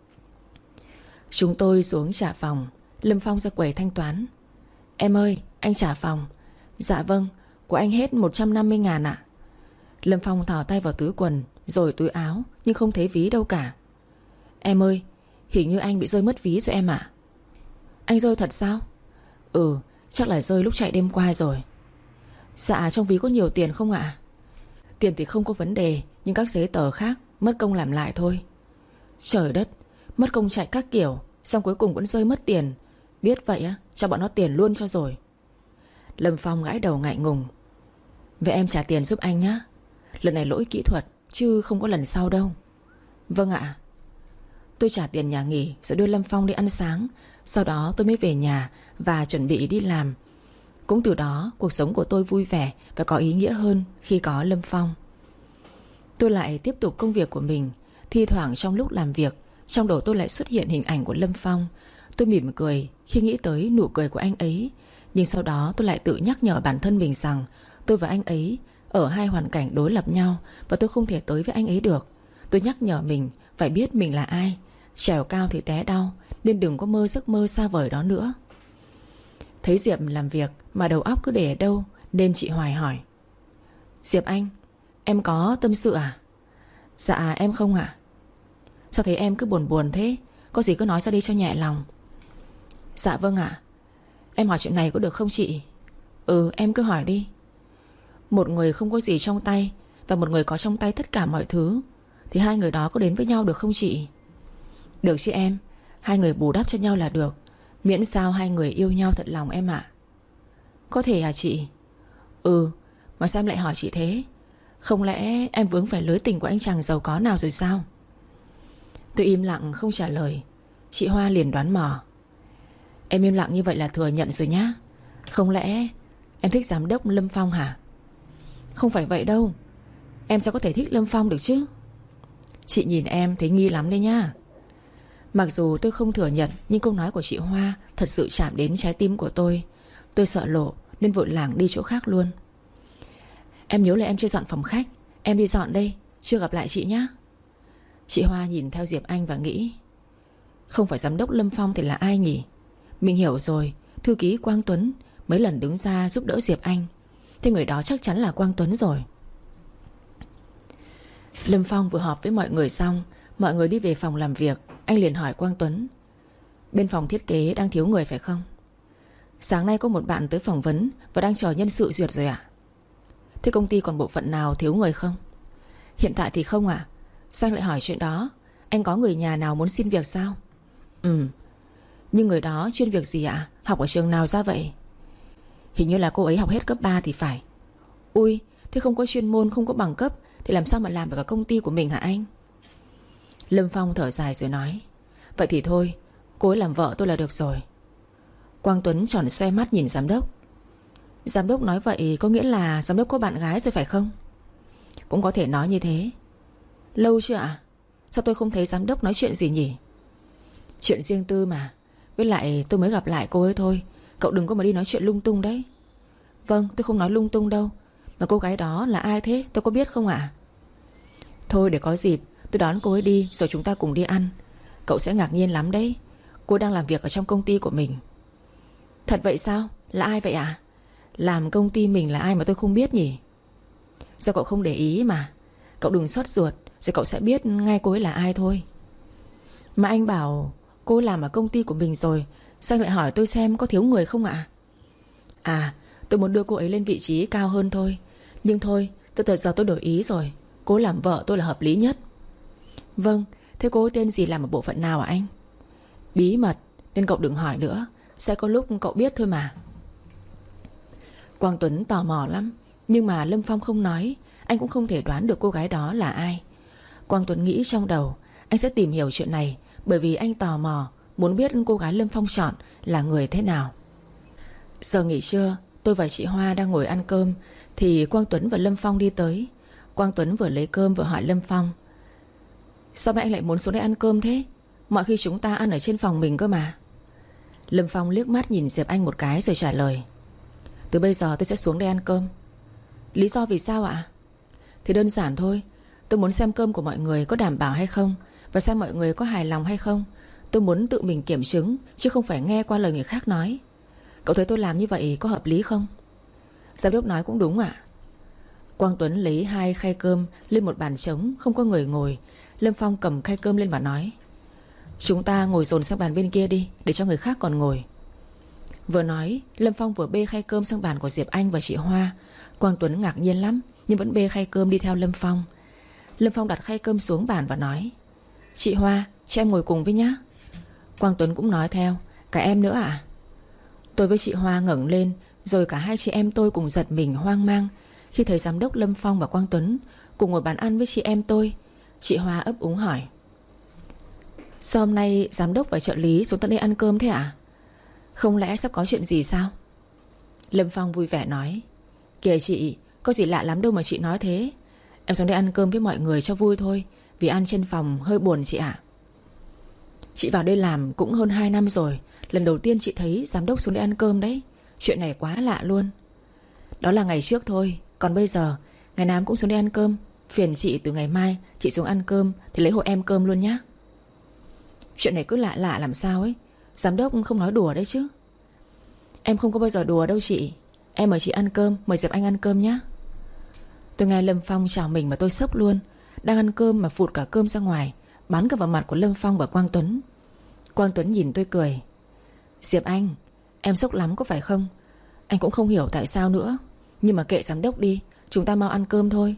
Chúng tôi xuống trả phòng. Lâm Phong ra quầy thanh toán. Em ơi, anh trả phòng. Dạ vâng, của anh hết một trăm năm mươi ngàn ạ. Lâm Phong thò tay vào túi quần rồi túi áo, nhưng không thấy ví đâu cả. Em ơi, hình như anh bị rơi mất ví rồi em ạ. Anh rơi thật sao? Ừ, chắc là rơi lúc chạy đêm qua rồi. Dạ, trong ví có nhiều tiền không ạ? Tiền thì không có vấn đề, nhưng các giấy tờ khác mất công làm lại thôi. Trời đất, mất công chạy các kiểu, xong cuối cùng vẫn rơi mất tiền. Biết vậy á, cho bọn nó tiền luôn cho rồi. Lâm Phong gãi đầu ngại ngùng. Vậy em trả tiền giúp anh nhá. Lần này lỗi kỹ thuật, chứ không có lần sau đâu. Vâng ạ. Tôi trả tiền nhà nghỉ rồi đưa Lâm Phong đi ăn sáng. Sau đó tôi mới về nhà và chuẩn bị đi làm. Cũng từ đó cuộc sống của tôi vui vẻ và có ý nghĩa hơn khi có Lâm Phong. Tôi lại tiếp tục công việc của mình. Thi thoảng trong lúc làm việc, trong đầu tôi lại xuất hiện hình ảnh của Lâm Phong. Tôi mỉm cười khi nghĩ tới nụ cười của anh ấy. Nhưng sau đó tôi lại tự nhắc nhở bản thân mình rằng tôi và anh ấy ở hai hoàn cảnh đối lập nhau, và tôi không thể tới với anh ấy được. Tôi nhắc nhở mình phải biết mình là ai. Trèo cao thì té đau, nên đừng có mơ giấc mơ xa vời đó nữa. Thấy Diệp làm việc mà đầu óc cứ để ở đâu, nên chị Hoài hỏi: Diệp Anh, em có tâm sự à? Dạ em không ạ. Sao thấy em cứ buồn buồn thế? Có gì cứ nói ra đi cho nhẹ lòng. Dạ vâng ạ. Em hỏi chuyện này có được không chị? Ừ, em cứ hỏi đi. Một người không có gì trong tay và một người có trong tay tất cả mọi thứ, thì hai người đó có đến với nhau được không chị? Được chị em. Hai người bù đắp cho nhau là được, miễn sao hai người yêu nhau thật lòng em ạ. Có thể à chị? Ừ, mà sao em lại hỏi chị thế? Không lẽ em vướng phải lưới tình của anh chàng giàu có nào rồi sao? Tôi im lặng không trả lời. Chị Hoa liền đoán mò: Em im lặng như vậy là thừa nhận rồi nhá. Không lẽ em thích giám đốc Lâm Phong hả? Không phải vậy đâu. Em sao có thể thích Lâm Phong được chứ? Chị nhìn em thấy nghi lắm đấy nhá. Mặc dù tôi không thừa nhận, nhưng câu nói của chị Hoa thật sự chạm đến trái tim của tôi. Tôi sợ lộ nên vội lảng đi chỗ khác luôn. Em nhớ là em chưa dọn phòng khách. Em đi dọn đây, chưa gặp lại chị nhá. Chị Hoa nhìn theo Diệp Anh và nghĩ: Không phải giám đốc Lâm Phong thì là ai nhỉ? Mình hiểu rồi, thư ký Quang Tuấn mấy lần đứng ra giúp đỡ Diệp Anh. Thế người đó chắc chắn là Quang Tuấn rồi. Lâm Phong vừa họp với mọi người xong, mọi người đi về phòng làm việc. Anh liền hỏi Quang Tuấn: Bên phòng thiết kế đang thiếu người phải không? Sáng nay có một bạn tới phỏng vấn và đang chờ nhân sự duyệt rồi ạ. Thế công ty còn bộ phận nào thiếu người không? Hiện tại thì không ạ. Sao anh lại hỏi chuyện đó? Anh có người nhà nào muốn xin việc sao? Ừ. Nhưng người đó chuyên việc gì ạ? Học ở trường nào ra vậy? Hình như là cô ấy học hết cấp ba thì phải. Ui, Thế không có chuyên môn, không có bằng cấp thì làm sao mà làm được cả công ty của mình hả anh? Lâm Phong thở dài rồi nói: Vậy thì thôi, cô ấy làm vợ tôi là được rồi. Quang Tuấn tròn xoe mắt nhìn giám đốc. Giám đốc nói vậy có nghĩa là giám đốc có bạn gái rồi phải không? Cũng có thể nói như thế. Lâu chưa ạ? À? Sao tôi không thấy giám đốc nói chuyện gì nhỉ? Chuyện riêng tư mà. Với lại tôi mới gặp lại cô ấy thôi. Cậu đừng có mà đi nói chuyện lung tung đấy. Vâng, tôi không nói lung tung đâu. Mà cô gái đó là ai thế, tôi có biết không ạ? À? Thôi để có dịp tôi đón cô ấy đi, rồi chúng ta cùng đi ăn. Cậu sẽ ngạc nhiên lắm đấy. Cô đang làm việc ở trong công ty của mình. Thật vậy sao? Là ai vậy ạ? À? Làm công ty mình là ai mà tôi không biết nhỉ? Sao cậu không để ý mà? Cậu đừng sốt ruột, rồi cậu sẽ biết ngay cô ấy là ai thôi. Mà anh bảo cô ấy làm ở công ty của mình rồi, sao anh lại hỏi tôi xem có thiếu người không ạ? À? à tôi muốn đưa cô ấy lên vị trí cao hơn thôi. Nhưng thôi, từ từ giờ tôi đổi ý rồi. Cô ấy làm vợ tôi là hợp lý nhất. Vâng, thế cô ấy tên gì, làm ở bộ phận nào hả anh? Bí mật, nên cậu đừng hỏi nữa. Sẽ có lúc cậu biết thôi mà. Quang Tuấn tò mò lắm, nhưng mà Lâm Phong không nói, anh cũng không thể đoán được cô gái đó là ai. Quang Tuấn nghĩ trong đầu anh sẽ tìm hiểu chuyện này, bởi vì anh tò mò, muốn biết cô gái Lâm Phong chọn là người thế nào. Giờ nghỉ trưa, tôi và chị Hoa đang ngồi ăn cơm thì Quang Tuấn và Lâm Phong đi tới. Quang Tuấn vừa lấy cơm vừa hỏi Lâm Phong: Sao nay anh lại muốn xuống đây ăn cơm thế? Mọi khi chúng ta ăn ở trên phòng mình cơ mà. Lâm Phong liếc mắt nhìn Diệp Anh một cái rồi trả lời: Từ bây giờ tôi sẽ xuống đây ăn cơm. Lý do vì sao ạ? Thì đơn giản thôi. Tôi muốn xem cơm của mọi người có đảm bảo hay không, và xem mọi người có hài lòng hay không. Tôi muốn tự mình kiểm chứng, chứ không phải nghe qua lời người khác nói. Cậu thấy tôi làm như vậy có hợp lý không? Giám đốc nói cũng đúng ạ. Quang Tuấn lấy hai khay cơm lên một bàn trống không có người ngồi. Lâm Phong cầm khay cơm lên và nói: Chúng ta ngồi dồn sang bàn bên kia đi, để cho người khác còn ngồi. Vừa nói, Lâm Phong vừa bê khay cơm sang bàn của Diệp Anh và chị Hoa. Quang Tuấn ngạc nhiên lắm, nhưng vẫn bê khay cơm đi theo Lâm Phong. Lâm Phong đặt khay cơm xuống bàn và nói: Chị Hoa, cho em ngồi cùng với nhá. Quang Tuấn cũng nói theo: Cả em nữa à? Tôi với chị Hoa ngẩng lên, rồi cả hai chị em tôi cùng giật mình hoang mang khi thấy giám đốc Lâm Phong và Quang Tuấn cùng ngồi bàn ăn với chị em tôi. Chị Hoa ấp úng hỏi: Sao hôm nay giám đốc và trợ lý xuống tận đây ăn cơm thế ạ? À? Không lẽ sắp có chuyện gì sao? Lâm Phong vui vẻ nói: Kìa chị, có gì lạ lắm đâu mà chị nói thế. Em xuống đây ăn cơm với mọi người cho vui thôi, vì ăn trên phòng hơi buồn chị ạ. Chị vào đây làm cũng hơn hai năm rồi, lần đầu tiên chị thấy giám đốc xuống đây ăn cơm đấy. Chuyện này quá lạ luôn. Đó là ngày trước thôi, còn bây giờ ngày nào cũng xuống đây ăn cơm. Phiền chị từ ngày mai chị xuống ăn cơm thì lấy hộ em cơm luôn nhá. Chuyện này cứ lạ lạ làm sao ấy. Giám đốc không nói đùa đấy chứ. Em không có bao giờ đùa đâu chị. Em mời chị ăn cơm, mời Diệp Anh ăn cơm nhá. Tôi nghe Lâm Phong chào mình mà tôi sốc luôn. Đang ăn cơm mà phụt cả cơm ra ngoài, bắn cả vào mặt của Lâm Phong và Quang Tuấn. Quang Tuấn nhìn tôi cười: Diệp Anh, em sốc lắm có phải không? Anh cũng không hiểu tại sao nữa. Nhưng mà kệ giám đốc đi, chúng ta mau ăn cơm thôi.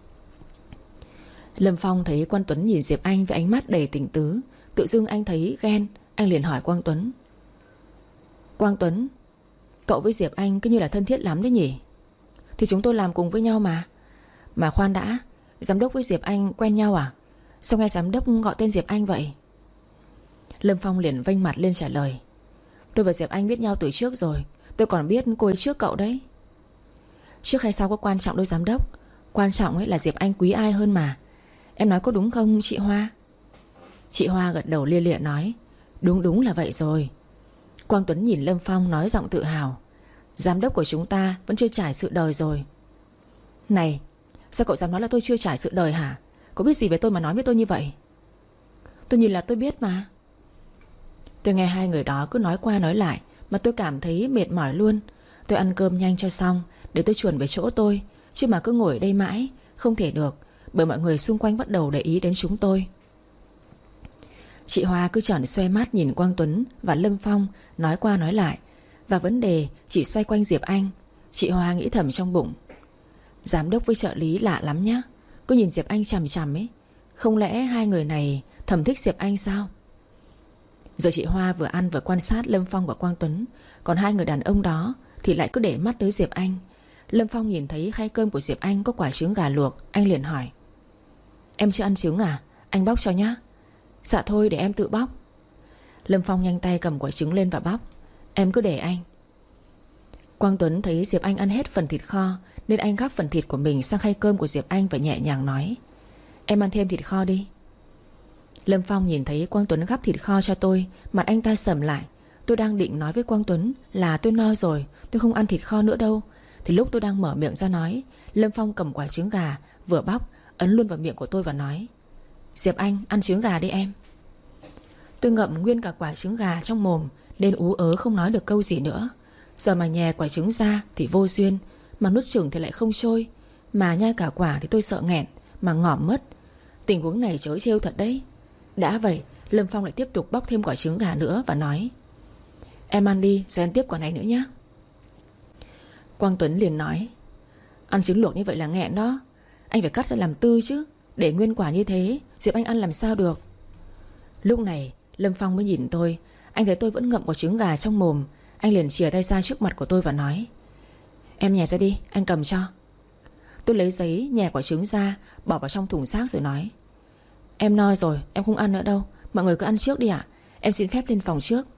Lâm Phong thấy Quang Tuấn nhìn Diệp Anh với ánh mắt đầy tình tứ, tự dưng anh thấy ghen. Anh liền hỏi Quang Tuấn: Quang Tuấn, cậu với Diệp Anh cứ như là thân thiết lắm đấy nhỉ? Thì chúng tôi làm cùng với nhau mà. Mà khoan đã, giám đốc với Diệp Anh quen nhau à? Sao nghe giám đốc gọi tên Diệp Anh vậy? Lâm Phong liền vênh mặt lên trả lời: Tôi và Diệp Anh biết nhau từ trước rồi. Tôi còn biết cô ấy trước cậu đấy. Trước hay sau có quan trọng đâu giám đốc. Quan trọng ấy là Diệp Anh quý ai hơn mà. Em nói có đúng không chị Hoa? Chị Hoa gật đầu lia lịa nói: Đúng đúng là vậy rồi. Quang Tuấn nhìn Lâm Phong nói giọng tự hào: Giám đốc của chúng ta vẫn chưa trải sự đời rồi. Này, sao cậu dám nói là tôi chưa trải sự đời hả? Có biết gì về tôi mà nói với tôi như vậy? Tôi nhìn là tôi biết mà. Tôi nghe hai người đó cứ nói qua nói lại mà tôi cảm thấy mệt mỏi luôn. Tôi ăn cơm nhanh cho xong để tôi chuẩn về chỗ tôi, chứ mà cứ ngồi ở đây mãi không thể được, bởi mọi người xung quanh bắt đầu để ý đến chúng tôi. Chị Hoa cứ tròn xoe mắt nhìn Quang Tuấn và Lâm Phong nói qua nói lại, và vấn đề chỉ xoay quanh Diệp Anh. Chị Hoa nghĩ thầm trong bụng: Giám đốc với trợ lý lạ lắm nhá, cứ nhìn Diệp Anh chằm chằm ấy. Không lẽ hai người này thầm thích Diệp Anh sao? Rồi chị Hoa vừa ăn vừa quan sát Lâm Phong và Quang Tuấn, còn hai người đàn ông đó thì lại cứ để mắt tới Diệp Anh. Lâm Phong nhìn thấy khay cơm của Diệp Anh có quả trứng gà luộc, anh liền hỏi: Em chưa ăn trứng à? Anh bóc cho nhá. Dạ thôi để em tự bóc. Lâm Phong nhanh tay cầm quả trứng lên và bóc. Em cứ để anh. Quang Tuấn thấy Diệp Anh ăn hết phần thịt kho nên anh gắp phần thịt của mình sang khay cơm của Diệp Anh và nhẹ nhàng nói: Em ăn thêm thịt kho đi. Lâm Phong nhìn thấy Quang Tuấn gắp thịt kho cho tôi, mặt anh ta sầm lại. Tôi đang định nói với Quang Tuấn là tôi no rồi, tôi không ăn thịt kho nữa đâu, thì lúc tôi đang mở miệng ra nói, Lâm Phong cầm quả trứng gà vừa bóc ấn luôn vào miệng của tôi và nói: Diệp Anh ăn trứng gà đi em. Tôi ngậm nguyên cả quả trứng gà trong mồm nên ú ớ không nói được câu gì nữa. Giờ mà nhè quả trứng ra thì vô duyên, mà nuốt chửng thì lại không trôi, mà nhai cả quả thì tôi sợ nghẹn mà ngỏm mất. Tình huống này trớ trêu thật đấy. Đã vậy Lâm Phong lại tiếp tục bóc thêm quả trứng gà nữa và nói: Em ăn đi rồi ăn tiếp quả này nữa nhé. Quang Tuấn liền nói: Ăn trứng luộc như vậy là nghẹn đó, anh phải cắt ra làm tư chứ. Để nguyên quả như thế Diệp Anh ăn làm sao được. Lúc này Lâm Phong mới nhìn tôi. Anh thấy tôi vẫn ngậm quả trứng gà trong mồm, anh liền chìa tay ra trước mặt của tôi và nói: Em nhè ra đi, anh cầm cho. Tôi lấy giấy nhè quả trứng ra, bỏ vào trong thùng rác rồi nói: Em no rồi, em không ăn nữa đâu. Mọi người cứ ăn trước đi ạ, em xin phép lên phòng trước.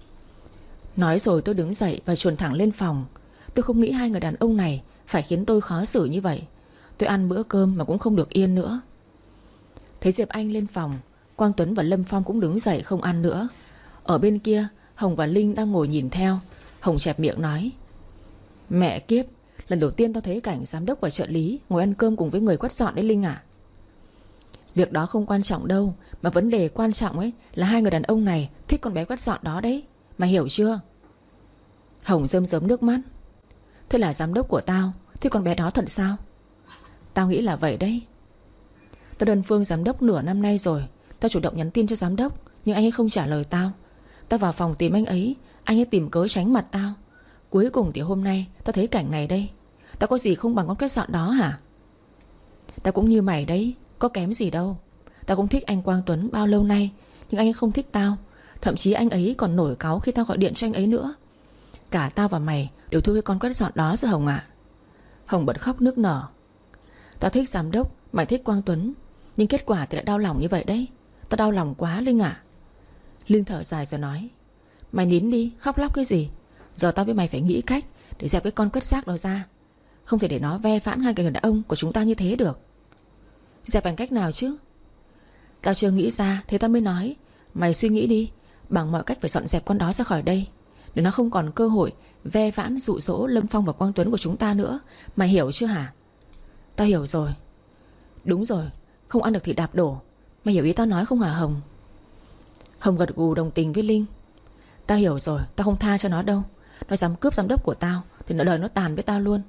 Nói rồi tôi đứng dậy và chuồn thẳng lên phòng. Tôi không nghĩ hai người đàn ông này phải khiến tôi khó xử như vậy. Tôi ăn bữa cơm mà cũng không được yên nữa. Thấy Diệp Anh lên phòng, Quang Tuấn và Lâm Phong cũng đứng dậy không ăn nữa. Ở bên kia Hồng và Linh đang ngồi nhìn theo. Hồng chẹp miệng nói: Mẹ kiếp, lần đầu tiên tao thấy cảnh giám đốc và trợ lý ngồi ăn cơm cùng với người quét dọn đấy Linh à. Việc đó không quan trọng đâu, mà vấn đề quan trọng ấy là hai người đàn ông này thích con bé quét dọn đó đấy, mày hiểu chưa? Hồng rơm rớm nước mắt. Thế là giám đốc của tao thích con bé đó thật sao? Tao nghĩ là vậy đấy. Tao đơn phương giám đốc nửa năm nay rồi. Tao chủ động nhắn tin cho giám đốc nhưng anh ấy không trả lời tao. Tao vào phòng tìm anh ấy, anh ấy tìm cớ tránh mặt tao. Cuối cùng thì hôm nay tao thấy cảnh này đây. Tao có gì không bằng con quét dọn đó hả? Tao cũng như mày đấy, có kém gì đâu. Tao cũng thích anh Quang Tuấn bao lâu nay, nhưng anh ấy không thích tao. Thậm chí anh ấy còn nổi cáu khi tao gọi điện cho anh ấy nữa. Cả tao và mày đều thua cái con quét dọn đó rồi Hồng ạ. Hồng bật khóc nức nở. Tao thích giám đốc, mày thích Quang Tuấn, nhưng kết quả thì lại đau lòng như vậy đấy. Tao đau lòng quá Linh ạ. Linh thở dài rồi nói: Mày nín đi, khóc lóc cái gì. Giờ tao với mày phải nghĩ cách để dẹp cái con quét rác đó ra. Không thể để nó ve vãn hai người đàn ông của chúng ta như thế được. Dẹp bằng cách nào chứ? Tao chưa nghĩ ra, thế tao mới nói mày suy nghĩ đi. Bằng mọi cách phải dọn dẹp con đó ra khỏi đây, để nó không còn cơ hội ve vãn dụ dỗ Lâm Phong và Quang Tuấn của chúng ta nữa. Mày hiểu chưa hả? Tao hiểu rồi. Đúng rồi, không ăn được thì đạp đổ. Mày hiểu ý tao nói không hả Hồng? Hồng gật gù đồng tình với Linh. Tao hiểu rồi, tao không tha cho nó đâu. Nó dám cướp giám đốc của tao thì nó đời nó tàn với tao luôn.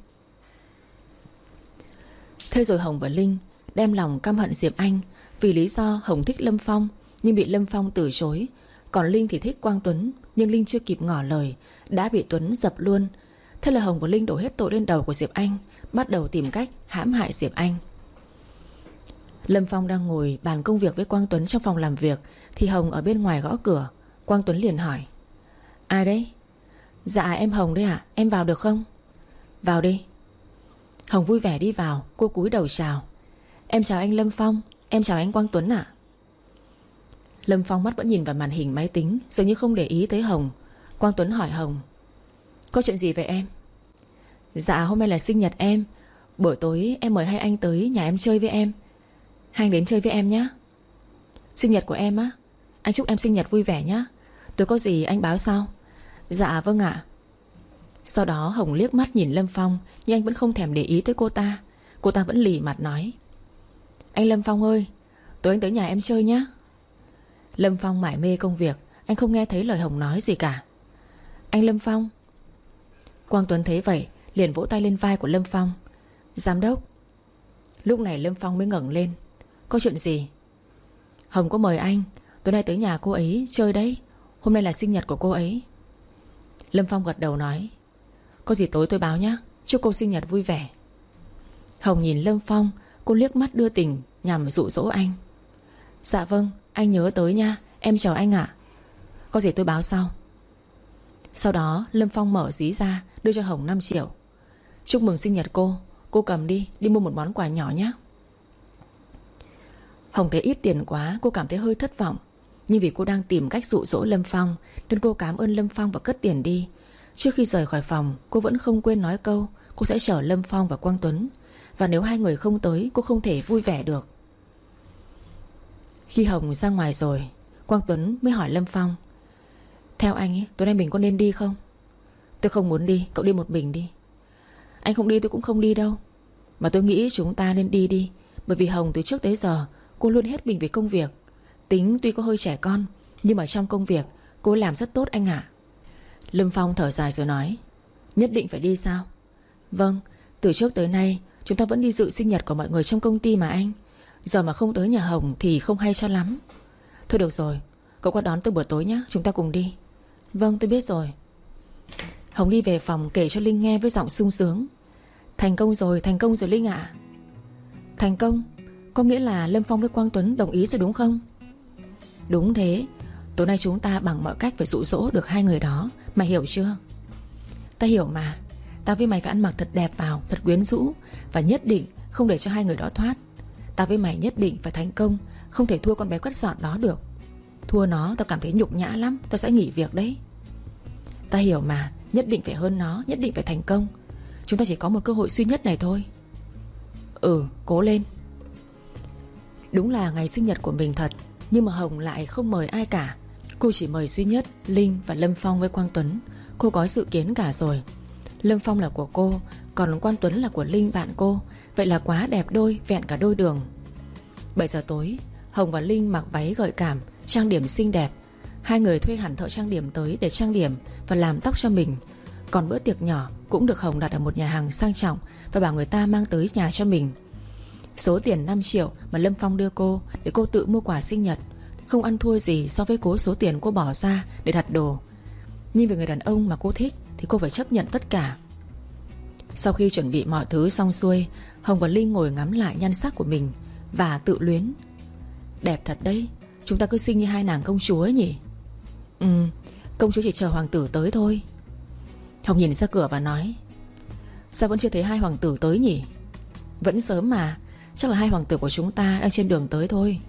Thế rồi Hồng và Linh đem lòng căm hận Diệp Anh vì lý do Hồng thích Lâm Phong nhưng bị Lâm Phong từ chối, còn Linh thì thích Quang Tuấn, nhưng Linh chưa kịp ngỏ lời đã bị Tuấn dập luôn. Thế là Hồng và Linh đổ hết tội lên đầu của Diệp Anh, bắt đầu tìm cách hãm hại Diệp Anh. Lâm Phong đang ngồi bàn công việc với Quang Tuấn trong phòng làm việc thì Hồng ở bên ngoài gõ cửa. Quang Tuấn liền hỏi: Ai đấy? Dạ em Hồng đấy ạ, em vào được không? Vào đi. Hồng vui vẻ đi vào, cô cúi đầu chào: Em chào anh Lâm Phong. Em chào anh Quang Tuấn ạ. Lâm Phong mắt vẫn nhìn vào màn hình máy tính, dường như không để ý tới Hồng. Quang Tuấn hỏi Hồng: Có chuyện gì vậy em? Dạ hôm nay là sinh nhật em. Buổi tối em mời hai anh tới nhà em chơi với em. Hai anh đến chơi với em nhé. Sinh nhật của em á? Anh chúc em sinh nhật vui vẻ nhé. Tôi có gì anh báo sau. Dạ vâng ạ. Sau đó Hồng liếc mắt nhìn Lâm Phong, nhưng anh vẫn không thèm để ý tới cô ta. Cô ta vẫn lì mặt nói: Anh Lâm Phong ơi, tối anh tới nhà em chơi nhé. Lâm Phong mải mê công việc, anh không nghe thấy lời Hồng nói gì cả. Anh Lâm Phong. Quang Tuấn thấy vậy liền vỗ tay lên vai của Lâm Phong: Giám đốc. Lúc này Lâm Phong mới ngẩng lên: Có chuyện gì? Hồng có mời anh, tối nay tới nhà cô ấy chơi đấy. Hôm nay là sinh nhật của cô ấy. Lâm Phong gật đầu nói: Có gì tối tôi báo nhé. Chúc cô sinh nhật vui vẻ. Hồng nhìn Lâm Phong, cô liếc mắt đưa tình nhằm dụ dỗ anh. Dạ vâng, anh nhớ tới nha. Em chào anh ạ. Có gì tôi báo sau. Sau đó Lâm Phong mở ví ra đưa cho Hồng năm triệu. Chúc mừng sinh nhật cô. Cô cầm đi, đi mua một món quà nhỏ nhé. Hồng thấy ít tiền quá, cô cảm thấy hơi thất vọng. Nhưng vì cô đang tìm cách dụ dỗ Lâm Phong nên cô cảm ơn Lâm Phong và cất tiền đi. Trước khi rời khỏi phòng, cô vẫn không quên nói câu cô sẽ chở Lâm Phong và Quang Tuấn, và nếu hai người không tới, cô không thể vui vẻ được. Khi Hồng ra ngoài rồi, Quang Tuấn mới hỏi Lâm Phong: theo anh ấy, tối nay mình có nên đi không? Tôi không muốn đi, cậu đi một mình đi. Anh không đi tôi cũng không đi đâu. Mà tôi nghĩ chúng ta nên đi đi. Bởi vì Hồng từ trước tới giờ cô luôn hết mình vì công việc. Tính tuy có hơi trẻ con, nhưng mà trong công việc cô làm rất tốt anh ạ. Lâm Phong thở dài rồi nói: nhất định phải đi sao? Vâng, từ trước tới nay chúng ta vẫn đi dự sinh nhật của mọi người trong công ty mà anh. Giờ mà không tới nhà Hồng thì không hay cho lắm. Thôi được rồi, cậu qua đón tôi buổi tối nhé, chúng ta cùng đi. Vâng, tôi biết rồi. Hồng đi về phòng kể cho Linh nghe với giọng sung sướng: thành công rồi, thành công rồi Linh ạ. Thành công? Có nghĩa là Lâm Phong với Quang Tuấn đồng ý rồi đúng không? Đúng thế. Tối nay chúng ta bằng mọi cách phải dụ dỗ được hai người đó. Mày hiểu chưa? Ta hiểu mà. Tao với mày phải ăn mặc thật đẹp vào, thật quyến rũ, và nhất định không để cho hai người đó thoát. Tao với mày nhất định phải thành công, không thể thua con bé quét dọn đó được. Thua nó tao cảm thấy nhục nhã lắm, tao sẽ nghỉ việc đấy. Ta hiểu mà. Nhất định phải hơn nó, nhất định phải thành công. Chúng ta chỉ có một cơ hội duy nhất này thôi. Ừ, cố lên. Đúng là ngày sinh nhật của mình thật, nhưng mà Hồng lại không mời ai cả. Cô chỉ mời duy nhất Linh và Lâm Phong với Quang Tuấn. Cô có dự kiến cả rồi. Lâm Phong là của cô, còn Quang Tuấn là của Linh bạn cô. Vậy là quá đẹp đôi, vẹn cả đôi đường. Bảy giờ tối, Hồng và Linh mặc váy gợi cảm, trang điểm xinh đẹp. Hai người thuê hẳn thợ trang điểm tới để trang điểm và làm tóc cho mình. Còn bữa tiệc nhỏ cũng được Hồng đặt ở một nhà hàng sang trọng và bảo người ta mang tới nhà cho mình. Số tiền năm triệu mà Lâm Phong đưa cô để cô tự mua quà sinh nhật không ăn thua gì so với cố số tiền cô bỏ ra để đặt đồ. Nhưng vì người đàn ông mà cô thích thì cô phải chấp nhận tất cả. Sau khi chuẩn bị mọi thứ xong xuôi, Hồng và Linh ngồi ngắm lại nhan sắc của mình và tự luyến: đẹp thật đấy, chúng ta cứ xinh như hai nàng công chúa ấy nhỉ. Ừ, công chúa chỉ chờ hoàng tử tới thôi. Hồng nhìn ra cửa và nói: sao vẫn chưa thấy hai hoàng tử tới nhỉ? Vẫn sớm mà, chắc là hai hoàng tử của chúng ta đang trên đường tới thôi.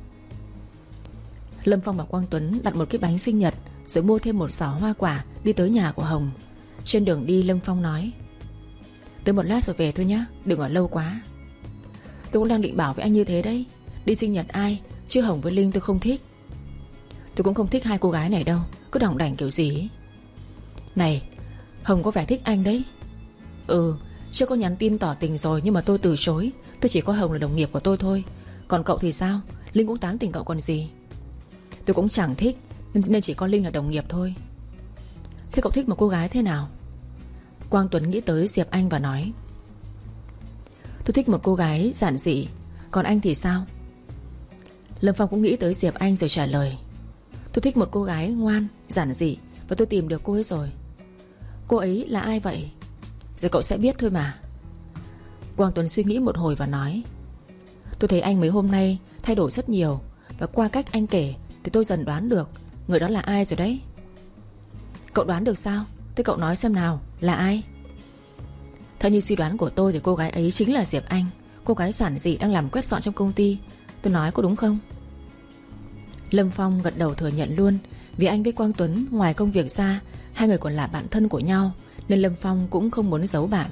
Lâm Phong và Quang Tuấn đặt một cái bánh sinh nhật rồi mua thêm một giỏ hoa quả đi tới nhà của Hồng. Trên đường đi Lâm Phong nói: tới một lát rồi về thôi nhé, đừng ở lâu quá. Tôi cũng đang định bảo với anh như thế đấy. Đi sinh nhật ai chứ Hồng với Linh tôi không thích. Tôi cũng không thích hai cô gái này đâu, cứ đỏng đảnh kiểu gì ấy. Này, Hồng có vẻ thích anh đấy. Ừ, chưa có nhắn tin tỏ tình rồi nhưng mà tôi từ chối. Tôi chỉ có Hồng là đồng nghiệp của tôi thôi. Còn cậu thì sao? Linh cũng tán tỉnh cậu còn gì. Tôi cũng chẳng thích, nên chỉ có Linh là đồng nghiệp thôi. Thế cậu thích một cô gái thế nào? Quang Tuấn nghĩ tới Diệp Anh và nói: tôi thích một cô gái giản dị. Còn anh thì sao? Lâm Phong cũng nghĩ tới Diệp Anh rồi trả lời: tôi thích một cô gái ngoan, giản dị, và tôi tìm được cô ấy rồi. Cô ấy là ai vậy? Rồi cậu sẽ biết thôi mà. Quang Tuấn suy nghĩ một hồi và nói: tôi thấy anh mấy hôm nay thay đổi rất nhiều, và qua cách anh kể thì tôi dần đoán được người đó là ai rồi đấy. Cậu đoán được sao? Thế cậu nói xem nào, là ai? Theo như suy đoán của tôi thì cô gái ấy chính là Diệp Anh, cô gái giản dị đang làm quét dọn trong công ty. Tôi nói có đúng không? Lâm Phong gật đầu thừa nhận luôn. Vì anh với Quang Tuấn ngoài công việc ra, hai người còn là bạn thân của nhau, nên Lâm Phong cũng không muốn giấu bạn.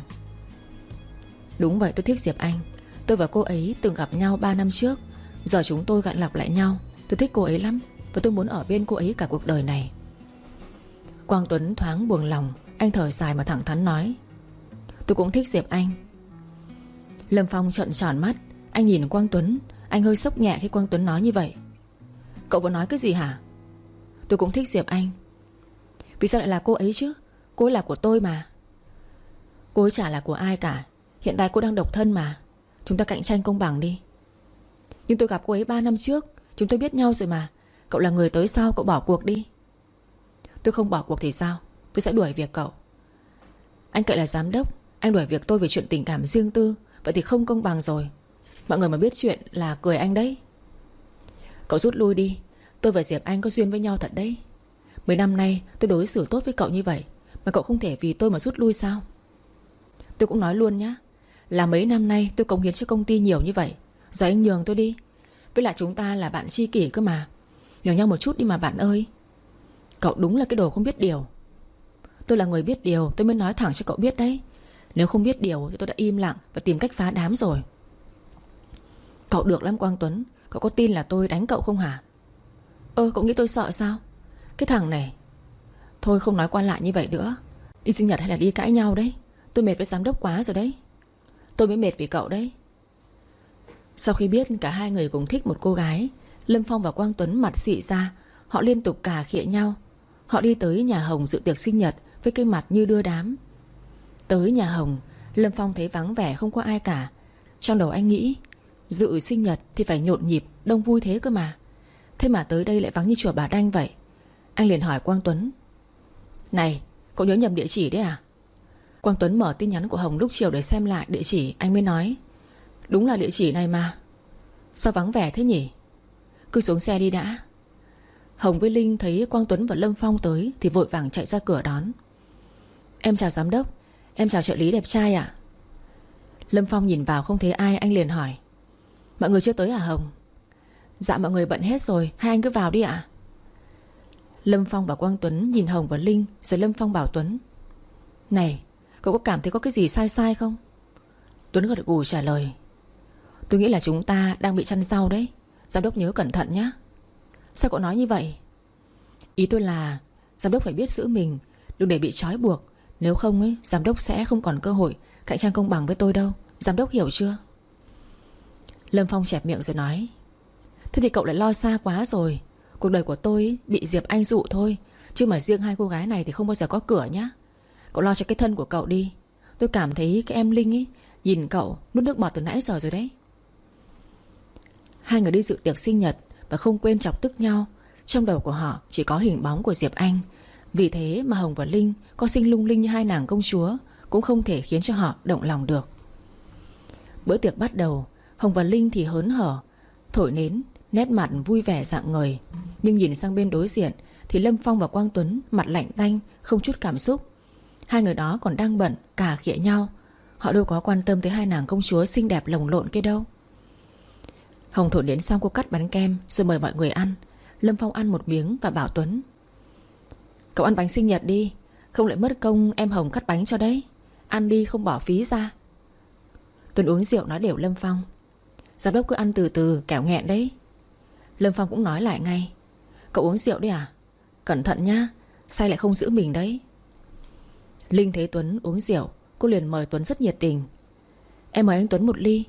Đúng vậy, tôi thích Diệp Anh. Tôi và cô ấy từng gặp nhau ba năm trước. Giờ chúng tôi gạn lọc lại nhau. Tôi thích cô ấy lắm, và tôi muốn ở bên cô ấy cả cuộc đời này. Quang Tuấn thoáng buồn lòng. Anh thở dài mà thẳng thắn nói: tôi cũng thích Diệp Anh. Lâm Phong trợn tròn mắt. Anh nhìn Quang Tuấn. Anh hơi sốc nhẹ khi Quang Tuấn nói như vậy. Cậu vừa nói cái gì hả? Tôi cũng thích Diệp Anh. Vì sao lại là cô ấy chứ? Cô ấy là của tôi mà. Cô ấy chả là của ai cả. Hiện tại cô đang độc thân mà. Chúng ta cạnh tranh công bằng đi. Nhưng tôi gặp cô ấy ba năm trước. Chúng tôi biết nhau rồi mà. Cậu là người tới sau, cậu bỏ cuộc đi. Tôi không bỏ cuộc thì sao? Tôi sẽ đuổi việc cậu. Anh cậy là giám đốc, anh đuổi việc tôi vì chuyện tình cảm riêng tư. Vậy thì không công bằng rồi. Mọi người mà biết chuyện là cười anh đấy. Cậu rút lui đi. Tôi và Diệp Anh có duyên với nhau thật đấy. Mười năm nay tôi đối xử tốt với cậu như vậy, mà cậu không thể vì tôi mà rút lui sao? Tôi cũng nói luôn nhá, là mấy năm nay tôi cống hiến cho công ty nhiều như vậy, giờ anh nhường tôi đi. Với lại chúng ta là bạn tri kỷ cơ mà, nhường nhau một chút đi mà bạn ơi. Cậu đúng là cái đồ không biết điều. Tôi là người biết điều, tôi mới nói thẳng cho cậu biết đấy. Nếu không biết điều thì tôi đã im lặng và tìm cách phá đám rồi. Cậu được lắm Quang Tuấn. Cậu có tin là tôi đánh cậu không hả? Ơ cậu nghĩ tôi sợ sao? Cái thằng này. Thôi không nói qua lại như vậy nữa. Đi sinh nhật hay là đi cãi nhau đấy? Tôi mệt với giám đốc quá rồi đấy. Tôi mới mệt vì cậu đấy. Sau khi biết cả hai người cùng thích một cô gái, Lâm Phong và Quang Tuấn mặt xị ra. Họ liên tục cà khịa nhau. Họ đi tới nhà Hồng dự tiệc sinh nhật với cái mặt như đưa đám. Tới nhà Hồng, Lâm Phong thấy vắng vẻ không có ai cả. Trong đầu anh nghĩ, dự sinh nhật thì phải nhộn nhịp, đông vui thế cơ mà. Thế mà tới đây lại vắng như chùa Bà Đanh vậy. Anh liền hỏi Quang Tuấn: Này, cậu nhớ nhầm địa chỉ đấy à? Quang Tuấn mở tin nhắn của Hồng lúc chiều để xem lại địa chỉ. Anh mới nói: Đúng là địa chỉ này mà. Sao vắng vẻ thế nhỉ? Cứ xuống xe đi đã. Hồng với Linh thấy Quang Tuấn và Lâm Phong tới thì vội vàng chạy ra cửa đón. Em chào giám đốc. Em chào trợ lý đẹp trai ạ. Lâm Phong nhìn vào không thấy ai, anh liền hỏi: Mọi người chưa tới hả Hồng? Dạ mọi người bận hết rồi, hai anh cứ vào đi ạ. Lâm Phong và Quang Tuấn nhìn Hồng và Linh. Rồi Lâm Phong bảo Tuấn: Này, cậu có cảm thấy có cái gì sai sai không? Tuấn gật gù trả lời: Tôi nghĩ là chúng ta đang bị chăn rau đấy. Giám đốc nhớ cẩn thận nhé. Sao cậu nói như vậy? Ý tôi là giám đốc phải biết giữ mình, đừng để bị trói buộc. Nếu không ấy, giám đốc sẽ không còn cơ hội cạnh tranh công bằng với tôi đâu. Giám đốc hiểu chưa? Lâm Phong chẹp miệng rồi nói: Thế thì cậu lại lo xa quá rồi. Cuộc đời của tôi ấy, bị Diệp Anh dụ thôi, chứ mà riêng hai cô gái này thì không bao giờ có cửa nhá. Cậu lo cho cái thân của cậu đi. Tôi cảm thấy cái em Linh ấy nhìn cậu nuốt nước bọt từ nãy giờ rồi đấy. Hai người đi dự tiệc sinh nhật và không quên chọc tức nhau. Trong đầu của họ chỉ có hình bóng của Diệp Anh. Vì thế mà Hồng và Linh có xinh lung linh như hai nàng công chúa cũng không thể khiến cho họ động lòng được. Bữa tiệc bắt đầu. Hồng và Linh thì hớn hở thổi nến, nét mặt vui vẻ rạng ngời. Nhưng nhìn sang bên đối diện thì Lâm Phong và Quang Tuấn mặt lạnh tanh, không chút cảm xúc. Hai người đó còn đang bận cà khịa nhau. Họ đâu có quan tâm tới hai nàng công chúa xinh đẹp lồng lộn kia đâu. Hồng thổi nến xong cô cắt bánh kem rồi mời mọi người ăn. Lâm Phong ăn một miếng và bảo Tuấn: Cậu ăn bánh sinh nhật đi, không lại mất công em Hồng cắt bánh cho đấy. Ăn đi không bỏ phí ra. Tuấn uống rượu nói đều Lâm Phong: Giám đốc cứ ăn từ từ kẻo nghẹn đấy. Lâm Phong cũng nói lại ngay: Cậu uống rượu đi à? Cẩn thận nhá, say lại không giữ mình đấy. Linh thấy Tuấn uống rượu, cô liền mời Tuấn rất nhiệt tình: Em mời anh Tuấn một ly.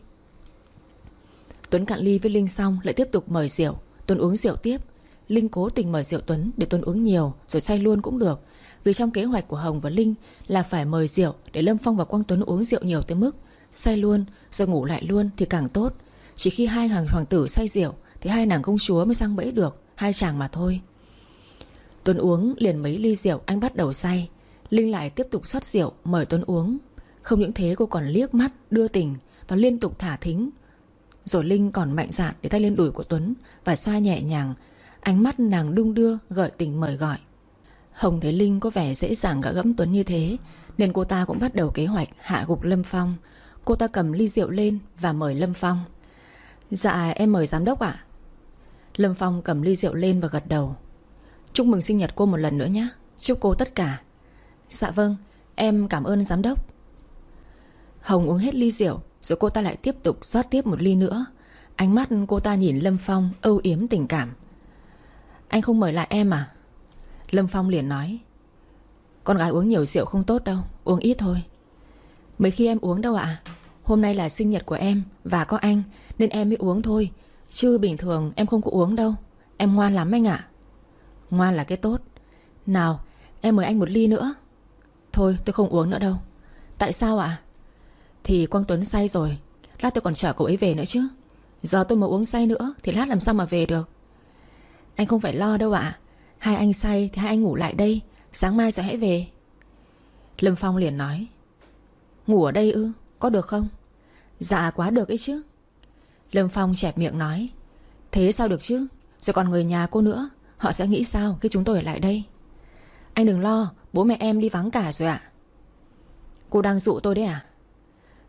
Tuấn cạn ly với Linh xong lại tiếp tục mời rượu. Tuấn uống rượu tiếp. Linh cố tình mời rượu Tuấn để Tuấn uống nhiều rồi say luôn cũng được. Vì trong kế hoạch của Hồng và Linh là phải mời rượu để Lâm Phong và Quang Tuấn uống rượu nhiều tới mức say luôn rồi ngủ lại luôn thì càng tốt. Chỉ khi hai hàng hoàng tử say rượu thì hai nàng công chúa mới sang bẫy được hai chàng mà thôi. Tuấn uống liền mấy ly rượu anh bắt đầu say. Linh lại tiếp tục xắt rượu mời Tuấn uống. Không những thế cô còn liếc mắt đưa tình và liên tục thả thính. Rồi Linh còn mạnh dạn để tay lên đùi của Tuấn và xoa nhẹ nhàng. Ánh mắt nàng đung đưa gợi tình mời gọi. Hồng thấy Linh có vẻ dễ dàng gạ gẫm Tuấn như thế nên cô ta cũng bắt đầu kế hoạch hạ gục Lâm Phong. Cô ta cầm ly rượu lên và mời Lâm Phong: Dạ em mời giám đốc ạ. Lâm Phong cầm ly rượu lên và gật đầu: Chúc mừng sinh nhật cô một lần nữa nhé. Chúc cô tất cả. Dạ vâng, em cảm ơn giám đốc. Hồng uống hết ly rượu rồi cô ta lại tiếp tục rót tiếp một ly nữa. Ánh mắt cô ta nhìn Lâm Phong âu yếm tình cảm: Anh không mời lại em à? Lâm Phong liền nói: Con gái uống nhiều rượu không tốt đâu, uống ít thôi. Mấy khi em uống đâu ạ. Hôm nay là sinh nhật của em và có anh nên em mới uống thôi, chứ bình thường em không có uống đâu. Em ngoan lắm anh ạ. Ngoan là cái tốt. Nào em mời anh một ly nữa. Thôi tôi không uống nữa đâu. Tại sao ạ? Thì Quang Tuấn say rồi, lát tôi còn chở cậu ấy về nữa chứ. Giờ tôi mà uống say nữa thì lát làm sao mà về được. Anh không phải lo đâu ạ. Hai anh say thì hai anh ngủ lại đây, sáng mai sẽ hãy về. Lâm Phong liền nói: Ngủ ở đây ư? Có được không? Dạ quá được ấy chứ. Lâm Phong chẹp miệng nói: Thế sao được chứ? Rồi còn người nhà cô nữa, họ sẽ nghĩ sao khi chúng tôi ở lại đây? Anh đừng lo, bố mẹ em đi vắng cả rồi ạ. Cô đang dụ tôi đấy à?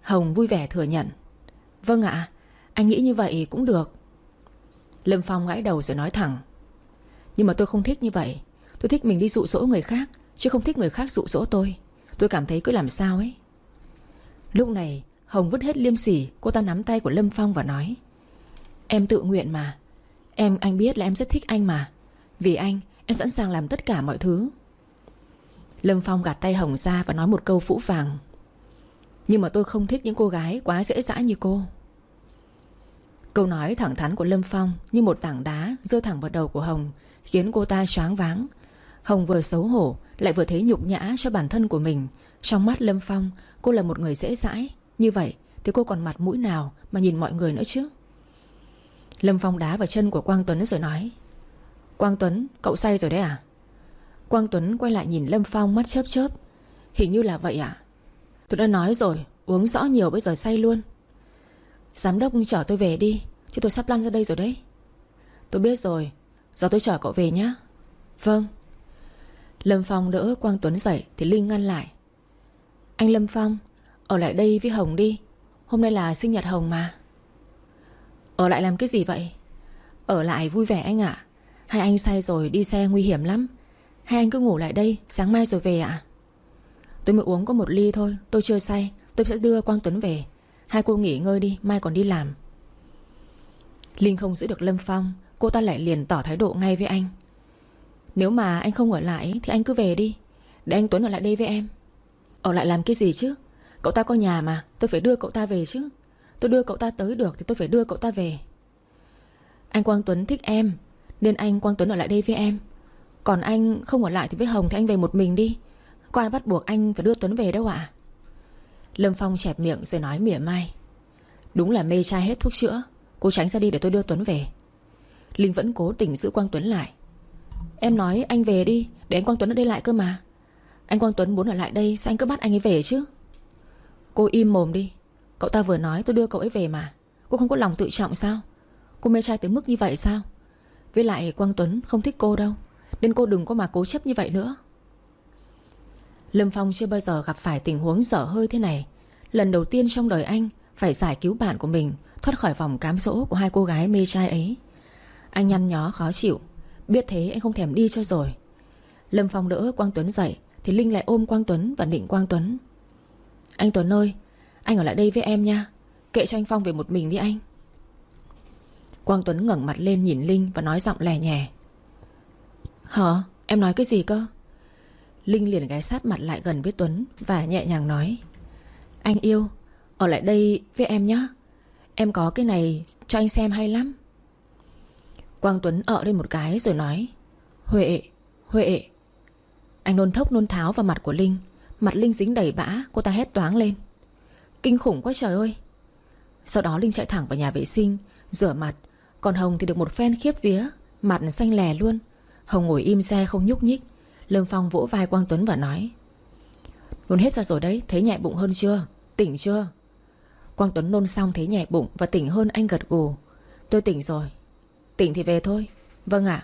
Hồng vui vẻ thừa nhận. Vâng ạ, anh nghĩ như vậy cũng được. Lâm Phong gãi đầu rồi nói thẳng. Nhưng mà tôi không thích như vậy. Tôi thích mình đi dụ dỗ người khác, chứ không thích người khác dụ dỗ tôi. Tôi cảm thấy cứ làm sao ấy. Lúc này Hồng vứt hết liêm sỉ. Cô ta nắm tay của Lâm Phong và nói. Em tự nguyện mà. Em anh biết là em rất thích anh mà. Vì anh em sẵn sàng làm tất cả mọi thứ. Lâm Phong gạt tay Hồng ra và nói một câu phũ phàng. Nhưng mà tôi không thích những cô gái quá dễ dãi như cô. Câu nói thẳng thắn của Lâm Phong như một tảng đá rơi thẳng vào đầu của Hồng, khiến cô ta choáng váng. Hồng vừa xấu hổ lại vừa thấy nhục nhã cho bản thân của mình. Trong mắt Lâm Phong, cô là một người dễ dãi. Như vậy thì cô còn mặt mũi nào mà nhìn mọi người nữa chứ. Lâm Phong đá vào chân của Quang Tuấn rồi nói. Quang Tuấn, cậu say rồi đấy à? Quang Tuấn quay lại nhìn Lâm Phong mắt chớp chớp. Hình như là vậy ạ. Tôi đã nói rồi, uống rõ nhiều bây giờ say luôn. Giám đốc chở tôi về đi, chứ tôi sắp lăn ra đây rồi đấy. Tôi biết rồi, giờ tôi chở cậu về nhé. Vâng. Lâm Phong đỡ Quang Tuấn dậy thì Linh ngăn lại. Anh Lâm Phong, ở lại đây với Hồng đi. Hôm nay là sinh nhật Hồng mà. Ở lại làm cái gì vậy? Ở lại vui vẻ anh ạ. Hai anh say rồi đi xe nguy hiểm lắm. Hai anh cứ ngủ lại đây, sáng mai rồi về ạ. Tôi mới uống có một ly thôi, tôi chưa say. Tôi sẽ đưa Quang Tuấn về. Hai cô nghỉ ngơi đi, mai còn đi làm. Linh không giữ được Lâm Phong. Cô ta lại liền tỏ thái độ ngay với anh. Nếu mà anh không ở lại thì anh cứ về đi, để anh Tuấn ở lại đây với em. Ở lại làm cái gì chứ? Cậu ta có nhà mà, tôi phải đưa cậu ta về chứ. Tôi đưa cậu ta tới được thì tôi phải đưa cậu ta về. Anh Quang Tuấn thích em, nên anh Quang Tuấn ở lại đây với em. Còn anh không ở lại thì với Hồng thì anh về một mình đi. Có ai bắt buộc anh phải đưa Tuấn về đâu ạ? Lâm Phong chẹp miệng rồi nói mỉa mai. Đúng là mê trai hết thuốc chữa. Cô tránh ra đi để tôi đưa Tuấn về. Linh vẫn cố tình giữ Quang Tuấn lại. Em nói anh về đi, để anh Quang Tuấn ở đây lại cơ mà. Anh Quang Tuấn muốn ở lại đây, sao anh cứ bắt anh ấy về chứ? Cô im mồm đi. Cậu ta vừa nói tôi đưa cậu ấy về mà. Cô không có lòng tự trọng sao? Cô mê trai tới mức như vậy sao? Với lại Quang Tuấn không thích cô đâu, nên cô đừng có mà cố chấp như vậy nữa. Lâm Phong chưa bao giờ gặp phải tình huống dở hơi thế này. Lần đầu tiên trong đời anh phải giải cứu bạn của mình thoát khỏi vòng cám dỗ của hai cô gái mê trai ấy. Anh nhăn nhó khó chịu. Biết thế anh không thèm đi cho rồi. Lâm Phong đỡ Quang Tuấn dậy thì Linh lại ôm Quang Tuấn và nịnh Quang Tuấn. Anh Tuấn ơi, anh ở lại đây với em nha. Kệ cho anh Phong về một mình đi anh. Quang Tuấn ngẩng mặt lên nhìn Linh và nói giọng lè nhè. Hả? Em nói cái gì cơ? Linh liền ghé sát mặt lại gần với Tuấn và nhẹ nhàng nói. Anh yêu, ở lại đây với em nhé. Em có cái này cho anh xem hay lắm. Quang Tuấn ợ lên một cái rồi nói. Huệ, Huệ. Anh nôn thốc nôn tháo vào mặt của Linh. Mặt Linh dính đầy bã. Cô ta hét toáng lên. Kinh khủng quá trời ơi. Sau đó Linh chạy thẳng vào nhà vệ sinh rửa mặt. Còn Hồng thì được một phen khiếp vía, mặt xanh lè luôn. Hồng ngồi im xe không nhúc nhích. Lâm Phong vỗ vai Quang Tuấn và nói. Nôn hết ra rồi đấy, thấy nhẹ bụng hơn chưa? Tỉnh chưa? Quang Tuấn nôn xong thấy nhẹ bụng và tỉnh hơn, anh gật gù. Tôi tỉnh rồi. Tỉnh thì về thôi. Vâng ạ.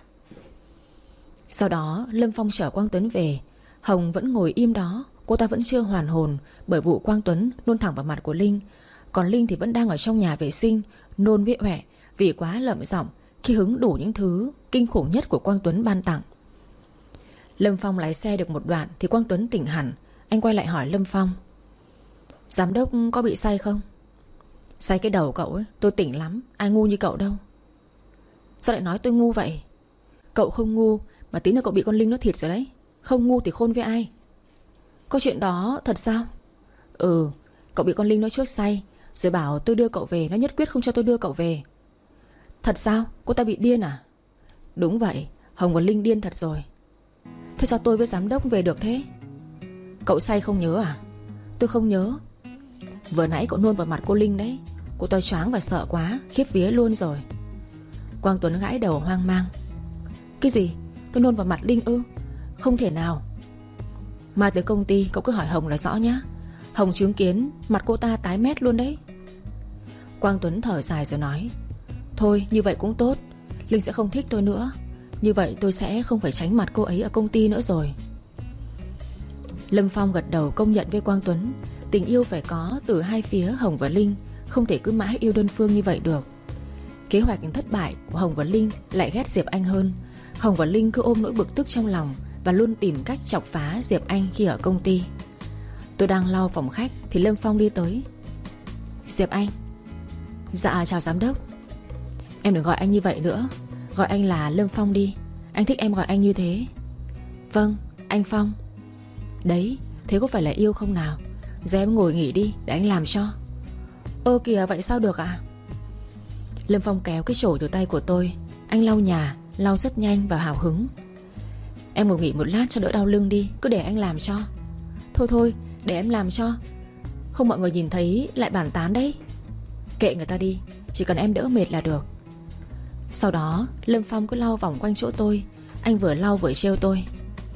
Sau đó Lâm Phong chở Quang Tuấn về. Hồng vẫn ngồi im đó. Cô ta vẫn chưa hoàn hồn bởi vụ Quang Tuấn nôn thẳng vào mặt của Linh. Còn Linh thì vẫn đang ở trong nhà vệ sinh nôn với oẹ vì quá lợm giọng khi hứng đủ những thứ kinh khủng nhất của Quang Tuấn ban tặng. Lâm Phong lái xe được một đoạn thì Quang Tuấn tỉnh hẳn. Anh quay lại hỏi Lâm Phong. Giám đốc có bị say không? Say cái đầu cậu ấy, tôi tỉnh lắm. Ai ngu như cậu đâu. Sao lại nói tôi ngu vậy? Cậu không ngu, mà tí nữa cậu bị con Linh nó thịt rồi đấy. Không ngu thì khôn với ai? Có chuyện đó thật sao? Ừ, cậu bị con Linh nó chuốc say, rồi bảo tôi đưa cậu về. Nó nhất quyết không cho tôi đưa cậu về. Thật sao? Cô ta bị điên à? Đúng vậy, Hồng và Linh điên thật rồi. Thế sao tôi với giám đốc về được thế? Cậu say không nhớ à? Tôi không nhớ. Vừa nãy cậu nôn vào mặt cô Linh đấy. Cô ta choáng và sợ quá, khiếp vía luôn rồi. Quang Tuấn gãi đầu hoang mang. Cái gì? Tôi nôn vào mặt Linh ư? Không thể nào. Mai tới công ty cậu cứ hỏi Hồng là rõ nhá. Hồng chứng kiến mặt cô ta tái mét luôn đấy. Quang Tuấn thở dài rồi nói. Thôi như vậy cũng tốt. Linh sẽ không thích tôi nữa. Như vậy tôi sẽ không phải tránh mặt cô ấy ở công ty nữa rồi. Lâm Phong gật đầu công nhận với Quang Tuấn. Tình yêu phải có từ hai phía Hồng và Linh, không thể cứ mãi yêu đơn phương như vậy được. Kế hoạch thất bại của Hồng và Linh lại ghét Diệp Anh hơn. Hồng và Linh cứ ôm nỗi bực tức trong lòng và luôn tìm cách chọc phá Diệp Anh khi ở công ty. Tôi đang lau phòng khách thì Lâm Phong đi tới. Diệp Anh. Dạ chào giám đốc. Em đừng gọi anh như vậy nữa, gọi anh là Lâm Phong đi. Anh thích em gọi anh như thế. Vâng, anh Phong. Đấy, thế có phải là yêu không nào? Giờ em ngồi nghỉ đi để anh làm cho. Ơ kìa, vậy sao được ạ? Lâm Phong kéo cái chổi từ tay của tôi. Anh lau nhà, lau rất nhanh và hào hứng. Em ngồi nghỉ một lát cho đỡ đau lưng đi, cứ để anh làm cho. Thôi thôi, để em làm cho. Không mọi người nhìn thấy lại bàn tán đấy. Kệ người ta đi, chỉ cần em đỡ mệt là được. Sau đó Lâm Phong cứ lau vòng quanh chỗ tôi. Anh vừa lau vừa trêu tôi.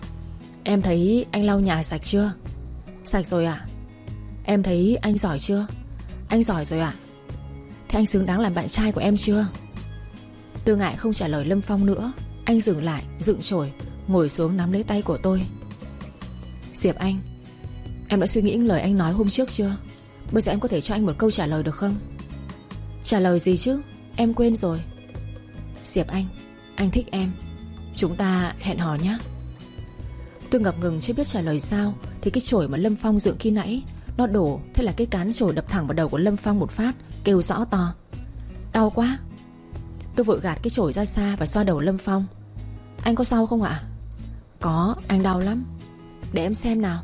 Em thấy anh lau nhà sạch chưa? Sạch rồi ạ. Em thấy anh giỏi chưa? Anh giỏi rồi ạ. Thế anh xứng đáng làm bạn trai của em chưa? Tôi ngại không trả lời Lâm Phong nữa. Anh dừng lại, dựng chổi, ngồi xuống nắm lấy tay của tôi. Diệp Anh, em đã suy nghĩ những lời anh nói hôm trước chưa? Bây giờ em có thể cho anh một câu trả lời được không? Trả lời gì chứ? Em quên rồi. Diệp Anh, anh thích em. Chúng ta hẹn hò nhé. Tôi ngập ngừng chưa biết trả lời sao. Thì cái chổi mà Lâm Phong dựng khi nãy nó đổ. Thế là cái cán chổi đập thẳng vào đầu của Lâm Phong một phát, kêu rõ to. Đau quá. Tôi vội gạt cái chổi ra xa và xoa đầu Lâm Phong. Anh có đau không ạ? Có, anh đau lắm. Để em xem nào.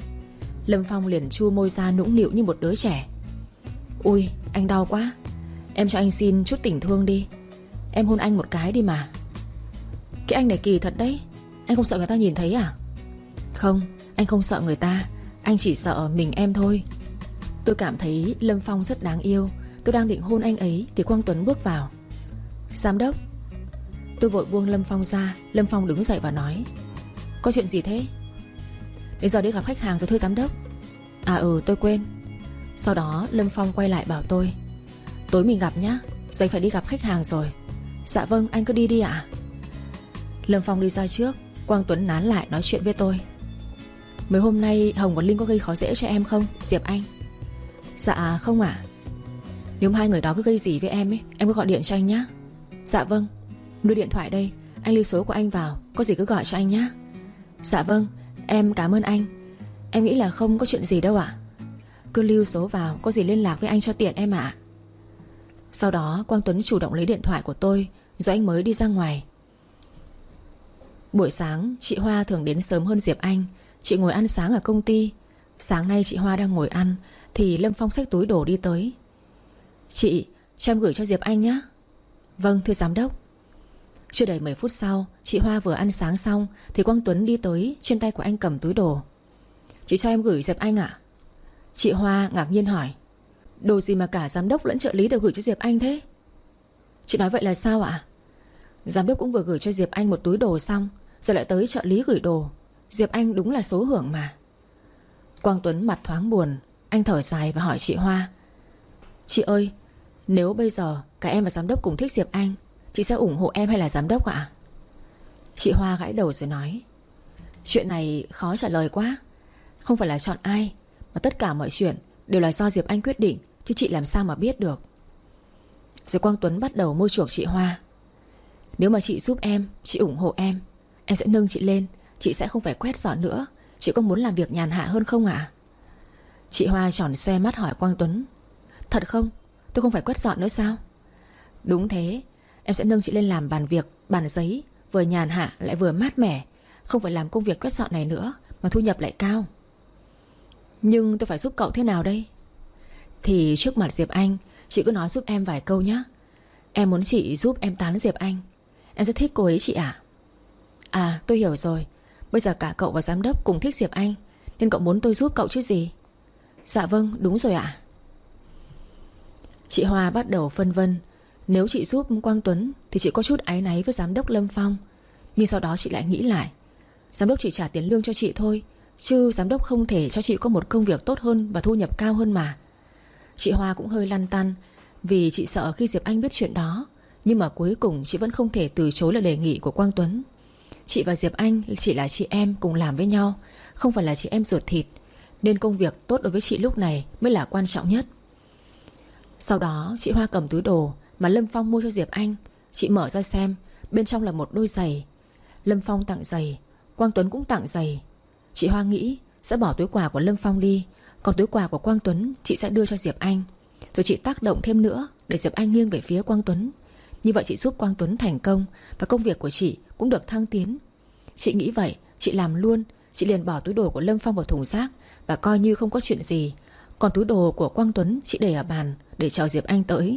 Lâm Phong liền chua môi ra nũng nịu như một đứa trẻ. Ui, anh đau quá. Em cho anh xin chút tình thương đi. Em hôn anh một cái đi mà. Cái anh này kỳ thật đấy. Anh không sợ người ta nhìn thấy à? Không, anh không sợ người ta. Anh chỉ sợ mình em thôi. Tôi cảm thấy Lâm Phong rất đáng yêu. Tôi đang định hôn anh ấy thì Quang Tuấn bước vào. Giám đốc. Tôi vội buông Lâm Phong ra. Lâm Phong đứng dậy và nói. Có chuyện gì thế? Đến giờ đi gặp khách hàng rồi thưa giám đốc. À ừ, tôi quên. Sau đó Lâm Phong quay lại bảo tôi. Tối mình gặp nhá, giờ phải đi gặp khách hàng rồi. Dạ vâng, anh cứ đi đi ạ. Lâm Phong đi ra trước. Quang Tuấn nán lại nói chuyện với tôi. Mấy hôm nay Hồng và Linh có gây khó dễ cho em không, Diệp Anh? Dạ không ạ. Nếu hai người đó cứ gây gì với em ấy, em cứ gọi điện cho anh nhé. Dạ vâng. Đưa điện thoại đây, anh lưu số của anh vào, có gì cứ gọi cho anh nhé. Dạ vâng, em cảm ơn anh. Em nghĩ là không có chuyện gì đâu ạ. Cứ lưu số vào, có gì liên lạc với anh cho tiện em ạ. Sau đó Quang Tuấn chủ động lấy điện thoại của tôi, rồi anh mới đi ra ngoài. Buổi sáng chị Hoa thường đến sớm hơn Diệp Anh. Chị ngồi ăn sáng ở công ty. Sáng nay chị Hoa đang ngồi ăn thì Lâm Phong xách túi đồ đi tới. Chị, cho em gửi cho Diệp Anh nhé. Vâng thưa giám đốc. Chưa đầy mười phút sau, chị Hoa vừa ăn sáng xong thì Quang Tuấn đi tới. Trên tay của anh cầm túi đồ. Chị cho em gửi Diệp Anh ạ? Chị Hoa ngạc nhiên hỏi. Đồ gì mà cả giám đốc lẫn trợ lý đều gửi cho Diệp Anh thế? Chị nói vậy là sao ạ? Giám đốc cũng vừa gửi cho Diệp Anh một túi đồ xong, giờ lại tới trợ lý gửi đồ. Diệp Anh đúng là số hưởng mà. Quang Tuấn mặt thoáng buồn. Anh thở dài và hỏi chị Hoa. Chị ơi, nếu bây giờ cả em và giám đốc cùng thích Diệp Anh, chị sẽ ủng hộ em hay là giám đốc ạ? Chị Hoa gãi đầu rồi nói. Chuyện này khó trả lời quá. Không phải là chọn ai, mà tất cả mọi chuyện đều là do Diệp Anh quyết định, chứ chị làm sao mà biết được. Rồi Quang Tuấn bắt đầu mua chuộc chị Hoa. Nếu mà chị giúp em, chị ủng hộ em, em sẽ nâng chị lên. Chị sẽ không phải quét dọn nữa. Chị có muốn làm việc nhàn hạ hơn không ạ? Chị Hoa tròn xoe mắt hỏi Quang Tuấn. Thật không? Tôi không phải quét dọn nữa sao? Đúng thế. Em sẽ nâng chị lên làm bàn việc, bàn giấy, vừa nhàn hạ lại vừa mát mẻ. Không phải làm công việc quét dọn này nữa, mà thu nhập lại cao. Nhưng tôi phải giúp cậu thế nào đây? Thì trước mặt Diệp Anh, chị cứ nói giúp em vài câu nhé. Em muốn chị giúp em tán Diệp Anh. Em rất thích cô ấy chị ạ. À? à tôi hiểu rồi. Bây giờ cả cậu và giám đốc cùng thích Diệp Anh, nên cậu muốn tôi giúp cậu chứ gì. Dạ vâng, đúng rồi ạ. Chị Hoa bắt đầu phân vân. Nếu chị giúp Quang Tuấn thì chị có chút áy náy với giám đốc Lâm Phong. Nhưng sau đó chị lại nghĩ lại. Giám đốc chỉ trả tiền lương cho chị thôi, chứ giám đốc không thể cho chị có một công việc tốt hơn và thu nhập cao hơn mà. Chị Hoa cũng hơi lăn tăn, vì chị sợ khi Diệp Anh biết chuyện đó. Nhưng mà cuối cùng chị vẫn không thể từ chối lời đề nghị của Quang Tuấn. Chị và Diệp Anh chỉ là chị em cùng làm với nhau, không phải là chị em ruột thịt. nên công việc tốt đối với chị lúc này mới là quan trọng nhất. Sau đó chị Hoa cầm túi đồ mà Lâm Phong mua cho Diệp Anh. Chị mở ra xem, bên trong là một đôi giày. Lâm Phong tặng giày, Quang Tuấn cũng tặng giày. Chị Hoa nghĩ sẽ bỏ túi quà của Lâm Phong đi, còn túi quà của Quang Tuấn chị sẽ đưa cho Diệp Anh. Rồi chị tác động thêm nữa để Diệp Anh nghiêng về phía Quang Tuấn. Như vậy chị giúp Quang Tuấn thành công, và công việc của chị cũng được thăng tiến. Chị nghĩ vậy, chị làm luôn. Chị liền bỏ túi đồ của Lâm Phong vào thùng rác và coi như không có chuyện gì. Còn túi đồ của Quang Tuấn chị để ở bàn để chờ Diệp Anh tới.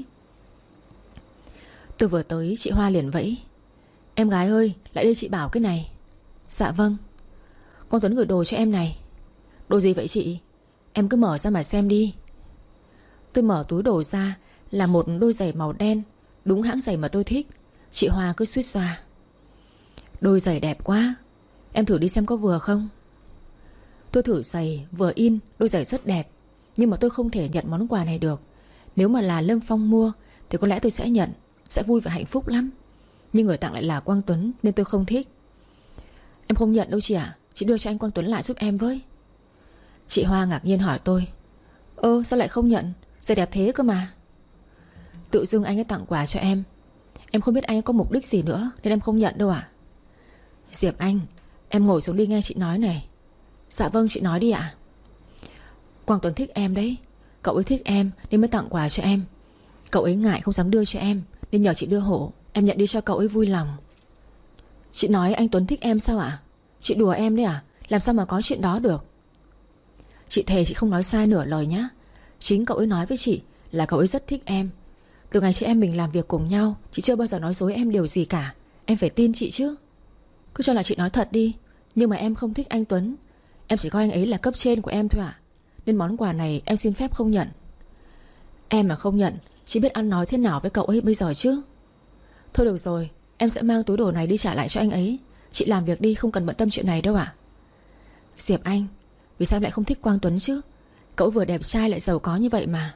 Tôi vừa tới, chị Hoa liền vẫy: "Em gái ơi, lại đây chị bảo cái này." "Dạ vâng." "Quang Tuấn gửi đồ cho em này." "Đồ gì vậy chị?" "Em cứ mở ra mà xem đi." Tôi mở túi đồ ra là một đôi giày màu đen, đúng hãng giày mà tôi thích. Chị Hoa cứ suýt xoa: "Đôi giày đẹp quá, em thử đi xem có vừa không." Tôi thử giày vừa in, đôi giày rất đẹp. Nhưng mà tôi không thể nhận món quà này được. Nếu mà là Lâm Phong mua thì có lẽ tôi sẽ nhận, sẽ vui và hạnh phúc lắm. Nhưng người tặng lại là Quang Tuấn nên tôi không thích. "Em không nhận đâu chị ạ, chị đưa cho anh Quang Tuấn lại giúp em với." Chị Hoa ngạc nhiên hỏi tôi: "Ơ sao lại không nhận, giày đẹp thế cơ mà." "Tự dưng anh ấy tặng quà cho em, em không biết anh ấy có mục đích gì nữa nên em không nhận đâu ạ." "Diệp Anh, em ngồi xuống đi nghe chị nói này." "Dạ vâng chị nói đi ạ." "Quang Tuấn thích em đấy. Cậu ấy thích em nên mới tặng quà cho em. Cậu ấy ngại không dám đưa cho em nên nhờ chị đưa hộ. Em nhận đi cho cậu ấy vui lòng." "Chị nói anh Tuấn thích em sao ạ? Chị đùa em đấy à? Làm sao mà có chuyện đó được?" "Chị thề chị không nói sai nửa lời nhá. Chính cậu ấy nói với chị là cậu ấy rất thích em. Từ ngày chị em mình làm việc cùng nhau, chị chưa bao giờ nói dối em điều gì cả. Em phải tin chị chứ. Cứ cho là chị nói thật đi. Nhưng mà em không thích anh Tuấn. Em chỉ coi anh ấy là cấp trên của em thôi ạ. Nên món quà này em xin phép không nhận." "Em mà không nhận, chị biết ăn nói thế nào với cậu ấy bây giờ chứ." "Thôi được rồi, em sẽ mang túi đồ này đi trả lại cho anh ấy. Chị làm việc đi, không cần bận tâm chuyện này đâu ạ." "Diệp Anh, vì sao em lại không thích Quang Tuấn chứ? Cậu vừa đẹp trai lại giàu có như vậy mà."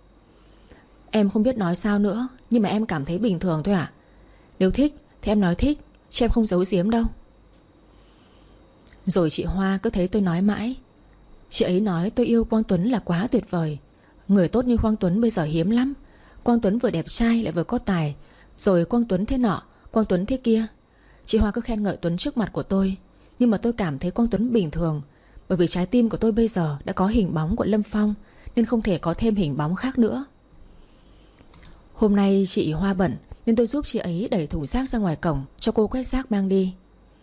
"Em không biết nói sao nữa, nhưng mà em cảm thấy bình thường thôi ạ. Nếu thích thì em nói thích, chứ em không giấu giếm đâu." Rồi chị Hoa cứ thấy tôi nói mãi. Chị ấy nói tôi yêu Quang Tuấn là quá tuyệt vời. Người tốt như Quang Tuấn bây giờ hiếm lắm. Quang Tuấn vừa đẹp trai lại vừa có tài. Rồi Quang Tuấn thế nọ, Quang Tuấn thế kia. Chị Hoa cứ khen ngợi Tuấn trước mặt của tôi. Nhưng mà tôi cảm thấy Quang Tuấn bình thường. Bởi vì trái tim của tôi bây giờ đã có hình bóng của Lâm Phong, nên không thể có thêm hình bóng khác nữa. Hôm nay chị Hoa bận nên tôi giúp chị ấy đẩy thùng rác ra ngoài cổng cho cô quét rác mang đi.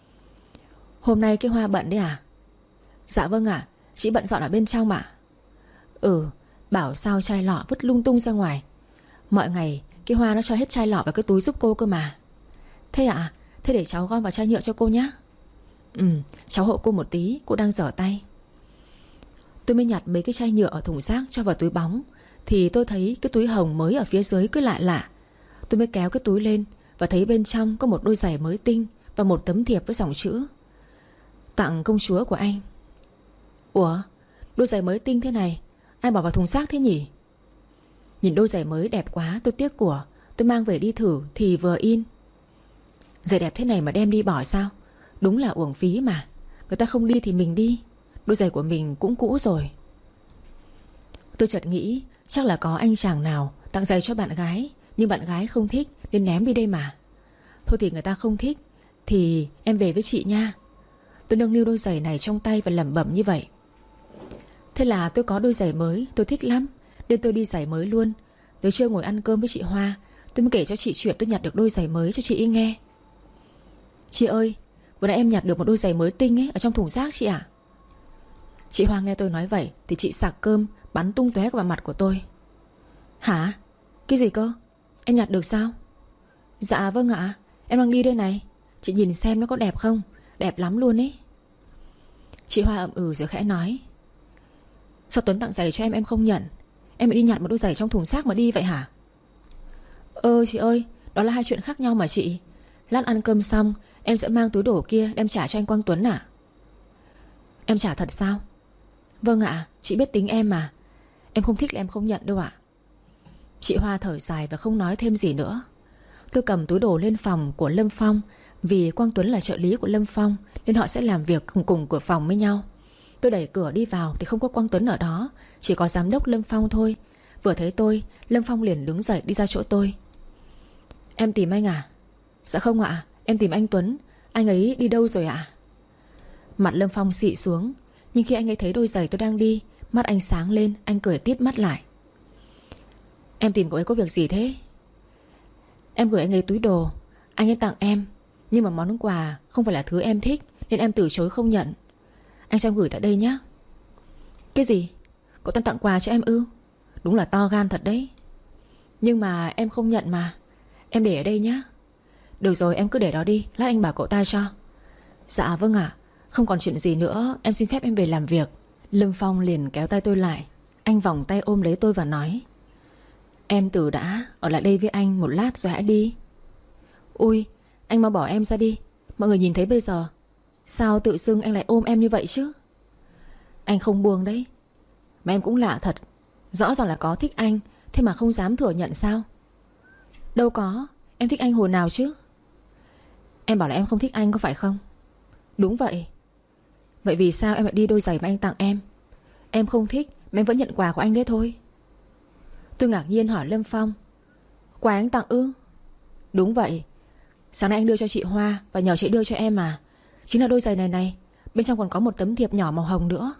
"Hôm nay cái Hoa bận đấy à?" "Dạ vâng ạ, chị bận dọn ở bên trong ạ." "Ừ, bảo sao chai lọ vứt lung tung ra ngoài. Mọi ngày cái Hoa nó cho hết chai lọ vào cái túi giúp cô cơ mà." "Thế ạ, thế để cháu gom vào chai nhựa cho cô nhé." "Ừ, cháu hộ cô một tí, cô đang dở tay." Tôi mới nhặt mấy cái chai nhựa ở thùng rác cho vào túi bóng, thì tôi thấy cái túi hồng mới ở phía dưới cứ lạ lạ. Tôi mới kéo cái túi lên và thấy bên trong có một đôi giày mới tinh và một tấm thiệp với dòng chữ: "Tặng công chúa của anh." Ủa, đôi giày mới tinh thế này ai bỏ vào thùng rác thế nhỉ? Nhìn đôi giày mới đẹp quá tôi tiếc của. Tôi mang về đi thử thì vừa in. Giày đẹp thế này mà đem đi bỏ sao? Đúng là uổng phí mà. Người ta không đi thì mình đi. Đôi giày của mình cũng cũ rồi. Tôi chợt nghĩ chắc là có anh chàng nào tặng giày cho bạn gái, nhưng bạn gái không thích nên ném đi đây mà. Thôi thì người ta không thích thì em về với chị nha. Tôi nâng niu đôi giày này trong tay và lẩm bẩm như vậy. Thế là tôi có đôi giày mới, tôi thích lắm nên tôi đi giày mới luôn. Tới trưa ngồi ăn cơm với chị Hoa, tôi mới kể cho chị chuyện tôi nhặt được đôi giày mới cho chị ấy nghe. "Chị ơi, vừa nãy em nhặt được một đôi giày mới tinh ấy ở trong thùng rác chị ạ." Chị Hoa nghe tôi nói vậy thì chị sặc cơm bắn tung tóe vào mặt của tôi. "Hả? Cái gì cơ? Em nhặt được sao?" "Dạ vâng ạ, em đang đi đây này. Chị nhìn xem nó có đẹp không? Đẹp lắm luôn ấy." Chị Hoa ậm ừ rồi khẽ nói: "Sao Tuấn tặng giày cho em em không nhận? Em lại đi nhặt một đôi giày trong thùng rác mà đi vậy hả?" "Ơ chị ơi, đó là hai chuyện khác nhau mà chị. Lát ăn cơm xong em sẽ mang túi đồ kia đem trả cho anh Quang Tuấn ạ." "Em trả thật sao?" "Vâng ạ, chị biết tính em mà. Em không thích là em không nhận đâu ạ." Chị Hoa thở dài và không nói thêm gì nữa. Tôi cầm túi đồ lên phòng của Lâm Phong. Vì Quang Tuấn là trợ lý của Lâm Phong nên họ sẽ làm việc cùng cùng của phòng với nhau. Tôi đẩy cửa đi vào thì không có Quang Tuấn ở đó, chỉ có giám đốc Lâm Phong thôi. Vừa thấy tôi, Lâm Phong liền đứng dậy đi ra chỗ tôi. Em tìm anh à? Dạ không ạ, em tìm anh Tuấn. Anh ấy đi đâu rồi ạ? Mặt Lâm Phong xị xuống, nhưng khi anh ấy thấy đôi giày tôi đang đi, mắt anh sáng lên, anh cười tít mắt lại. Em tìm cậu ấy có việc gì thế? Em gửi anh ấy túi đồ, anh ấy tặng em, nhưng mà món quà không phải là thứ em thích, nên em từ chối không nhận. Anh cho em gửi tại đây nhé. Cái gì? Cậu ta tặng quà cho em ư? Đúng là to gan thật đấy. Nhưng mà em không nhận mà. Em để ở đây nhé. Được rồi, em cứ để đó đi, lát anh bảo cậu ta cho. Dạ vâng ạ. Không còn chuyện gì nữa, em xin phép em về làm việc. Lâm Phong liền kéo tay tôi lại. Anh vòng tay ôm lấy tôi và nói: Em từ đã, ở lại đây với anh một lát rồi hãy đi. Ui, anh mau bỏ em ra đi, mọi người nhìn thấy bây giờ. Sao tự dưng anh lại ôm em như vậy chứ? Anh không buông đấy. Mà em cũng lạ thật, rõ ràng là có thích anh, thế mà không dám thừa nhận sao? Đâu có, em thích anh hồi nào chứ? Em bảo là em không thích anh có phải không? Đúng vậy. Vậy vì sao em lại đi đôi giày mà anh tặng em? Em không thích mà em vẫn nhận quà của anh đấy thôi. Tôi ngạc nhiên hỏi Lâm Phong: Quà anh tặng ư? Đúng vậy. Sáng nay anh đưa cho chị Hoa và nhờ chị đưa cho em mà. Chính là đôi giày này này. Bên trong còn có một tấm thiệp nhỏ màu hồng nữa.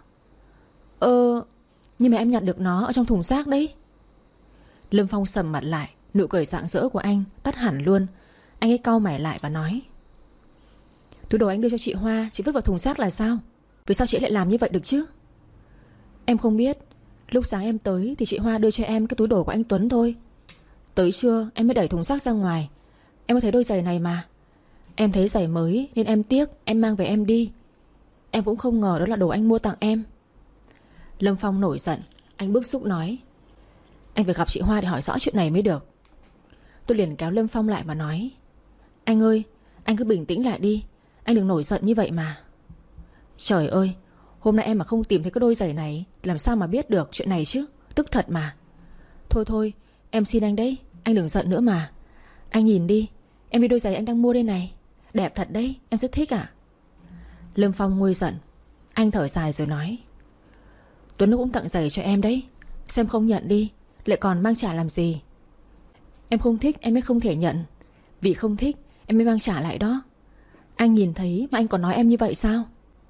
Ơ, nhưng mà em nhặt được nó ở trong thùng rác đấy. Lâm Phong sầm mặt lại, nụ cười rạng rỡ của anh tắt hẳn luôn. Anh ấy cau mày lại và nói: Túi đồ anh đưa cho chị Hoa, chị vứt vào thùng rác là sao? Vì sao chị lại làm như vậy được chứ? Em không biết. Lúc sáng em tới thì chị Hoa đưa cho em cái túi đồ của anh Tuấn thôi. Tới trưa em mới đẩy thùng rác ra ngoài. Em mới thấy đôi giày này mà. Em thấy giày mới nên em tiếc, em mang về em đi. Em cũng không ngờ đó là đồ anh mua tặng em. Lâm Phong nổi giận. Anh bức xúc nói: Anh phải gặp chị Hoa để hỏi rõ chuyện này mới được. Tôi liền kéo Lâm Phong lại và nói: Anh ơi, anh cứ bình tĩnh lại đi. Anh đừng nổi giận như vậy mà. Trời ơi, hôm nay em mà không tìm thấy cái đôi giày này thì làm sao mà biết được chuyện này chứ? Tức thật mà. Thôi thôi, em xin anh đấy, anh đừng giận nữa mà. Anh nhìn đi, em đi đôi giày anh đang mua đây này. Đẹp thật đấy, em rất thích ạ. Lâm Phong nguôi giận. Anh thở dài rồi nói: Tuấn nó cũng tặng giày cho em đấy. Xem không nhận đi, lại còn mang trả làm gì? Em không thích em mới không thể nhận. Vì không thích em mới mang trả lại đó. Anh nhìn thấy mà anh còn nói em như vậy sao?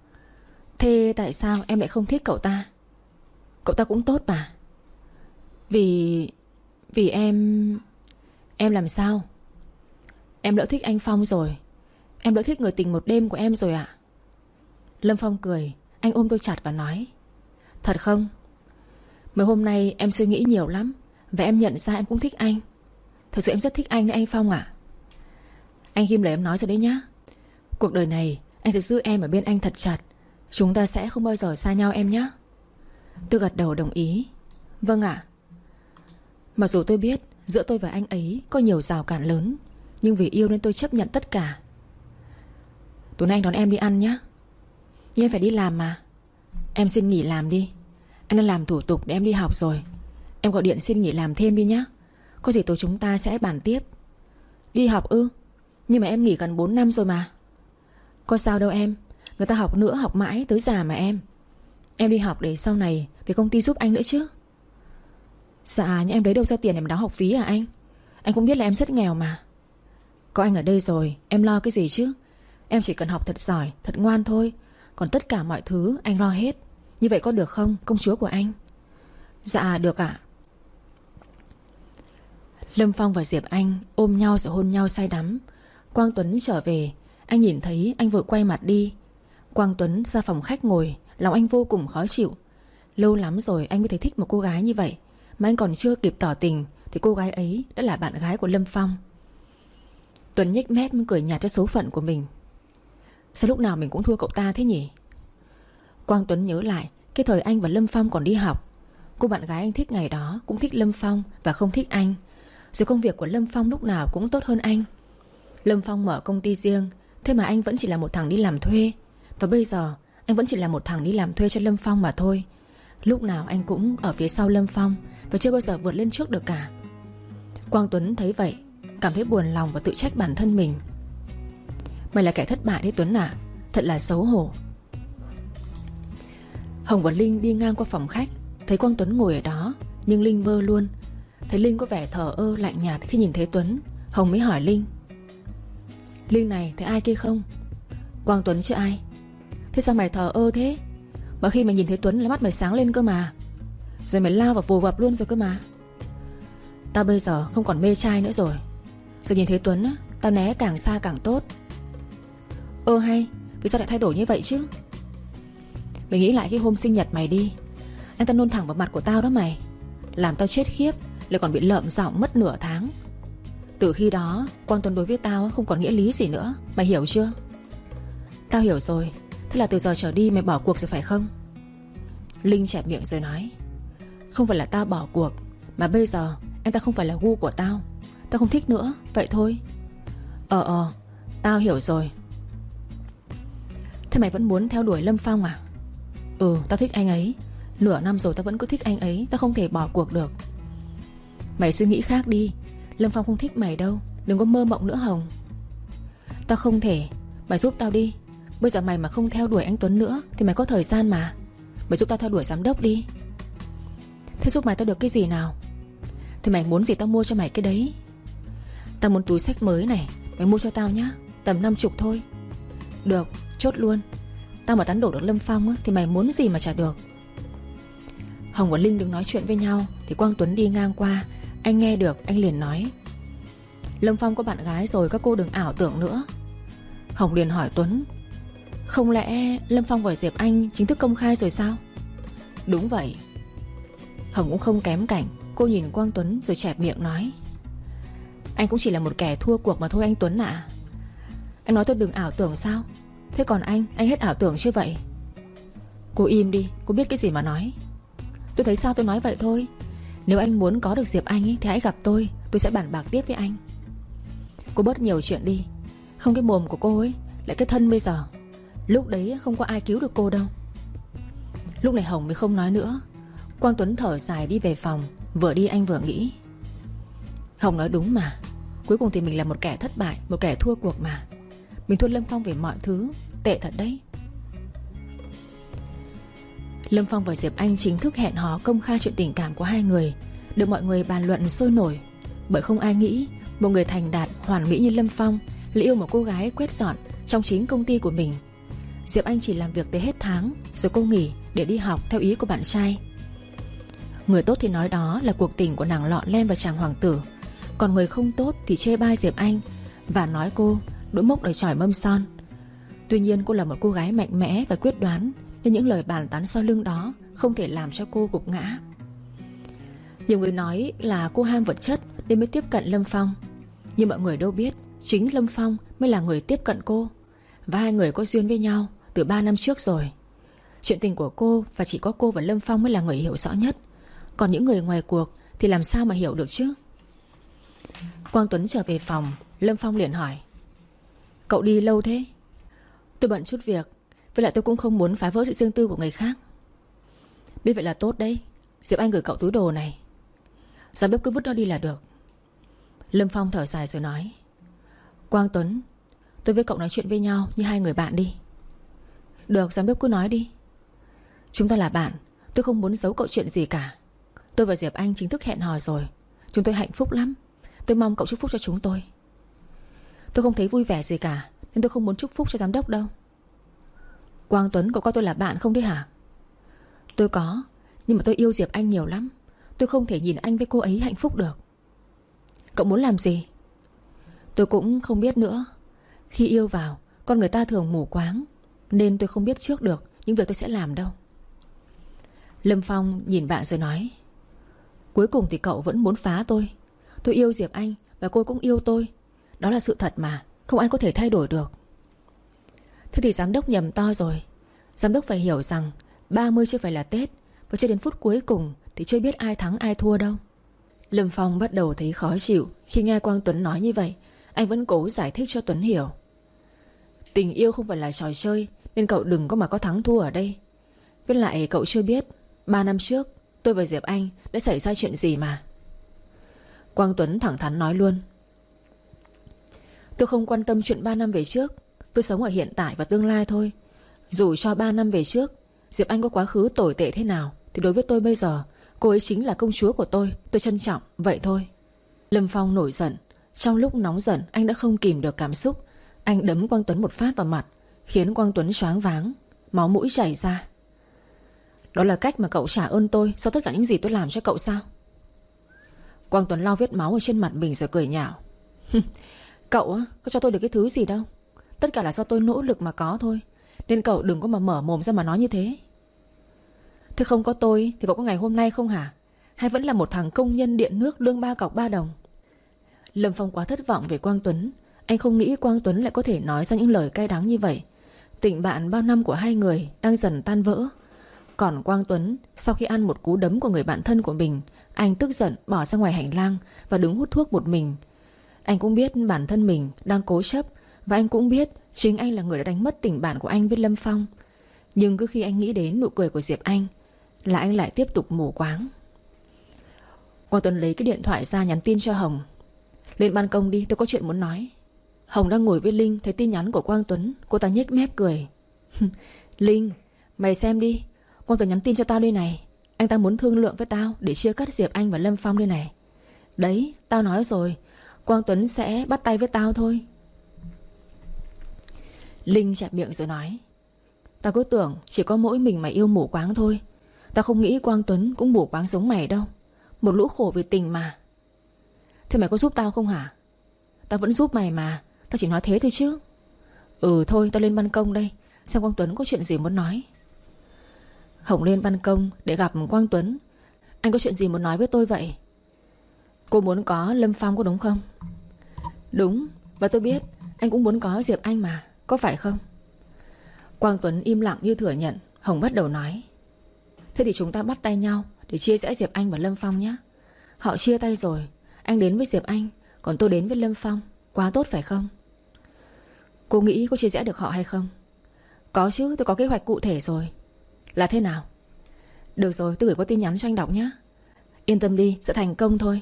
Thế tại sao em lại không thích cậu ta? Cậu ta cũng tốt mà. Vì... Vì em... Em làm sao? Em đỡ thích anh Phong rồi. Em đỡ thích người tình một đêm của em rồi ạ. Lâm Phong cười. Anh ôm tôi chặt và nói: Thật không? Mấy hôm nay em suy nghĩ nhiều lắm, và em nhận ra em cũng thích anh. Thật sự em rất thích anh đấy anh Phong ạ. Anh ghim lời em nói rồi đấy nhá. Cuộc đời này anh sẽ giữ em ở bên anh thật chặt. Chúng ta sẽ không bao giờ xa nhau em nhé. Tôi gật đầu đồng ý. Vâng ạ. Mặc dù tôi biết giữa tôi và anh ấy có nhiều rào cản lớn, nhưng vì yêu nên tôi chấp nhận tất cả. Tối nay anh đón em đi ăn nhé. Nhưng em phải đi làm mà. Em xin nghỉ làm đi. Anh đang làm thủ tục để em đi học rồi. Em gọi điện xin nghỉ làm thêm đi nhé. Có gì tối chúng ta sẽ bàn tiếp. Đi học ư? Nhưng mà em nghỉ gần bốn năm rồi mà. Có sao đâu em. Người ta học nữa học mãi tới già mà em. Em đi học để sau này về công ty giúp anh nữa chứ. Dạ, nhưng em lấy đâu ra tiền để mà đóng học phí à anh? Anh cũng biết là em rất nghèo mà. Có anh ở đây rồi, em lo cái gì chứ? Em chỉ cần học thật giỏi, thật ngoan thôi. Còn tất cả mọi thứ anh lo hết. Như vậy có được không, công chúa của anh? Dạ, được ạ. Lâm Phong và Diệp Anh ôm nhau rồi hôn nhau say đắm. Quang Tuấn trở về. Anh nhìn thấy anh vội quay mặt đi. Quang Tuấn ra phòng khách ngồi. Lòng anh vô cùng khó chịu. Lâu lắm rồi anh mới thấy thích một cô gái như vậy, mà anh còn chưa kịp tỏ tình thì cô gái ấy đã là bạn gái của Lâm Phong. Tuấn nhếch mép cười nhạt cho số phận của mình. Sao lúc nào mình cũng thua cậu ta thế nhỉ? Quang Tuấn nhớ lại cái thời anh và Lâm Phong còn đi học. Cô bạn gái anh thích ngày đó cũng thích Lâm Phong và không thích anh. Rồi công việc của Lâm Phong lúc nào cũng tốt hơn anh. Lâm Phong mở công ty riêng, thế mà anh vẫn chỉ là một thằng đi làm thuê. Và bây giờ anh vẫn chỉ là một thằng đi làm thuê cho Lâm Phong mà thôi. Lúc nào anh cũng ở phía sau Lâm Phong và chưa bao giờ vượt lên trước được cả. Quang Tuấn thấy vậy, cảm thấy buồn lòng và tự trách bản thân mình. Mày là kẻ thất bại đấy Tuấn à, thật là xấu hổ. Hồng và Linh đi ngang qua phòng khách, thấy Quang Tuấn ngồi ở đó, nhưng Linh bơ luôn. Thấy Linh có vẻ thờ ơ lạnh nhạt khi nhìn thấy Tuấn, Hồng mới hỏi Linh: Linh này, thấy ai kia không? Quang Tuấn chứ ai. Thế sao mày thờ ơ thế? Mà khi mày nhìn thấy Tuấn là mắt mày sáng lên cơ mà. Rồi mày lao vào vồ vập luôn rồi cơ mà. Tao bây giờ không còn mê trai nữa rồi. Giờ nhìn thấy Tuấn á, tao né càng xa càng tốt. Ơ hay, vì sao lại thay đổi như vậy chứ? Mày nghĩ lại cái hôm sinh nhật mày đi. Anh ta nôn thẳng vào mặt của tao đó mày. Làm tao chết khiếp, lại còn bị lợm giọng mất nửa tháng. Từ khi đó Quang Tuấn đối với tao không còn nghĩa lý gì nữa. Mày hiểu chưa? Tao hiểu rồi. Thế là từ giờ trở đi mày bỏ cuộc rồi phải không? Linh chẹp miệng rồi nói: Không phải là tao bỏ cuộc, mà bây giờ anh ta không phải là gu của tao. Tao không thích nữa, vậy thôi. Ờ ờ, tao hiểu rồi. Thế mày vẫn muốn theo đuổi Lâm Phong à? Ừ, tao thích anh ấy. Nửa năm rồi tao vẫn cứ thích anh ấy. Tao không thể bỏ cuộc được. Mày suy nghĩ khác đi. Lâm Phong không thích mày đâu. Đừng có mơ mộng nữa Hồng. Tao không thể. Mày giúp tao đi. Bây giờ mày mà không theo đuổi anh Tuấn nữa thì mày có thời gian mà. Mày giúp tao theo đuổi giám đốc đi. Thế giúp mày tao được cái gì nào? Thì mày muốn gì tao mua cho mày cái đấy. Tao muốn túi xách mới này. Mày mua cho tao nhá. Tầm năm chục thôi. Được, chốt luôn. Tao mà tán đổ được Lâm Phong á, thì mày muốn gì mà chả được. Hồng và Linh đứng nói chuyện với nhau thì Quang Tuấn đi ngang qua. Anh nghe được, anh liền nói: Lâm Phong có bạn gái rồi, các cô đừng ảo tưởng nữa. Hồng liền hỏi Tuấn: Không lẽ Lâm Phong và Diệp Anh chính thức công khai rồi sao? Đúng vậy. Hồng cũng không kém cảnh. Cô nhìn Quang Tuấn rồi chẹp miệng nói: Anh cũng chỉ là một kẻ thua cuộc mà thôi anh Tuấn ạ. à. Anh nói tôi đừng ảo tưởng sao? Thế còn anh, anh hết ảo tưởng chưa vậy? Cô im đi, cô biết cái gì mà nói. Tôi thấy sao tôi nói vậy thôi. Nếu anh muốn có được Diệp Anh ấy, thì hãy gặp tôi. Tôi sẽ bàn bạc tiếp với anh. Cô bớt nhiều chuyện đi. Không cái mồm của cô ấy, lại cái thân bây giờ. Lúc đấy không có ai cứu được cô đâu. Lúc này Hồng mới không nói nữa. Quang Tuấn thở dài đi về phòng. Vừa đi anh vừa nghĩ: Hồng nói đúng mà. Cuối cùng thì mình là một kẻ thất bại, một kẻ thua cuộc mà. Mình thua Lâm Phong về mọi thứ. Tệ thật đấy. Lâm Phong và Diệp Anh chính thức hẹn hò công khai chuyện tình cảm của hai người, được mọi người bàn luận sôi nổi. Bởi không ai nghĩ một người thành đạt, hoàn mỹ như Lâm Phong lại yêu một cô gái quét dọn trong chính công ty của mình. Diệp Anh chỉ làm việc tới hết tháng, rồi cô nghỉ để đi học theo ý của bạn trai. Người tốt thì nói đó là cuộc tình của nàng lọ lem và chàng hoàng tử. Còn người không tốt thì chê bai Diệp Anh và nói cô đũa mốc đầy chỏi mâm son. Tuy nhiên cô là một cô gái mạnh mẽ và quyết đoán, nên những lời bàn tán sau lưng đó không thể làm cho cô gục ngã. Nhiều người nói là cô ham vật chất nên mới tiếp cận Lâm Phong. Nhưng mọi người đâu biết chính Lâm Phong mới là người tiếp cận cô. Và hai người có duyên với nhau từ ba năm trước rồi. Chuyện tình của cô và chỉ có cô và Lâm Phong mới là người hiểu rõ nhất. Còn những người ngoài cuộc thì làm sao mà hiểu được chứ? Quang Tuấn trở về phòng. Lâm Phong liền hỏi: Cậu đi lâu thế? Tôi bận chút việc. Với lại tôi cũng không muốn phá vỡ sự riêng tư của người khác. Biết vậy là tốt đấy. Diệp Anh gửi cậu túi đồ này. Giám đốc cứ vứt nó đi là được. Lâm Phong thở dài rồi nói: Quang Tuấn, tôi với cậu nói chuyện với nhau như hai người bạn đi. Được, giám đốc cứ nói đi. Chúng ta là bạn. Tôi không muốn giấu cậu chuyện gì cả. Tôi và Diệp Anh chính thức hẹn hò rồi. Chúng tôi hạnh phúc lắm. Tôi mong cậu chúc phúc cho chúng tôi. Tôi không thấy vui vẻ gì cả, nên tôi không muốn chúc phúc cho giám đốc đâu. Quang Tuấn, cậu coi tôi là bạn không đấy hả? Tôi có. Nhưng mà tôi yêu Diệp Anh nhiều lắm. Tôi không thể nhìn anh với cô ấy hạnh phúc được. Cậu muốn làm gì? Tôi cũng không biết nữa. Khi yêu vào, con người ta thường mù quáng, nên tôi không biết trước được những việc tôi sẽ làm đâu. Lâm Phong nhìn bạn rồi nói: Cuối cùng thì cậu vẫn muốn phá tôi. Tôi yêu Diệp Anh và cô cũng yêu tôi. Đó là sự thật mà, không ai có thể thay đổi được. Thế thì giám đốc nhầm to rồi. Giám đốc phải hiểu rằng ba mươi chưa phải là Tết, và chưa đến phút cuối cùng thì chưa biết ai thắng ai thua đâu. Lâm Phong bắt đầu thấy khó chịu khi nghe Quang Tuấn nói như vậy. Anh vẫn cố giải thích cho Tuấn hiểu. Tình yêu không phải là trò chơi, nên cậu đừng có mà có thắng thua ở đây. Với lại cậu chưa biết ba năm trước tôi và Diệp Anh đã xảy ra chuyện gì mà. Quang Tuấn thẳng thắn nói luôn: Tôi không quan tâm chuyện ba năm về trước. Tôi sống ở hiện tại và tương lai thôi. Dù cho ba năm về trước Diệp Anh có quá khứ tồi tệ thế nào thì đối với tôi bây giờ cô ấy chính là công chúa của tôi. Tôi trân trọng, vậy thôi. Lâm Phong nổi giận. Trong lúc nóng giận anh đã không kìm được cảm xúc. Anh đấm Quang Tuấn một phát vào mặt, khiến Quang Tuấn choáng váng, máu mũi chảy ra. Đó là cách mà cậu trả ơn tôi sau tất cả những gì tôi làm cho cậu sao? Quang Tuấn lau vết máu ở trên mặt mình rồi cười nhạo. Cậu á, có cho tôi được cái thứ gì đâu. Tất cả là do tôi nỗ lực mà có thôi. Nên cậu đừng có mà mở mồm ra mà nói như thế. Thế không có tôi thì cậu có ngày hôm nay không hả? Hay vẫn là một thằng công nhân điện nước lương ba cọc ba đồng? Lâm Phong quá thất vọng về Quang Tuấn. Anh không nghĩ Quang Tuấn lại có thể nói ra những lời cay đắng như vậy. Tình bạn bao năm của hai người đang dần tan vỡ. Còn Quang Tuấn, sau khi ăn một cú đấm của người bạn thân của mình, anh tức giận bỏ ra ngoài hành lang và đứng hút thuốc một mình. Anh cũng biết bản thân mình đang cố chấp, và anh cũng biết chính anh là người đã đánh mất tình bạn của anh với Lâm Phong. Nhưng cứ khi anh nghĩ đến nụ cười của Diệp Anh là anh lại tiếp tục mù quáng. Quang Tuấn lấy cái điện thoại ra nhắn tin cho Hồng. Lên ban công đi, tôi có chuyện muốn nói. Hồng đang ngồi với Linh, thấy tin nhắn của Quang Tuấn, cô ta nhếch mép cười. Linh, mày xem đi, Quang Tuấn nhắn tin cho tao đây này. Anh ta muốn thương lượng với tao để chia cắt Diệp Anh và Lâm Phong đây này. Đấy, tao nói rồi, Quang Tuấn sẽ bắt tay với tao thôi. Linh chẹp miệng rồi nói. Tao cứ tưởng chỉ có mỗi mình mày yêu mù quáng thôi. Tao không nghĩ Quang Tuấn cũng mù quáng giống mày đâu. Một lũ khổ vì tình mà. Thế mày có giúp tao không hả? Tao vẫn giúp mày mà, tao chỉ nói thế thôi chứ. Ừ thôi, tao lên ban công đây, xem Quang Tuấn có chuyện gì muốn nói. Hồng lên ban công để gặp Quang Tuấn. Anh có chuyện gì muốn nói với tôi vậy? Cô muốn có Lâm Phong có đúng không? Đúng, và tôi biết anh cũng muốn có Diệp Anh mà, có phải không? Quang Tuấn im lặng như thừa nhận. Hồng bắt đầu nói. Thế thì chúng ta bắt tay nhau để chia rẽ Diệp Anh và Lâm Phong nhé. Họ chia tay rồi, anh đến với Diệp Anh, còn tôi đến với Lâm Phong. Quá tốt phải không? Cô nghĩ có chia rẽ được họ hay không? Có chứ, tôi có kế hoạch cụ thể rồi. Là thế nào? Được rồi, tôi gửi qua tin nhắn cho anh đọc nhé. Yên tâm đi, sẽ thành công thôi.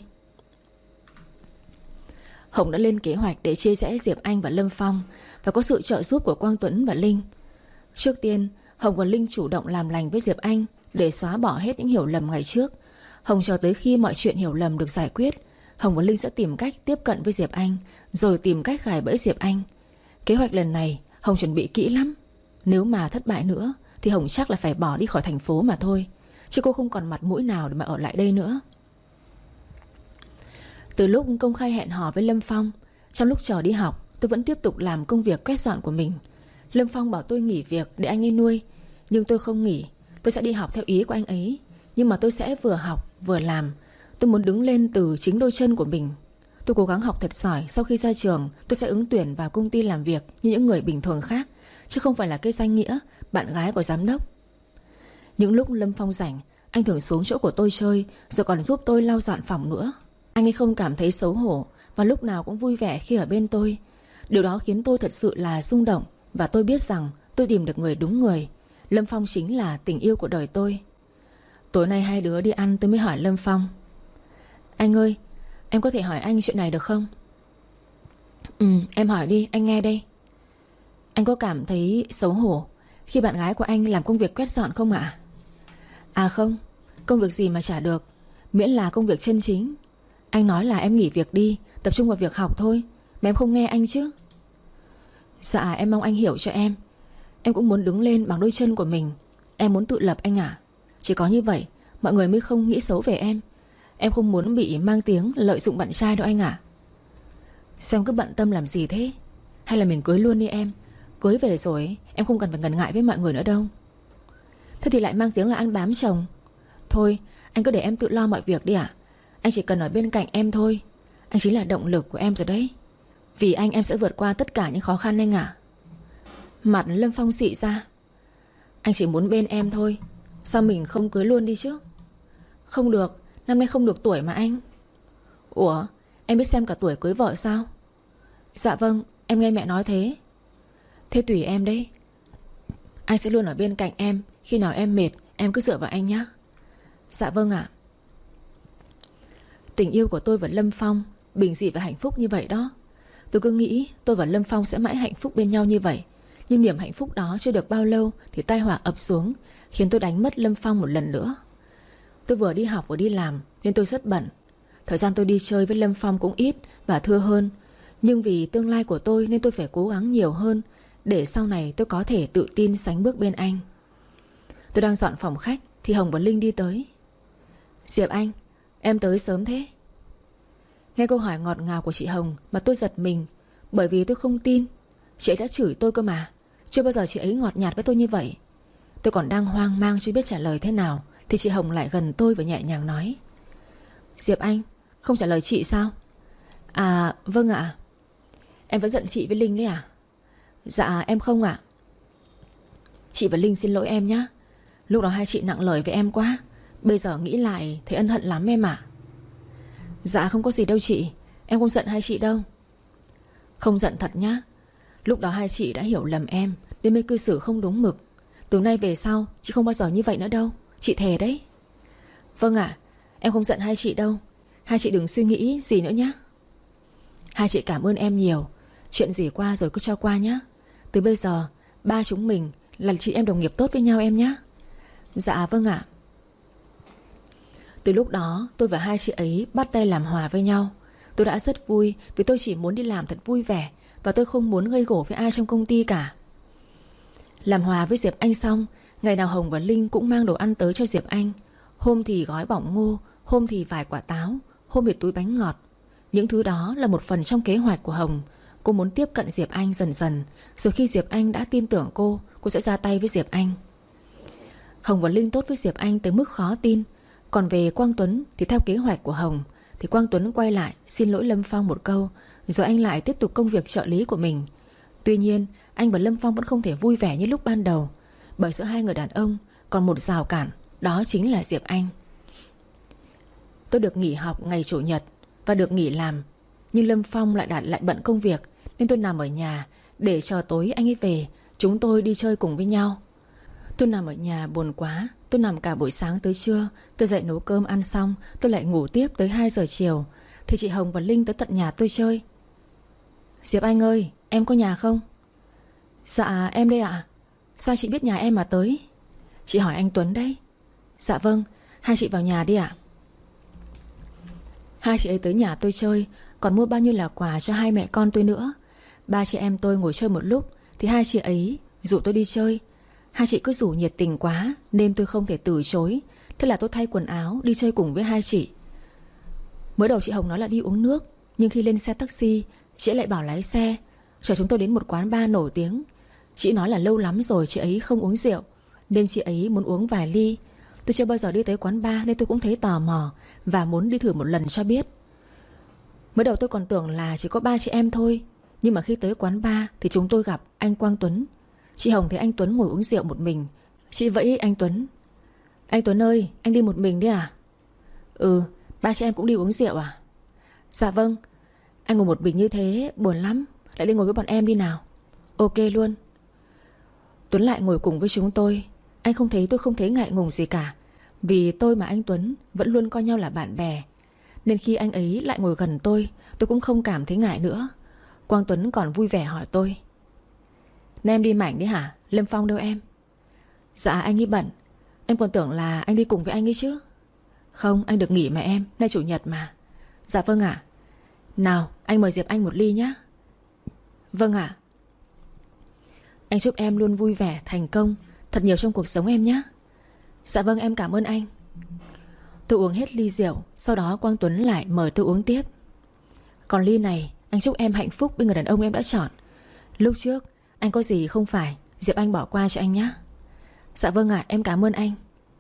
Hồng đã lên kế hoạch để chia rẽ Diệp Anh và Lâm Phong, và có sự trợ giúp của Quang Tuấn và Linh. Trước tiên, Hồng và Linh chủ động làm lành với Diệp Anh để xóa bỏ hết những hiểu lầm ngày trước. Hồng chờ tới khi mọi chuyện hiểu lầm được giải quyết, Hồng và Linh sẽ tìm cách tiếp cận với Diệp Anh, rồi tìm cách gài bẫy Diệp Anh. Kế hoạch lần này Hồng chuẩn bị kỹ lắm. Nếu mà thất bại nữa thì Hồng chắc là phải bỏ đi khỏi thành phố mà thôi, chứ cô không còn mặt mũi nào để mà ở lại đây nữa. Từ lúc công khai hẹn hò với Lâm Phong, trong lúc chờ đi học, tôi vẫn tiếp tục làm công việc quét dọn của mình. Lâm Phong bảo tôi nghỉ việc để anh ấy nuôi, nhưng tôi không nghỉ. Tôi sẽ đi học theo ý của anh ấy, nhưng mà tôi sẽ vừa học vừa làm. Tôi muốn đứng lên từ chính đôi chân của mình. Tôi cố gắng học thật giỏi. Sau khi ra trường, tôi sẽ ứng tuyển vào công ty làm việc như những người bình thường khác, chứ không phải là cái danh nghĩa bạn gái của giám đốc. Những lúc Lâm Phong rảnh, anh thường xuống chỗ của tôi chơi, rồi còn giúp tôi lau dọn phòng nữa. Anh ấy không cảm thấy xấu hổ, và lúc nào cũng vui vẻ khi ở bên tôi. Điều đó khiến tôi thật sự là rung động, và tôi biết rằng tôi tìm được người đúng người. Lâm Phong chính là tình yêu của đời tôi. Tối nay hai đứa đi ăn, tôi mới hỏi Lâm Phong. Anh ơi, em có thể hỏi anh chuyện này được không? Ừ, em hỏi đi, anh nghe đây. Anh có cảm thấy xấu hổ khi bạn gái của anh làm công việc quét dọn không ạ? À? à không, công việc gì mà chả được, miễn là công việc chân chính. Anh nói là em nghỉ việc đi, tập trung vào việc học thôi, mà em không nghe anh chứ. Dạ, em mong anh hiểu cho em. Em cũng muốn đứng lên bằng đôi chân của mình. Em muốn tự lập anh ạ. Chỉ có như vậy mọi người mới không nghĩ xấu về em. Em không muốn bị mang tiếng lợi dụng bạn trai đâu anh ạ. Xem cứ bận tâm làm gì thế? Hay là mình cưới luôn đi em. Cưới về rồi em không cần phải ngần ngại với mọi người nữa đâu. Thế thì lại mang tiếng là ăn bám chồng. Thôi anh cứ để em tự lo mọi việc đi ạ. Anh chỉ cần ở bên cạnh em thôi. Anh chính là động lực của em rồi đấy. Vì anh em sẽ vượt qua tất cả những khó khăn anh ạ. Mặt Lâm Phong xị ra. Anh chỉ muốn bên em thôi, sao mình không cưới luôn đi chứ? Không được, năm nay không được tuổi mà anh. Ủa, em biết xem cả tuổi cưới vợ sao? Dạ vâng, em nghe mẹ nói thế. Thế tùy em đấy. Anh sẽ luôn ở bên cạnh em. Khi nào em mệt em cứ dựa vào anh nhé. Dạ vâng ạ. Tình yêu của tôi và Lâm Phong bình dị và hạnh phúc như vậy đó. Tôi cứ nghĩ tôi và Lâm Phong sẽ mãi hạnh phúc bên nhau như vậy, Nhưng niềm hạnh phúc đó chưa được bao lâu thì tai họa ập xuống, khiến tôi đánh mất Lâm Phong một lần nữa. Tôi vừa đi học vừa đi làm nên tôi rất bận. Thời gian tôi đi chơi với Lâm Phong cũng ít và thưa hơn. Nhưng vì tương lai của tôi nên tôi phải cố gắng nhiều hơn, để sau này tôi có thể tự tin sánh bước bên anh. Tôi đang dọn phòng khách thì Hồng và Linh đi tới. Diệp Anh, em tới sớm thế? Nghe câu hỏi ngọt ngào của chị Hồng mà tôi giật mình, bởi vì tôi không tin. Chị ấy đã chửi tôi cơ mà. Chưa bao giờ chị ấy ngọt nhạt với tôi như vậy. Tôi còn đang hoang mang chưa biết trả lời thế nào thì chị Hồng lại gần tôi và nhẹ nhàng nói: Diệp Anh, không trả lời chị sao? À vâng ạ. Em vẫn giận chị với Linh đấy à? Dạ em không ạ. Chị và Linh xin lỗi em nhé. Lúc đó hai chị nặng lời với em quá. Bây giờ nghĩ lại thấy ân hận lắm em ạ. Dạ không có gì đâu chị. Em không giận hai chị đâu. Không giận thật nhá. Lúc đó hai chị đã hiểu lầm em nên mới cư xử không đúng mực. Từ nay về sau chị không bao giờ như vậy nữa đâu. Chị thề đấy. Vâng ạ. Em không giận hai chị đâu. Hai chị đừng suy nghĩ gì nữa nhé. Hai chị cảm ơn em nhiều. Chuyện gì qua rồi cứ cho qua nhé. Từ bây giờ ba chúng mình là chị em đồng nghiệp tốt với nhau em nhé. Dạ vâng ạ. Từ lúc đó tôi và hai chị ấy bắt tay làm hòa với nhau. Tôi đã rất vui vì tôi chỉ muốn đi làm thật vui vẻ, và tôi không muốn gây gổ với ai trong công ty cả. Làm hòa với Diệp Anh xong, ngày nào Hồng và Linh cũng mang đồ ăn tới cho Diệp Anh. Hôm thì gói bỏng ngô, hôm thì vài quả táo, hôm thì túi bánh ngọt. Những thứ đó là một phần trong kế hoạch của Hồng. Cô muốn tiếp cận Diệp Anh dần dần, rồi khi Diệp Anh đã tin tưởng cô, cô sẽ ra tay với Diệp Anh. Hồng và Linh tốt với Diệp Anh tới mức khó tin. Còn về Quang Tuấn thì theo kế hoạch của Hồng thì Quang Tuấn quay lại xin lỗi Lâm Phong một câu, rồi anh lại tiếp tục công việc trợ lý của mình. Tuy nhiên anh và Lâm Phong vẫn không thể vui vẻ như lúc ban đầu, bởi giữa hai người đàn ông còn một rào cản, đó chính là Diệp Anh. Tôi được nghỉ học ngày Chủ nhật và được nghỉ làm, nhưng Lâm Phong lại đặt lại bận công việc, nên tôi nằm ở nhà để chờ tối anh ấy về, chúng tôi đi chơi cùng với nhau. Tôi nằm ở nhà buồn quá. Tôi nằm cả buổi sáng tới trưa. Tôi dậy nấu cơm ăn xong, tôi lại ngủ tiếp tới hai giờ chiều. Thì chị Hồng và Linh tới tận nhà tôi chơi. Diệp Anh ơi, em có nhà không? Dạ em đây ạ. Sao chị biết nhà em mà tới? Chị hỏi anh Tuấn đấy. Dạ vâng, hai chị vào nhà đi ạ. Hai chị ấy tới nhà tôi chơi, còn mua bao nhiêu là quà cho hai mẹ con tôi nữa. Ba chị em tôi ngồi chơi một lúc thì hai chị ấy rủ tôi đi chơi. Hai chị cứ rủ nhiệt tình quá nên tôi không thể từ chối. Thế là tôi thay quần áo đi chơi cùng với hai chị. Mới đầu chị Hồng nói là đi uống nước, nhưng khi lên xe taxi, chị lại bảo lái xe chở chúng tôi đến một quán bar nổi tiếng. Chị nói là lâu lắm rồi chị ấy không uống rượu, nên chị ấy muốn uống vài ly. Tôi chưa bao giờ đi tới quán bar nên tôi cũng thấy tò mò và muốn đi thử một lần cho biết. Mới đầu tôi còn tưởng là chỉ có ba chị em thôi, nhưng mà khi tới quán bar thì chúng tôi gặp anh Quang Tuấn. Chị Hồng thấy anh Tuấn ngồi uống rượu một mình. Chị vẫy anh Tuấn: Anh Tuấn ơi, anh đi một mình đấy à? Ừ, ba chị em cũng đi uống rượu à? Dạ vâng. Anh ngồi một mình như thế buồn lắm, lại đi ngồi với bọn em đi nào. Ok luôn. Tuấn lại ngồi cùng với chúng tôi. Anh không thấy tôi không thấy ngại ngùng gì cả, vì tôi mà anh Tuấn vẫn luôn coi nhau là bạn bè, nên khi anh ấy lại ngồi gần tôi, tôi cũng không cảm thấy ngại nữa. Quang Tuấn còn vui vẻ hỏi tôi: Nên em đi mảnh đấy hả? Lâm Phong đâu em? Dạ anh ấy bận. Em còn tưởng là anh đi cùng với anh ấy chứ. Không, anh được nghỉ mà em, nay Chủ nhật mà. Dạ vâng ạ. Nào, anh mời Diệp Anh một ly nhé. Vâng ạ. Anh chúc em luôn vui vẻ, thành công thật nhiều trong cuộc sống em nhé. Dạ vâng, em cảm ơn anh. Tôi uống hết ly rượu, sau đó Quang Tuấn lại mời tôi uống tiếp. Còn ly này, anh chúc em hạnh phúc bên người đàn ông em đã chọn. Lúc trước anh có gì không phải, Diệp Anh bỏ qua cho anh nhé. Dạ vâng ạ, em cảm ơn anh.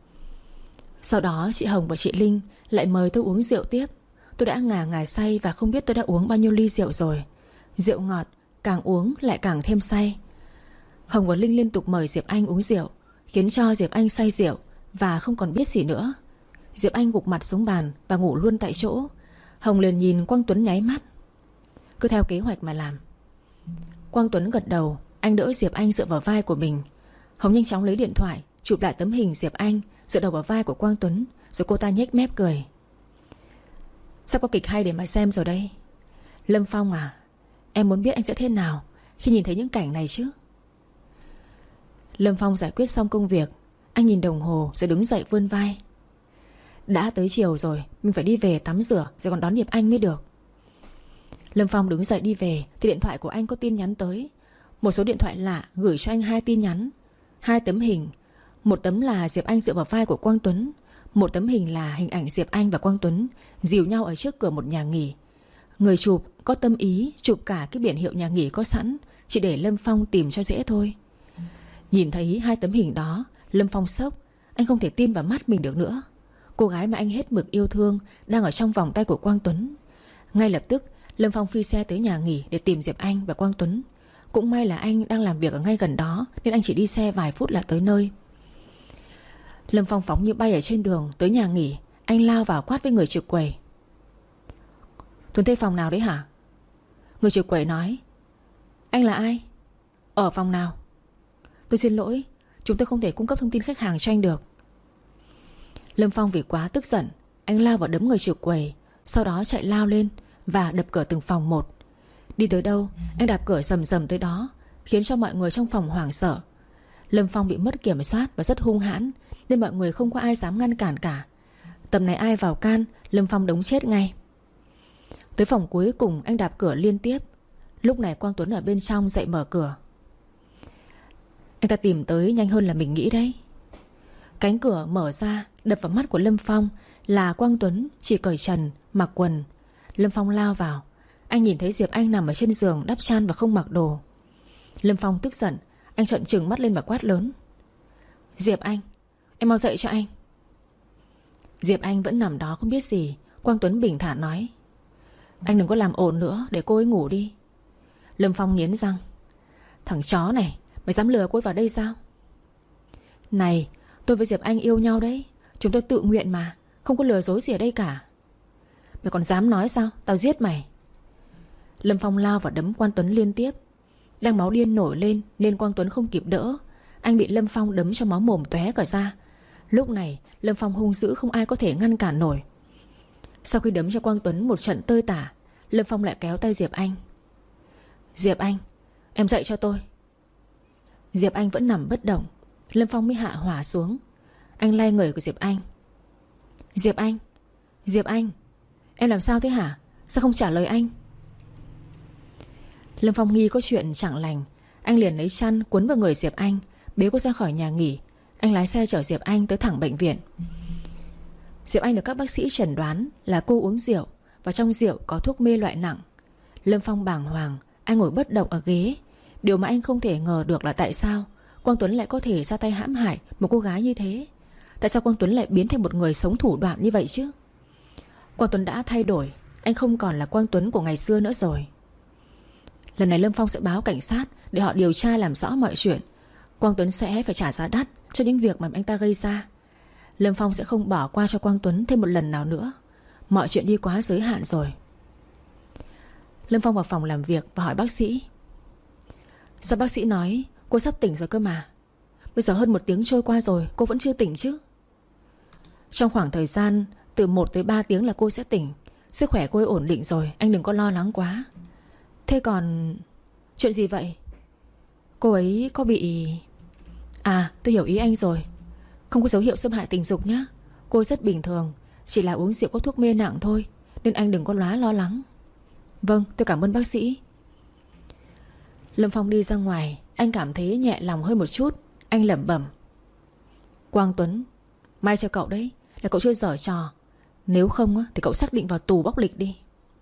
Sau đó chị Hồng và chị Linh lại mời tôi uống rượu tiếp. Tôi đã ngà ngà say và không biết tôi đã uống bao nhiêu ly rượu rồi. Rượu ngọt, càng uống lại càng thêm say. Hồng và Linh liên tục mời Diệp Anh uống rượu, khiến cho Diệp Anh say rượu và không còn biết gì nữa. Diệp Anh gục mặt xuống bàn và ngủ luôn tại chỗ. Hồng liền nhìn Quang Tuấn nháy mắt. Cứ theo kế hoạch mà làm. Quang Tuấn gật đầu. Anh đỡ Diệp Anh dựa vào vai của mình. Hồng nhanh chóng lấy điện thoại chụp lại tấm hình Diệp Anh dựa đầu vào vai của Quang Tuấn, rồi cô ta nhếch mép cười. Sắp có kịch hay để mà xem rồi đây. Lâm Phong à, em muốn biết anh sẽ thế nào khi nhìn thấy những cảnh này chứ? Lâm Phong giải quyết xong công việc, anh nhìn đồng hồ rồi đứng dậy vươn vai. Đã tới chiều rồi, mình phải đi về tắm rửa rồi còn đón Điệp Anh mới được. Lâm Phong đứng dậy đi về thì điện thoại của anh có tin nhắn tới. Một số điện thoại lạ gửi cho anh hai tin nhắn, hai tấm hình. Một tấm là Diệp Anh dựa vào vai của Quang Tuấn, một tấm hình là hình ảnh Diệp Anh và Quang Tuấn dìu nhau ở trước cửa một nhà nghỉ. Người chụp có tâm ý chụp cả cái biển hiệu nhà nghỉ có sẵn, chỉ để Lâm Phong tìm cho dễ thôi. Nhìn thấy hai tấm hình đó, Lâm Phong sốc. Anh không thể tin vào mắt mình được nữa. Cô gái mà anh hết mực yêu thương đang ở trong vòng tay của Quang Tuấn. Ngay lập tức Lâm Phong phi xe tới nhà nghỉ để tìm Diệp Anh và Quang Tuấn. Cũng may là anh đang làm việc ở ngay gần đó, nên anh chỉ đi xe vài phút là tới nơi. Lâm Phong phóng như bay ở trên đường tới nhà nghỉ. Anh lao vào quát với người trực quầy. Tuấn thuê phòng nào đấy hả? Người trực quầy nói. Anh là ai? Ở phòng nào? Tôi xin lỗi, chúng tôi không thể cung cấp thông tin khách hàng cho anh được. Lâm Phong vì quá tức giận, anh lao vào đấm người trực quầy, sau đó chạy lao lên và đập cửa từng phòng một. Đi tới đâu anh đạp cửa rầm rầm tới đó, khiến cho mọi người trong phòng hoảng sợ. Lâm Phong bị mất kiểm soát và rất hung hãn, nên mọi người không có ai dám ngăn cản cả. Tầm này ai vào can, Lâm Phong đống chết ngay. Tới phòng cuối cùng anh đạp cửa liên tiếp. Lúc này Quang Tuấn ở bên trong dậy mở cửa. Anh ta tìm tới nhanh hơn là mình nghĩ đấy. Cánh cửa mở ra, đập vào mắt của Lâm Phong là Quang Tuấn chỉ cởi trần, mặc quần. Lâm Phong lao vào. Anh nhìn thấy Diệp Anh nằm ở trên giường đắp chăn và không mặc đồ. Lâm Phong tức giận, anh trợn trừng mắt lên và quát lớn. Diệp Anh, em mau dậy cho anh. Diệp Anh vẫn nằm đó không biết gì. Quang Tuấn bình thản nói. Anh đừng có làm ồn nữa, để cô ấy ngủ đi. Lâm Phong nghiến răng. Thằng chó này, mày dám lừa cô ấy vào đây sao? Này, tôi với Diệp Anh yêu nhau đấy, chúng tôi tự nguyện mà, không có lừa dối gì ở đây cả. Mày còn dám nói sao? Tao giết mày. Lâm Phong lao vào đấm Quang Tuấn liên tiếp. Đang máu điên nổi lên nên Quang Tuấn không kịp đỡ. Anh bị Lâm Phong đấm cho máu mồm tóe cả ra. Lúc này Lâm Phong hung dữ không ai có thể ngăn cản nổi. Sau khi đấm cho Quang Tuấn một trận tơi tả, Lâm Phong lại kéo tay Diệp Anh. Diệp Anh, em dậy cho tôi. Diệp Anh vẫn nằm bất động. Lâm Phong mới hạ hỏa xuống. Anh lay người của Diệp Anh. Diệp Anh, Diệp Anh, em làm sao thế hả? Sao không trả lời anh? Lâm Phong nghi có chuyện chẳng lành. Anh liền lấy chăn cuốn vào người Diệp Anh, bế cô ra khỏi nhà nghỉ. Anh lái xe chở Diệp Anh tới thẳng bệnh viện. Diệp Anh được các bác sĩ chẩn đoán là cô uống rượu, và trong rượu có thuốc mê loại nặng. Lâm Phong bàng hoàng, anh ngồi bất động ở ghế. Điều mà anh không thể ngờ được là tại sao Quang Tuấn lại có thể ra tay hãm hại một cô gái như thế. Tại sao Quang Tuấn lại biến thành một người sống thủ đoạn như vậy chứ? Quang Tuấn đã thay đổi. Anh không còn là Quang Tuấn của ngày xưa nữa rồi. Lần này Lâm Phong sẽ báo cảnh sát để họ điều tra làm rõ mọi chuyện. Quang Tuấn sẽ phải trả giá đắt cho những việc mà anh ta gây ra. Lâm Phong sẽ không bỏ qua cho Quang Tuấn thêm một lần nào nữa. Mọi chuyện đi quá giới hạn rồi. Lâm Phong vào phòng làm việc và hỏi bác sĩ. Sao bác sĩ nói cô sắp tỉnh rồi cơ mà? Bây giờ hơn một tiếng trôi qua rồi, cô vẫn chưa tỉnh chứ? Trong khoảng thời gian từ một tới ba tiếng là cô sẽ tỉnh. Sức khỏe cô ấy ổn định rồi, anh đừng có lo lắng quá. Thế còn... chuyện gì vậy? Cô ấy có bị... À, tôi hiểu ý anh rồi. Không có dấu hiệu xâm hại tình dục nhá. Cô ấy rất bình thường, chỉ là uống rượu có thuốc mê nặng thôi, nên anh đừng có quá lo lắng. Vâng, tôi cảm ơn bác sĩ. Lâm Phong đi ra ngoài. Anh cảm thấy nhẹ lòng hơn một chút. Anh lẩm bẩm. Quang Tuấn, may cho cậu đấy là cậu chưa giở trò. Nếu không thì cậu xác định vào tù bóc lịch đi.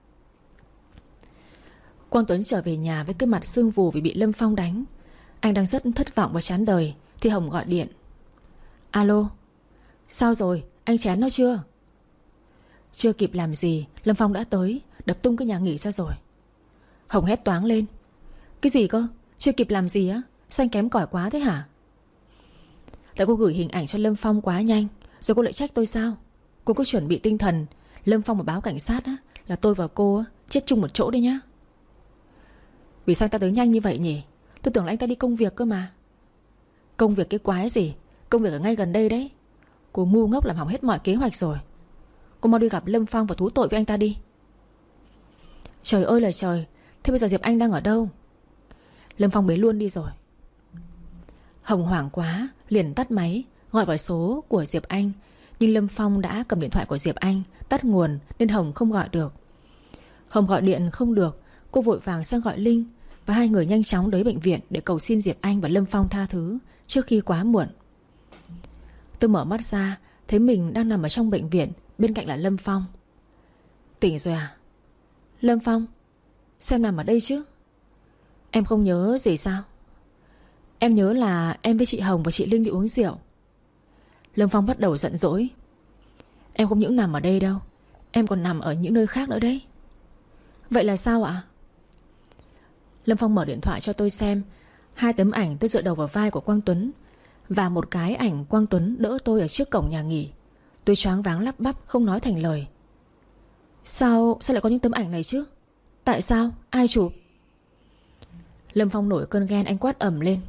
Quang Tuấn trở về nhà với cái mặt sưng vù vì bị Lâm Phong đánh. Anh đang rất thất vọng và chán đời thì Hồng gọi điện. Alo, sao rồi, anh chán nó chưa? Chưa kịp làm gì, Lâm Phong đã tới, đập tung cái nhà nghỉ ra rồi. Hồng hét toáng lên. Cái gì cơ? Chưa kịp làm gì á? Sao anh kém cỏi quá thế hả? Tại cô gửi hình ảnh cho Lâm Phong quá nhanh, rồi cô lại trách tôi sao? Cô cứ chuẩn bị tinh thần. Lâm Phong mà báo cảnh sát á, là tôi và cô á, chết chung một chỗ đấy nhá. Vì sao anh ta tới nhanh như vậy nhỉ? Tôi tưởng là anh ta đi công việc cơ mà. Công việc cái quái gì? Công việc ở ngay gần đây đấy. Cô ngu ngốc làm hỏng hết mọi kế hoạch rồi. Cô mau đi gặp Lâm Phong và thú tội với anh ta đi. Trời ơi là trời. Thế bây giờ Diệp Anh đang ở đâu? Lâm Phong bế luôn đi rồi. Hồng hoảng quá liền tắt máy, gọi vào số của Diệp Anh. Nhưng Lâm Phong đã cầm điện thoại của Diệp Anh, tắt nguồn nên Hồng không gọi được. Hồng gọi điện không được, cô vội vàng sang gọi Linh. Và hai người nhanh chóng tới bệnh viện để cầu xin Diệp Anh và Lâm Phong tha thứ trước khi quá muộn. Tôi mở mắt ra, thấy mình đang nằm ở trong bệnh viện, bên cạnh là Lâm Phong. Tỉnh rồi à? Lâm Phong, sao em nằm ở đây chứ? Em không nhớ gì sao? Em nhớ là em với chị Hồng và chị Linh đi uống rượu. Lâm Phong bắt đầu giận dỗi. Em không những nằm ở đây đâu, em còn nằm ở những nơi khác nữa đấy. Vậy là sao ạ? Lâm Phong mở điện thoại cho tôi xem hai tấm ảnh tôi dựa đầu vào vai của Quang Tuấn, và một cái ảnh Quang Tuấn đỡ tôi ở trước cổng nhà nghỉ. Tôi choáng váng lắp bắp không nói thành lời. Sao, sao lại có những tấm ảnh này chứ? Tại sao? Ai chụp? Lâm Phong nổi cơn ghen, anh quát ầm lên.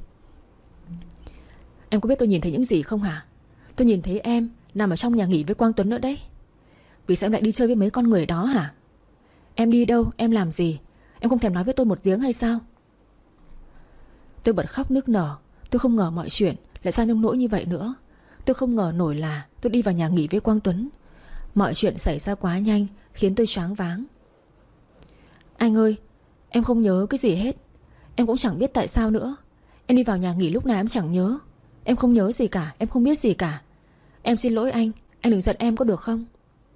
Em có biết tôi nhìn thấy những gì không hả? Tôi nhìn thấy em nằm ở trong nhà nghỉ với Quang Tuấn nữa đấy. Vì sao em lại đi chơi với mấy con người đó hả? Em đi đâu? Em làm gì? Em không thèm nói với tôi một tiếng hay sao? Tôi bật khóc nức nở. Tôi không ngờ mọi chuyện lại ra nông nỗi như vậy nữa. Tôi không ngờ nổi là tôi đi vào nhà nghỉ với Quang Tuấn. Mọi chuyện xảy ra quá nhanh, khiến tôi choáng váng. Anh ơi, em không nhớ cái gì hết. Em cũng chẳng biết tại sao nữa. Em đi vào nhà nghỉ lúc nào em chẳng nhớ. Em không nhớ gì cả, em không biết gì cả. Em xin lỗi anh, anh đừng giận em có được không?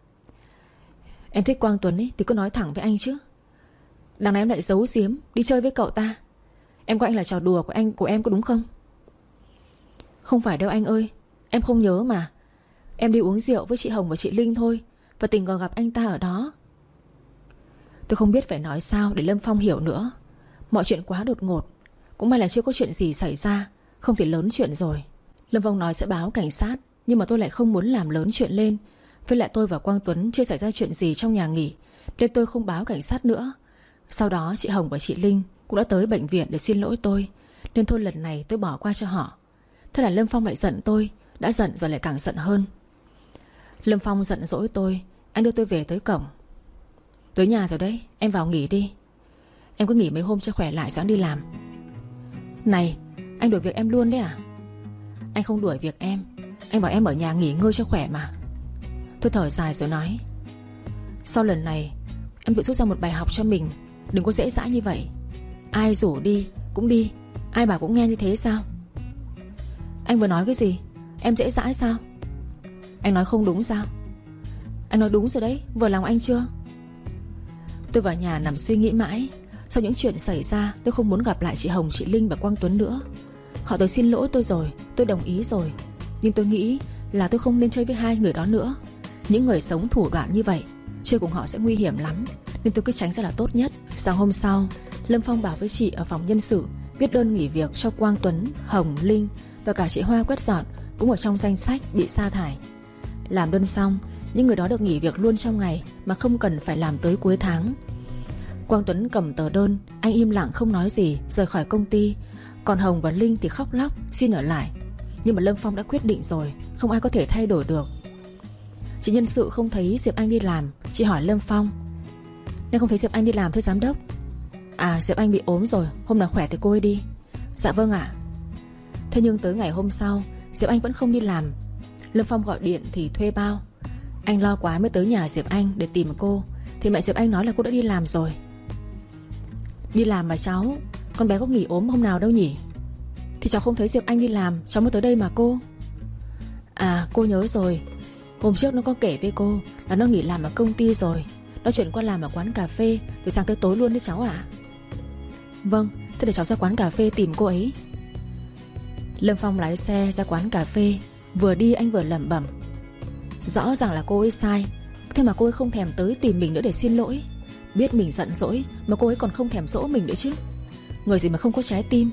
Em thích Quang Tuấn ấy thì cứ nói thẳng với anh chứ. Đằng này em lại giấu giếm đi chơi với cậu ta. Em coi anh là trò đùa của anh của em có đúng không? Không phải đâu anh ơi, em không nhớ mà. Em đi uống rượu với chị Hồng và chị Linh thôi, và tình cờ gặp anh ta ở đó. Tôi không biết phải nói sao để Lâm Phong hiểu nữa. Mọi chuyện quá đột ngột. Cũng may là chưa có chuyện gì xảy ra, không thì lớn chuyện rồi. Lâm Phong nói sẽ báo cảnh sát, nhưng mà tôi lại không muốn làm lớn chuyện lên. Với lại tôi và Quang Tuấn chưa xảy ra chuyện gì trong nhà nghỉ, nên tôi không báo cảnh sát nữa. Sau đó chị Hồng và chị Linh cũng đã tới bệnh viện để xin lỗi tôi, nên thôi lần này tôi bỏ qua cho họ. Thế là Lâm Phong lại giận tôi. Đã giận rồi lại càng giận hơn. Lâm Phong giận dỗi tôi. Anh đưa tôi về tới cổng. Tới nhà rồi đấy, em vào nghỉ đi. Em cứ nghỉ mấy hôm cho khỏe lại sáng đi làm. Này, anh đuổi việc em luôn đấy à? Anh không đuổi việc em, anh bảo em ở nhà nghỉ ngơi cho khỏe mà. Tôi thở dài rồi nói. Sau lần này em tự rút ra một bài học cho mình. Đừng có dễ dãi như vậy. Ai rủ đi cũng đi, ai bảo cũng nghe như thế sao? Anh vừa nói cái gì? Em dễ dãi sao? Anh nói không đúng sao? Anh nói đúng rồi đấy, vừa lòng anh chưa? Tôi vào nhà nằm suy nghĩ mãi. Sau những chuyện xảy ra, tôi không muốn gặp lại chị Hồng, chị Linh và Quang Tuấn nữa. Họ tới xin lỗi tôi rồi, tôi đồng ý rồi. Nhưng tôi nghĩ là tôi không nên chơi với hai người đó nữa. Những người sống thủ đoạn như vậy, chơi cùng họ sẽ nguy hiểm lắm, nên tôi cứ tránh ra là tốt nhất. Sáng hôm sau, Lâm Phong bảo với chị ở phòng nhân sự viết đơn nghỉ việc cho Quang Tuấn, Hồng, Linh và cả chị Hoa Quét Dọn cũng ở trong danh sách bị sa thải. Làm đơn xong, những người đó được nghỉ việc luôn trong ngày mà không cần phải làm tới cuối tháng. Quang Tuấn cầm tờ đơn, anh im lặng không nói gì, rời khỏi công ty. Còn Hồng và Linh thì khóc lóc xin ở lại. Nhưng mà Lâm Phong đã quyết định rồi, không ai có thể thay đổi được. Chị nhân sự không thấy Diệp Anh đi làm. Chị hỏi Lâm Phong. Nên không thấy Diệp Anh đi làm thưa giám đốc? À, Diệp Anh bị ốm rồi, hôm nào khỏe thì cô ấy đi. Dạ vâng ạ. Thế nhưng tới ngày hôm sau, Diệp Anh vẫn không đi làm. Lâm Phong gọi điện thì thuê bao. Anh lo quá mới tới nhà Diệp Anh để tìm cô, thì mẹ Diệp Anh nói là cô đã đi làm rồi. Đi làm mà cháu, con bé có nghỉ ốm hôm nào đâu nhỉ? Thì cháu không thấy Diệp Anh đi làm, cháu mới tới đây mà cô. À, cô nhớ rồi. Hôm trước nó có kể với cô là nó nghỉ làm ở công ty rồi. Nó chuyển qua làm ở quán cà phê từ sáng tới tối luôn đấy cháu ạ. Vâng, thế để cháu ra quán cà phê tìm cô ấy. Lâm Phong lái xe ra quán cà phê. Vừa đi anh vừa lẩm bẩm. Rõ ràng là cô ấy sai, thế mà cô ấy không thèm tới tìm mình nữa để xin lỗi. Biết mình giận dỗi mà cô ấy còn không thèm dỗ mình nữa chứ. Người gì mà không có trái tim.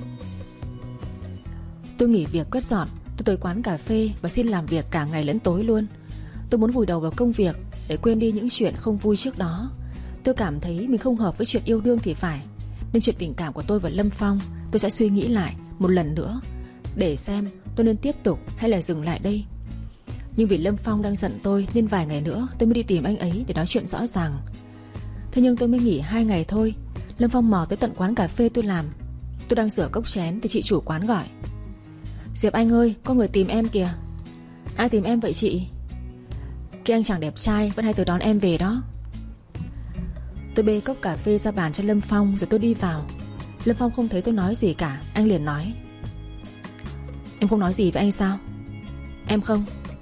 Tôi nghỉ việc quét dọn, tôi tới quán cà phê và xin làm việc cả ngày lẫn tối luôn. Tôi muốn vùi đầu vào công việc để quên đi những chuyện không vui trước đó. Tôi cảm thấy mình không hợp với chuyện yêu đương thì phải, nên chuyện tình cảm của tôi và Lâm Phong tôi sẽ suy nghĩ lại một lần nữa, để xem tôi nên tiếp tục hay là dừng lại đây. Nhưng vì Lâm Phong đang giận tôi nên vài ngày nữa tôi mới đi tìm anh ấy để nói chuyện rõ ràng. Thế nhưng tôi mới nghỉ hai ngày thôi, Lâm Phong mò tới tận quán cà phê tôi làm. Tôi đang rửa cốc chén thì chị chủ quán gọi. Diệp Anh ơi, có người tìm em kìa. Ai tìm em vậy chị? Cái anh chàng đẹp trai vẫn hay tới đón em về đó. Tôi bê cốc cà phê ra bàn cho Lâm Phong rồi tôi đi vào. Lâm Phong không thấy tôi nói gì cả. Anh liền nói: Em không nói gì với anh sao? Em không.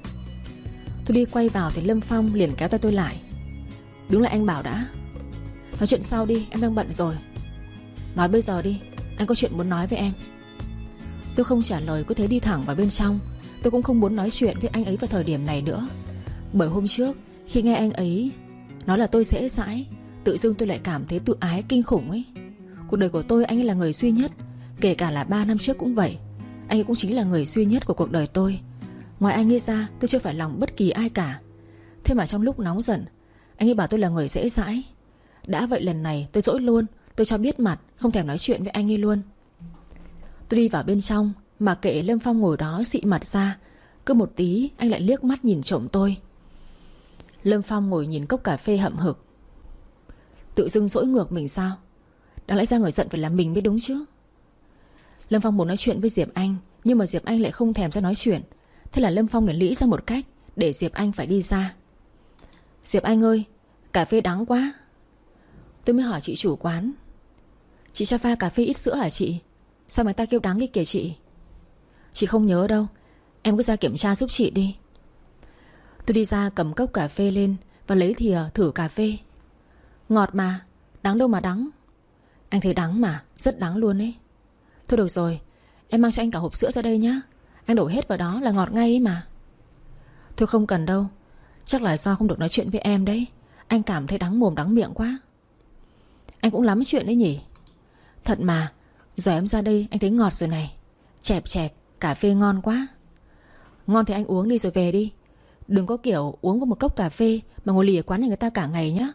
Tôi đi quay vào thì Lâm Phong liền kéo tay tôi lại: Đứng lại anh bảo đã. Nói chuyện sau đi, em đang bận rồi. Nói bây giờ đi, anh có chuyện muốn nói với em. Tôi không trả lời, cứ thế đi thẳng vào bên trong. Tôi cũng không muốn nói chuyện với anh ấy vào thời điểm này nữa. Bởi hôm trước khi nghe anh ấy nói là tôi dễ dãi, tự dưng tôi lại cảm thấy tự ái kinh khủng ấy. Cuộc đời của tôi anh ấy là người duy nhất. Kể cả là ba năm trước cũng vậy. Anh ấy cũng chính là người duy nhất của cuộc đời tôi. Ngoài anh ấy ra tôi chưa phải lòng bất kỳ ai cả. Thế mà trong lúc nóng giận anh ấy bảo tôi là người dễ dãi. Đã vậy lần này tôi dỗi luôn. Tôi cho biết mặt, không thèm nói chuyện với anh ấy luôn. Tôi đi vào bên trong mà kệ Lâm Phong ngồi đó xị mặt ra. Cứ một tí anh lại liếc mắt nhìn trộm tôi. Lâm Phong ngồi nhìn cốc cà phê hậm hực. Tự dưng dỗi ngược mình sao? Đáng lẽ ra người giận phải là mình mới đúng chứ. Lâm Phong muốn nói chuyện với Diệp Anh, nhưng mà Diệp Anh lại không thèm ra nói chuyện. Thế là Lâm Phong nghĩ ra một cách để Diệp Anh phải đi ra. Diệp Anh ơi, cà phê đắng quá. Tôi mới hỏi chị chủ quán: Chị cho pha cà phê ít sữa hả chị? Sao người ta kêu đắng cái kìa chị? Chị không nhớ đâu, em cứ ra kiểm tra giúp chị đi. Tôi đi ra cầm cốc cà phê lên và lấy thìa thử cà phê. Ngọt mà, đắng đâu mà đắng. Anh thấy đắng mà, rất đắng luôn ấy. Thôi được rồi, em mang cho anh cả hộp sữa ra đây nhá. Anh đổ hết vào đó là ngọt ngay ấy mà. Thôi không cần đâu. Chắc là do không được nói chuyện với em đấy. Anh cảm thấy đắng mồm đắng miệng quá. Anh cũng lắm chuyện đấy nhỉ. Thật mà, giờ em ra đây anh thấy ngọt rồi này. Chẹp chẹp, cà phê ngon quá. Ngon thì anh uống đi rồi về đi. Đừng có kiểu uống có một cốc cà phê mà ngồi lì ở quán nhà người ta cả ngày nhá.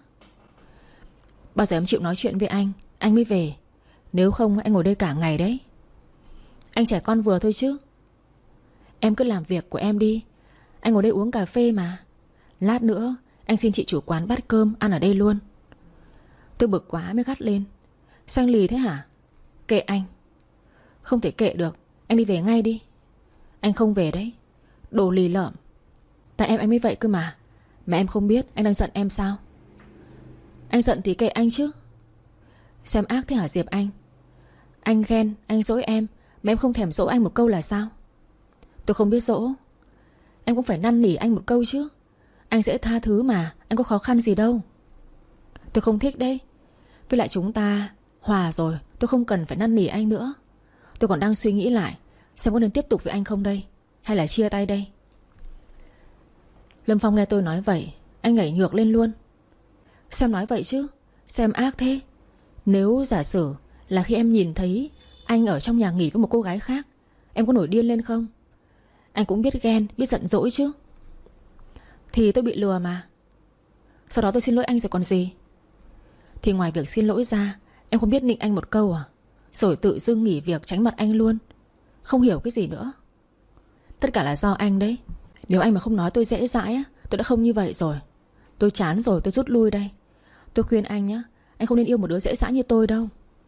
Bao giờ em chịu nói chuyện với anh, anh mới về. Nếu không anh ngồi đây cả ngày đấy. Anh trẻ con vừa thôi chứ. Em cứ làm việc của em đi. Anh ngồi đây uống cà phê mà. Lát nữa anh xin chị chủ quán bát cơm ăn ở đây luôn. Tôi bực quá mới gắt lên: Xanh lì thế hả? Kệ anh. Không thể kệ được, anh đi về ngay đi. Anh không về đấy. Đồ lì lợm. Tại em anh mới vậy cơ mà. Mà em không biết anh đang giận em sao? Anh giận thì kệ anh chứ. Xem ác thế hả Diệp Anh? Anh ghen, anh dỗi em mà em không thèm dỗ anh một câu là sao? Tôi không biết dỗ. Em cũng phải năn nỉ anh một câu chứ. Anh dễ tha thứ mà, anh có khó khăn gì đâu. Tôi không thích đấy. Với lại chúng ta hòa rồi, tôi không cần phải năn nỉ anh nữa. Tôi còn đang suy nghĩ lại xem có nên tiếp tục với anh không đây, hay là chia tay đây. Lâm Phong nghe tôi nói vậy, anh nhảy nhược lên luôn. Xem nói vậy chứ, xem ác thế. Nếu giả sử là khi em nhìn thấy anh ở trong nhà nghỉ với một cô gái khác, em có nổi điên lên không? Anh cũng biết ghen, biết giận dỗi chứ. Thì tôi bị lừa mà. Sau đó tôi xin lỗi anh rồi còn gì. Thì ngoài việc xin lỗi ra, em không biết nịnh anh một câu à? Rồi tự dưng nghỉ việc tránh mặt anh luôn. Không hiểu cái gì nữa. Tất cả là do anh đấy. Nếu anh mà không nói tôi dễ dãi á, tôi đã không như vậy rồi. Tôi chán rồi, tôi rút lui đây. Tôi khuyên anh nhá, anh không nên yêu một đứa dễ dãi như tôi đâu.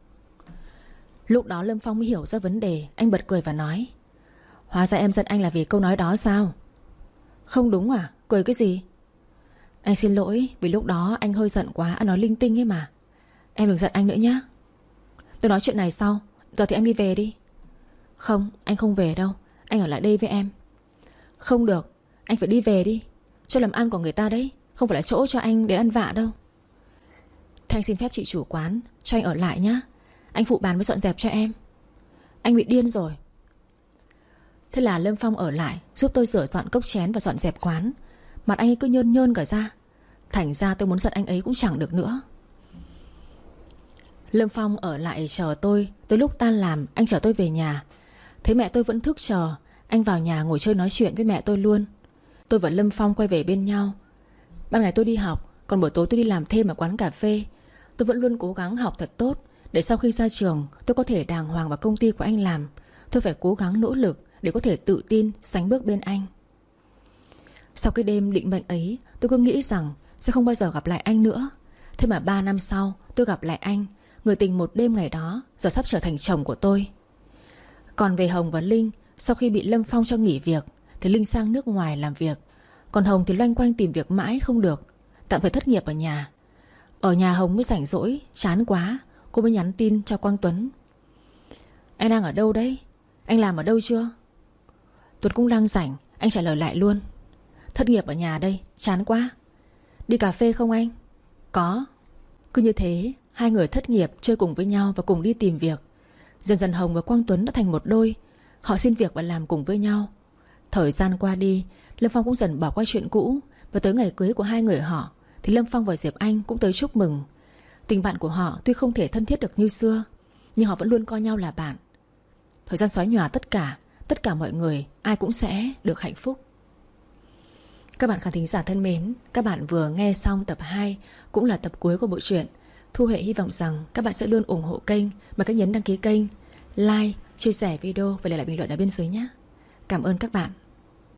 Lúc đó Lâm Phong mới hiểu ra vấn đề. Anh bật cười và nói: Hóa ra em giận anh là vì câu nói đó sao? Không đúng à? Cười cái gì? Anh xin lỗi vì lúc đó anh hơi giận quá, anh nói linh tinh ấy mà. Em đừng giận anh nữa nhá. Tôi nói chuyện này sau. Giờ thì anh đi về đi. Không, anh không về đâu. Anh ở lại đây với em. Không được, anh phải đi về đi. Cho làm ăn của người ta đấy, không phải là chỗ cho anh đến ăn vạ đâu. Thế anh xin phép chị chủ quán cho anh ở lại nhá. Anh phụ bàn với dọn dẹp cho em. Anh bị điên rồi. Thế là Lâm Phong ở lại giúp tôi rửa dọn cốc chén và dọn dẹp quán. Mặt anh ấy cứ nhơn nhơn cả ra. Thành ra tôi muốn giận anh ấy cũng chẳng được nữa. Lâm Phong ở lại chờ tôi. Tới lúc tan làm anh chở tôi về nhà. Thấy mẹ tôi vẫn thức chờ, anh vào nhà ngồi chơi nói chuyện với mẹ tôi luôn. Tôi và Lâm Phong quay về bên nhau. Ban ngày tôi đi học, còn buổi tối tôi đi làm thêm ở quán cà phê. Tôi vẫn luôn cố gắng học thật tốt, để sau khi ra trường tôi có thể đàng hoàng vào công ty của anh làm. Tôi phải cố gắng nỗ lực để có thể tự tin sánh bước bên anh. Sau cái đêm định mệnh ấy, tôi cứ nghĩ rằng sẽ không bao giờ gặp lại anh nữa. Thế mà ba năm sau tôi gặp lại anh. Người tình một đêm ngày đó giờ sắp trở thành chồng của tôi. Còn về Hồng và Linh, Sau khi bị Lâm Phong cho nghỉ việc thì Linh sang nước ngoài làm việc, còn Hồng thì loanh quanh tìm việc mãi không được, tạm thời thất nghiệp ở nhà. Ở nhà Hồng mới rảnh rỗi, chán quá, cô mới nhắn tin cho Quang Tuấn. Anh đang ở đâu đấy? Anh làm ở đâu chưa? Tuấn cũng đang rảnh, anh trả lời lại luôn. Thất nghiệp ở nhà đây, chán quá. Đi cà phê không anh? Có. Cứ như thế, hai người thất nghiệp chơi cùng với nhau và cùng đi tìm việc. Dần dần Hồng và Quang Tuấn đã thành một đôi. Họ xin việc và làm cùng với nhau. Thời gian qua đi, Lâm Phong cũng dần bỏ qua chuyện cũ. Và tới ngày cưới của hai người họ thì Lâm Phong và Diệp Anh cũng tới chúc mừng. Tình bạn của họ tuy không thể thân thiết được như xưa, nhưng họ vẫn luôn coi nhau là bạn. Thời gian xóa nhòa tất cả. Tất cả mọi người, ai cũng sẽ được hạnh phúc. Các bạn khán thính giả thân mến, các bạn vừa nghe xong tập hai, cũng là tập cuối của bộ truyện. Thu Huệ hy vọng rằng các bạn sẽ luôn ủng hộ kênh bằng cách nhấn đăng ký kênh, like, chia sẻ video và để lại bình luận ở bên dưới nhé. Cảm ơn các bạn.